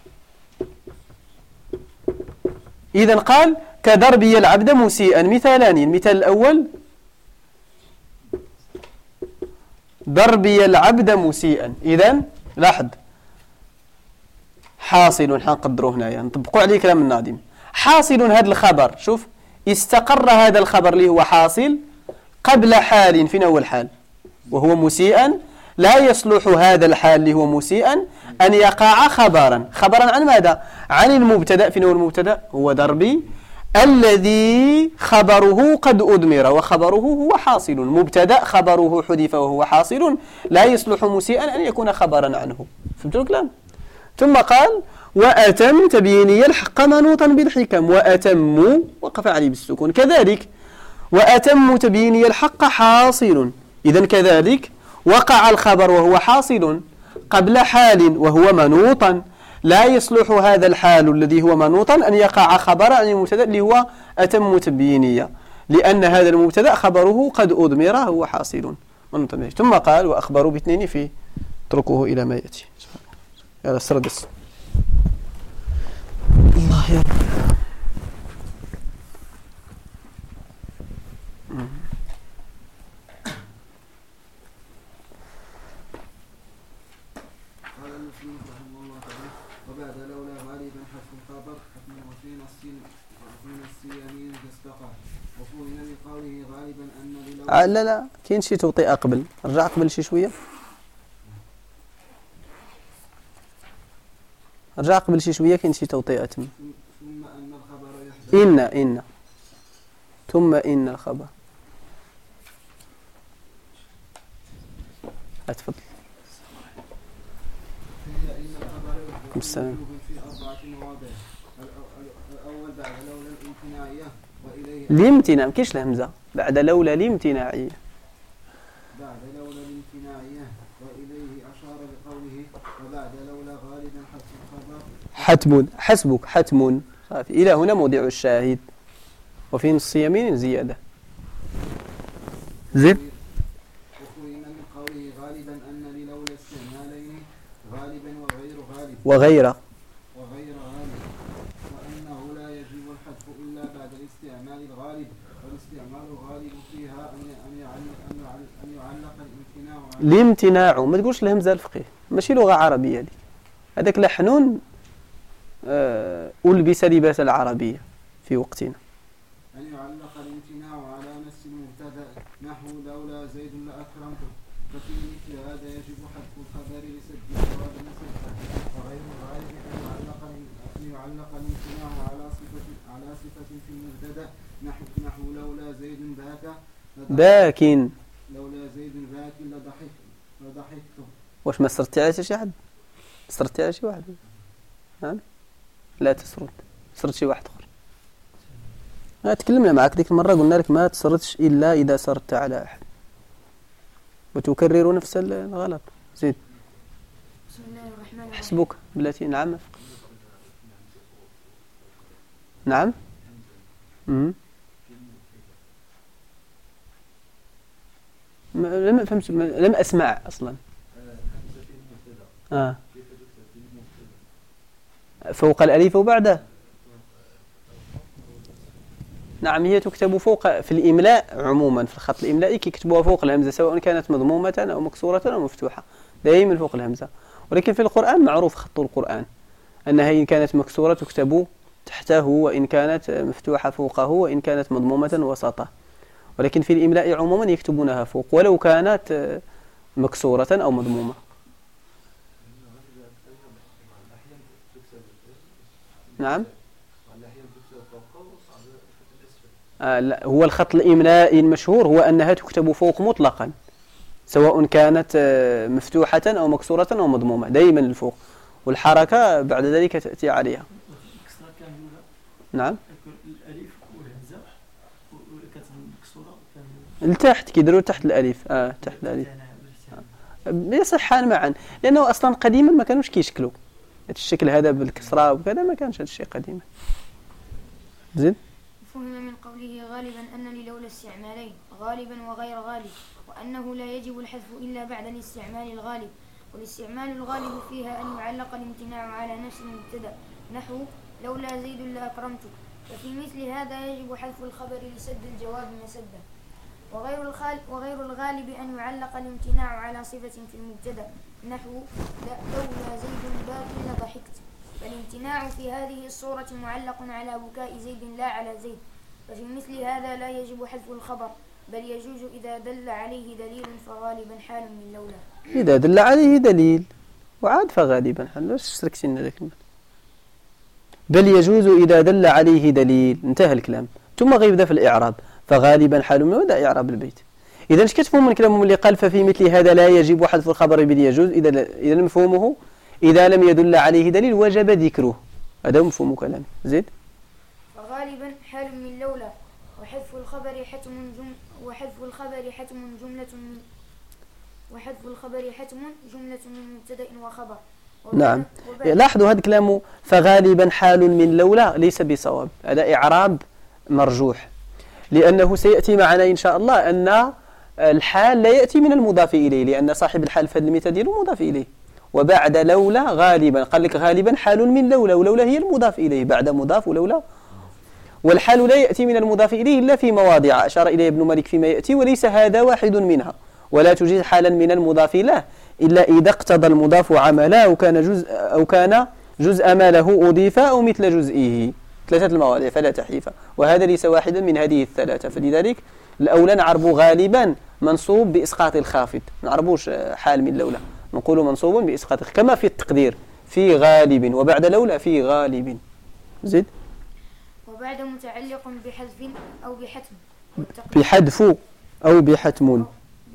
إذن قال كضربي العبد مسيئا مثالان. المثال الأول ضربي العبد مسيئا، إذن لاحظ حاصل، حنقدروا هنايا نطبقوا عليه كلام الناظم. حاصل هذا الخبر، شوف استقر هذا الخبر اللي هو حاصل قبل حال، فين هو الحال؟ وهو مسيئا. لا يصلح هذا الحال اللي هو مسيئا أن يقع خبرا عن ماذا؟ عن المبتدأ. فين هو المبتدأ؟ هو ضربي الذي خبره قد أضمر، وخبره هو حاصل، مبتدأ خبره حذف وهو حاصل، لا يصلح مسيئا أن يكون خبرا عنه. فهمتوا الكلام؟ ثم قال وأتم تبييني الحق منوطا بالحكم، وأتم وقف عليه بالسكون. كذلك وأتم تبييني الحق حاصل، إذن كذلك وقع الخبر وهو حاصل قبل حال وهو منوطا، لا يصلح هذا الحال الذي هو منوطا أن يقع خبر عن المبتدأ اللي هو أتم تبيينية، لأن هذا المبتدأ خبره قد أضمر هو حاصل. ثم قال وأخبروا باثنين في اتركوه إلى ما يأتي. هذا السردس. الله يا رب. قال المسلم رحمه الله تعالى وبعد لولا غالبا حذف الخبر حكم وفي نص يمين كاستقى وفهم لقوله غالبا أن لا كاين شي توطئة قبل، رجع قبل شي شوية، رجع قبل شي شوية كاين شي توطئة تما. ثم أن الخبر يحدث إن ثم إن الخبر. أتفضل. إن الخبر يحدث في 4 مواضع. الأول بعد لولا الامتناعية وإليه الامتناع، كاينش الهمزة بعد لولا الامتناعية. بعد لولا الامتناعية وإليه أشار بقوله وبعد لولا غالبا حذف الخبر حتم، حسبك حتم. صافي، إلى هنا موضع الشاهد. وفي نص يمين زيادة. زد. وفهم من قوله غالبا أن للولا استعمالين غالبا وغير غالب وأنه لا يجب الحذف إلا بعد الاستعمال الغالب، والاستعمال الغالب فيها أن يعلق الامتناع الامتناع. ما تقولش الهمزة الفقيه، ماشي لغة عربية دي، هذاك لحن ألبس لباس العربية في وقتنا. أن يعلق الامتناع على نفس المبتدأ نحو لولا زيد لأكرمته، ففي مثل هذا يجب حذف الخبر لسد جواب نسبه، وغير الغالب أن يعلق الامتناع على صفة في المبتدأ نحو لولا زيد باكن، لولا زيد باكن لضحكت. واش ما سرتي على شي حد؟ سرتي على شي واحد؟ لا تسرد، سرد شي واحد اخر. تكلمنا معك ديك المرة قلنا لك ما تسردش إلا إذا سردت على أحد، وتكرر نفس الغلط. زيد. بسم الله الرحمن الرحيم. حسبك بلاتي. نعم. نعم. لم فهمت، لم أسمع أصلا. الهمزة في المبتدأ كيف تكتب في المبتدأ؟ فوق الألف وبعده. نعم، هي تكتب فوق في الإملاء عموما، في الخط الإملائي كيكتبوها فوق الهمزة سواء كانت مضمومة أو مكسورة أو مفتوحة، دائما فوق الهمزة. ولكن في القرآن معروف خط القرآن أنها إن كانت مكسورة تكتب تحته، وإن كانت مفتوحة فوقه، وإن كانت مضمومة وسطه. ولكن في الإملاء عموما يكتبونها فوق ولو كانت مكسورة أو مضمومة. نعم. لا، هو الخط الإملائي المشهور هو أنها تكتب فوق مطلقا سواء كانت مفتوحة أو مكسورة أو مضمومة، دائما الفوق، والحركة بعد ذلك تأتي عليها. نعم. الألف والهمزة وكانت مكسورة لتحت كيديروا تحت الألف، تحت الألف يصحان معا، لأنه أصلا قديما ما كانوش كيشكلوا الشكل هذا بالكسرة وكذا، ما كانش هذا الشيء قديما. زين. فهم من قوله غالبا أن للولا استعمالين، غالبا وغير غالب، وأنه لا يجب الحذف إلا بعد الاستعمال الغالب، والاستعمال الغالب فيها أن يعلق الامتناع على نفس المبتدأ، نحو لولا زيد لأكرمتك، ففي مثل هذا يجب حذف الخبر لسد الجواب مسده. وغير الغالب أن يعلق الامتناع على صفة في المبتدأ، نحو لولا زيد باك لضحكت، فالامتناع في هذه الصورة معلق على بكاء زيد لا على زيد، ففي مثل هذا لا يجب حذف الخبر، بل يجوز إذا دل عليه دليل فغالبا حال من لولا. إذا دل عليه دليل وعاد فغالبا حال، واش سركتينا ذاك بل يجوز إذا دل عليه دليل، انتهى الكلام. ثم غيبدا في الإعراب، فغالبا حال من ودا إعراب البيت. إذا اش كتفهم من كلامهم اللي قال ففي مثل هذا لا يجب حذف الخبر بل يجوز؟ إذا مفهومه إذا لم يدل عليه دليل وجب ذكره، هذا مفهوم كلامه. زيد. فغالبا حال من لولا، وحذف الخبر حتم جملة من مبتدأ وخبر. نعم، لاحظوا هذا كلامه فغالبا حال من لولا ليس بصواب، هذا إعراب مرجوح، لأنه سيأتي معنا إن شاء الله أن الحال لا يأتي من المضاف إليه، لأن صاحب الحال في هذا المثال ديالو مضاف إليه. وبعد لولا غالبا قال لك غالبا حال من لولا، ولولا هي المضاف إليه، بعد مضاف ولولا. والحال لا يأتي من المضاف إليه إلا في مواضع أشار إليه ابن مالك فيما يأتي، وليس هذا واحد منها، ولا توجد حالا من المضاف له إلا إذا اقتضى المضاف عملا أو كان جزء ما له أضيف أو مثل جزئه، ثلاثة المواضع فلا تحريف، وهذا ليس واحدا من هذه الثلاثة. فلذلك الأولى نعرب غالبا منصوب بإسقاط الخافض، نعربوش حال من لولا، نقول منصوب بإسقاط، كما في التقدير في غالب وبعد لولا في غالب. زيد. وبعد متعلق بحذف أو بحتم، بحذف أو بحتم،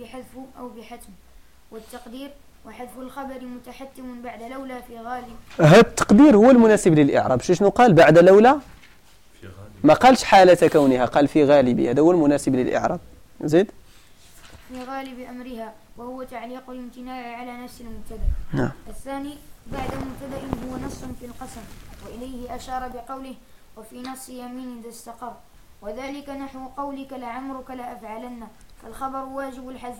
والتقدير وحذف الخبر متحتم بعد لولا في غالب. هذا التقدير هو المناسب للإعراب. شنو قال بعد لولا؟ في غالب. ما قالش حالة كونها، قال في غالب، هذا هو المناسب للإعراب. زيد. في غالب أمرها، وهو تعليق الامتناع على نفس المبتدأ. نعم. الثاني بعد مبتدأ هو نص في القسم، وإليه أشار بقوله وفي نص يمين إذا استقر، وذلك نحو قولك لعمرك لأفعلن، فالخبر واجب الحذف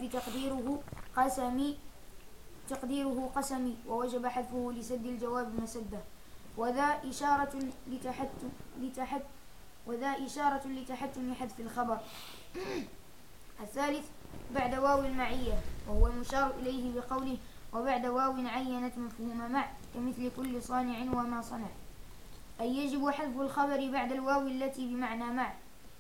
تقديره قسمي، ووجب حذفه لسد الجواب مسده، وذا إشارة لتحتم حذف الخبر. الثالث بعد واو المعية، وهو المشار إليه بقوله وبعد واو عينت مفهوم مع، كمثل كل صانع وما صنع، أي يجب حذف الخبر بعد الواو التي بمعنى مع،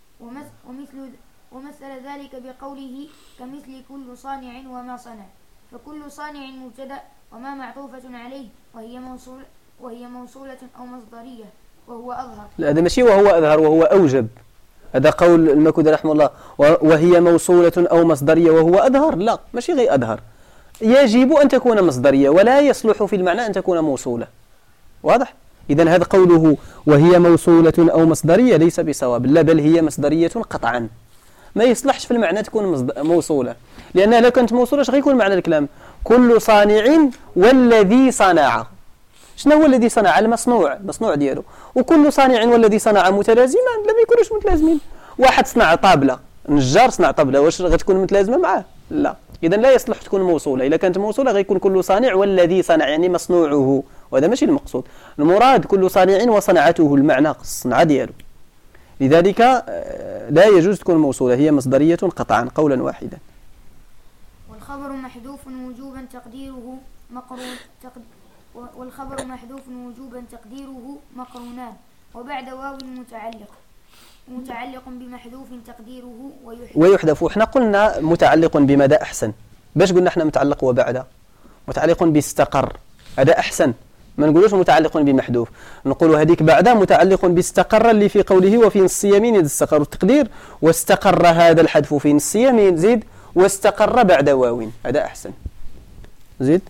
ومثل ذلك بقوله كمثل كل صانع وما صنع، فكل صانع مبتدأ وما معطوفة عليه، وهي موصولة أو مصدرية، وهو أظهر. لا، هذا ماشي وهو أظهر، وهو أوجب. هذا قول المكودي رحمه الله، وهي موصولة أو مصدرية وهو أظهر. لا، ماشي غير أظهر، يجب أن تكون مصدرية، ولا يصلح في المعنى أن تكون موصولة. واضح؟ إذن هذا قوله وهي موصولة أو مصدرية ليس بصواب، لا، بل هي مصدرية قطعا، ما يصلحش في المعنى تكون موصولة، لأنها لو كانت موصولة اش غيكون معنى الكلام؟ كل صانع والذي صنع. شنو هو الذي صنع؟ المصنوع ديالو. وكل صانع والذي صنع متلازمان، لا ما يكونوش متلازمين. واحد صنع طابلة، نجار صنع طابلة، واش غتكون متلازمة معاه؟ لا، إذا لا يصلح تكون موصولة. إذا كانت موصولة غيكون كل صانع والذي صنع، يعني مصنوعه، وهذا ماشي المقصود. المراد كل صانع وصنعته، المعنى الصنعة ديالو. لذلك لا يجوز تكون موصولة، هي مصدرية قطعا قولا واحدا. والخبر محذوف وجوبا تقديره مقرون والخبر محذوف وجوبا تقديره مقرونان وبعد واو متعلق بمحذوف تقديره ويحذف. وإحنا قلنا متعلق بماذا أحسن؟ باش قلنا إحنا متعلق وبعد؟ متعلق باستقر، هذا أحسن. ما نقولوش متعلق بمحذوف، نقول هذيك بعد متعلق باستقر اللي في قوله وفي نص يمين إذ استقر التقدير، واستقر هذا الحذف في نص يمين زيد واستقر بعد واو، هذا أحسن. زيد.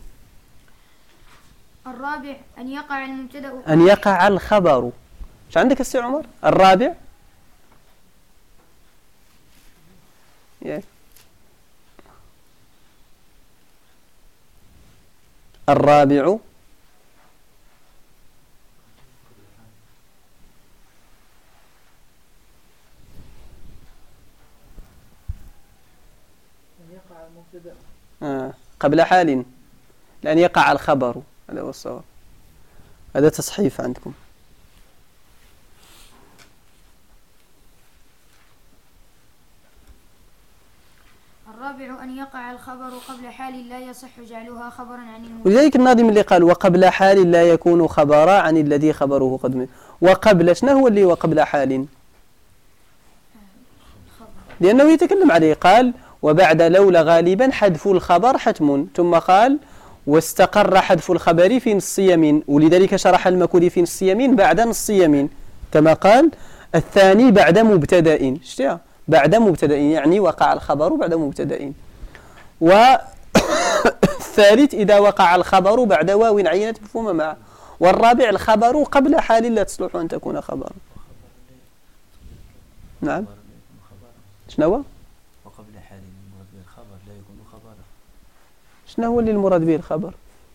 الرابع أن يقع المبتدأ، أن يقع الخبر. ايش عندك السي عمر؟ الرابع الرابع قبل حال، لأن يقع الخبر، هذا هو الصواب. هذا تصحيف عندكم. الرابع أن يقع الخبر قبل حال لا يصح جعلها خبرا عن المبتدأ. ولذلك الناظم اللي قال وقبل حال لا يكون خبرا عن الذي خبره قد من. وقبل شنو هو اللي وقبل حال؟ لأنه يتكلم عليه. قال وبعد لولا غالبا حذف الخبر حتم، ثم قال واستقر حذف الخبر في نص يمين، ولذلك شرح المكودي في نص يمين بعد نص يمين، كما قال الثاني بعد مبتدأ. شتيها؟ بعد مبتدأ، يعني وقع الخبر بعد مبتدأ. والثالث إذا وقع الخبر بعد واو عينت مفهومة معه. والرابع الخبر قبل حال لا تصلح أن تكون خبرا. نعم. شنو؟ وقبل حال المراد به الخبر لا يكون خبرا. شنو هو اللي المراد به الخبر؟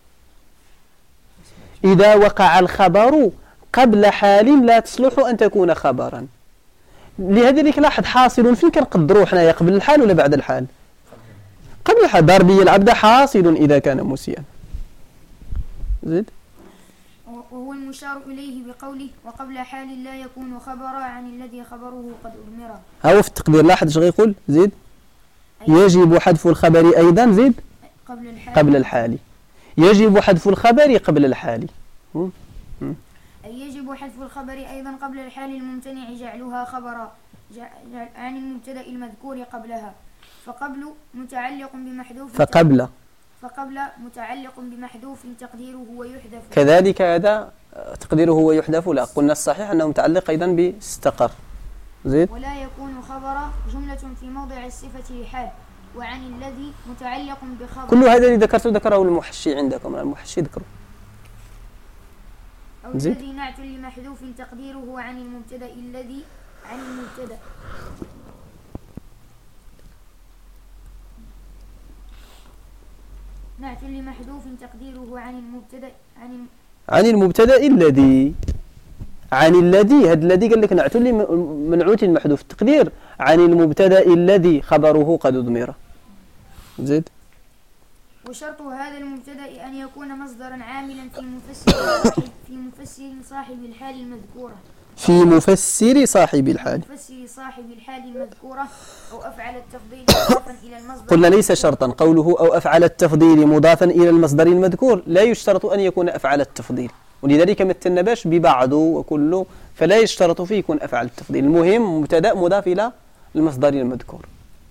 إذا وقع الخبر قبل حال لا تصلح أن تكون خبرا. لذلك لاحظ حاصل فين كنقدروا حنايا قبل الحال ولا بعد الحال؟ قبل الحال. ضربي العبد حاصل إذا كان مسيئا. زيد. وهو المشار إليه بقوله وقبل حال لا يكون خبرا عن الذي خبره قد أضمر. هو في التقدير لاحظ اش غيقول؟ زيد. يجب حذف الخبر أيضا زيد قبل الحال. يجب حذف الخبر قبل الحال. أي يجب حذف الخبر أيضا قبل الحال الممتنع جعلها خبرا عن المبتدأ المذكور قبلها. فقبل متعلق بمحذوف فقبل متعلق بمحذوف تقديره ويحذف. كذلك هذا تقديره ويحذف. لا، قلنا الصحيح أنه متعلق أيضا باستقر. زيد. ولا يكون خبرا جملة في موضع الصفة حال وعن الذي متعلق بخبر. كل هذا اللي ذكره المحشي عندكم، المحشي ذكره. أو الذي نعت لمحذوف تقديره عن المبتدأ الذي عن المبتدأ. نعت لمحذوف تقديره عن المبتدأ عن المبتدأ الذي عن الذي. هذا الذي قال لك نعت منعوت المحذوف التقدير عن المبتدأ الذي خبره قد أضمر. زيد. وشرط هذا المبتدأ أن يكون مصدرا عاملا في مفسر صاحب الحال المذكورة. في مفسر صاحب الحال. مفسر صاحب الحال المذكورة أو أفعل التفضيل مضافا إلى المصدر. قلنا ليس شرطا قوله أو أفعل التفضيل مضافا إلى المصدر المذكور، لا يشترط أن يكون أفعل التفضيل، ولذلك مثلنا باش ببعضه وكله، فلا يشترط فيه يكون أفعل التفضيل. المهم مبتدأ مضاف إلى المصدر المذكور.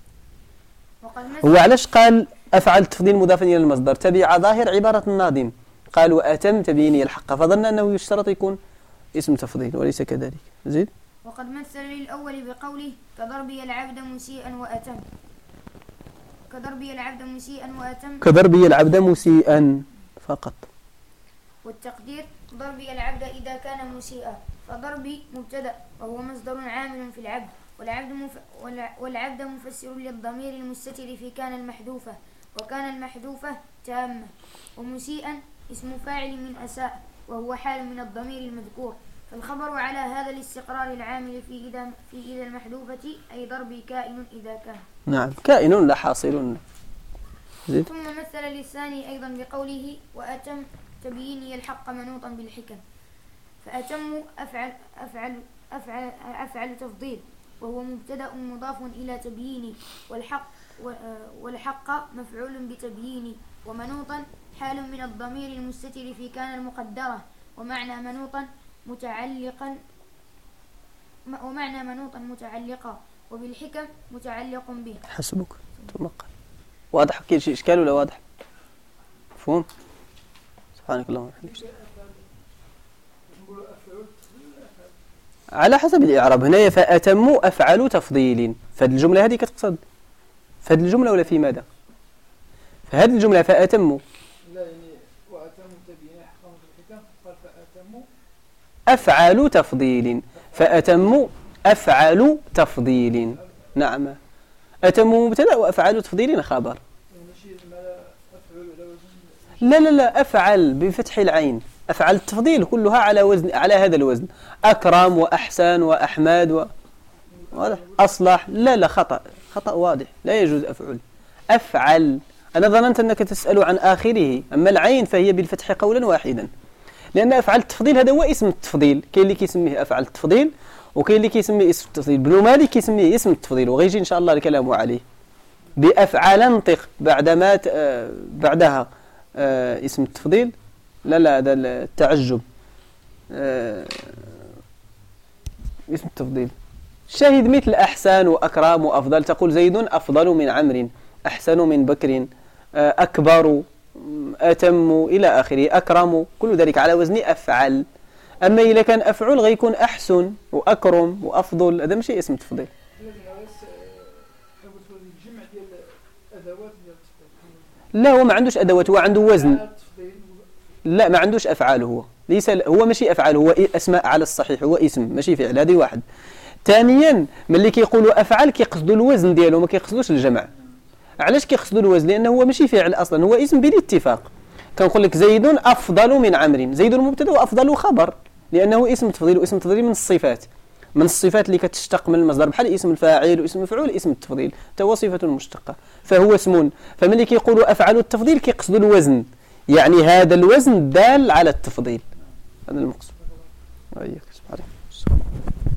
هو علاش قال أفعل التفضيل مضافا إلى المصدر؟ تبع ظاهر عبارة الناظم، قال وأتم تبيني الحق، فظن أنه يشترط يكون اسم تفضيل وليس كذلك. زيد. وقد مثل للأول بقوله كضربي العبد مسيئا وأتم. كضربي العبد مسيئا وأتم. كضربي العبد مسيئا فقط. والتقدير ضربي العبد إذا كان مسيئا. فضربي مبتدأ وهو مصدر عامل في العبد، والعبد مفسر للضمير المستتر في كان المحذوفة، وكان المحذوفة تامة. ومسيئا اسم فاعل من أساء وهو حال من الضمير المذكور. فالخبر على هذا الاستقرار العامل في إذا المحذوفة أي ضربي كائن إذا كان. نعم، كائن لا حاصل. زيد. ثم مثل للثاني أيضا بقوله وأتم تبييني الحق منوطا بالحكم، فأتم أفعل تفضيل، وهو مبتدأ مضاف إلى تبييني، والحق مفعول بتبييني، ومنوطا حال من الضمير المستتر في كان المقدرة، ومعنى منوطا متعلقا، وبالحكم متعلق به. حسبك تنقل. واضح؟ كل شيء إشكال ولا واضح؟ مفهوم؟ سبحانك اللهم وبحمدك. على حسب الإعراب هنا. فأتموا أفعل تفضيل، فهذه الجملة هذه كتقصد فهذه الجملة ولا في ماذا؟ فهذه الجملة فأتموا لا يعني وأتموا تبيين حقا بالحكم، قال فأتموا أفعل تفضيل، فأتموا أفعل تفضيل. نعم، أتموا مبتدأ وأفعل تفضيل خبر. لا أفعل بفتح العين، أفعل التفضيل كلها على وزن، على هذا الوزن، أكرم وأحسن وأحمد واضح؟ أصلح. لا خطأ واضح، لا يجوز أفعل. أنا ظننت أنك تسأل عن آخره، أما العين فهي بالفتح قولا واحدا، لأن أفعل التفضيل هذا هو اسم التفضيل. كاين اللي كيسميه أفعل التفضيل، وكاين اللي كيسميه اسم التفضيل. ابن مالك كيسميه اسم التفضيل، وغيجي إن شاء الله الكلام عليه. بأفعل انطق بعدما بعدها اسم التفضيل. لا هذا التعجب اسم التفضيل. شاهد مثل أحسن وأكرم وأفضل، تقول زيد أفضل من عمرو، أحسن من بكر، أكبر، أتم إلى آخره، أكرم، كل ذلك على وزن أفعل. أما إذا كان أفعل غيكون أحسن وأكرم وأفضل، هذا ماشي اسم تفضيل. لا هو ما عندوش أدوات، هو عنده وزن. لا ما عندوش أفعال، هو ليس، هو ماشي أفعال، هو أسماء على الصحيح، هو اسم ماشي فعل. هذه واحد. ثانيا ملي كيقولوا أفعال كيقصدوا الوزن ديالو، ما كيقصدوش الجمع. علاش كيقصدوا الوزن؟ لأنه هو ماشي فعل أصلا، هو اسم بالاتفاق. كنقول لك زيد أفضل من عمرو، زيد مبتدأ وأفضل خبر، لأنه اسم تفضيل، واسم تفضيل من الصفات، اللي كتشتق من المصدر، بحال اسم الفاعل واسم المفعول. اسم التفضيل هو صفة مشتقة، فهو اسم. فملي كيقولوا أفعل التفضيل كيقصدوا الوزن، يعني هذا الوزن دال على التفضيل. هذا المقصود. وإياك. سبحانك.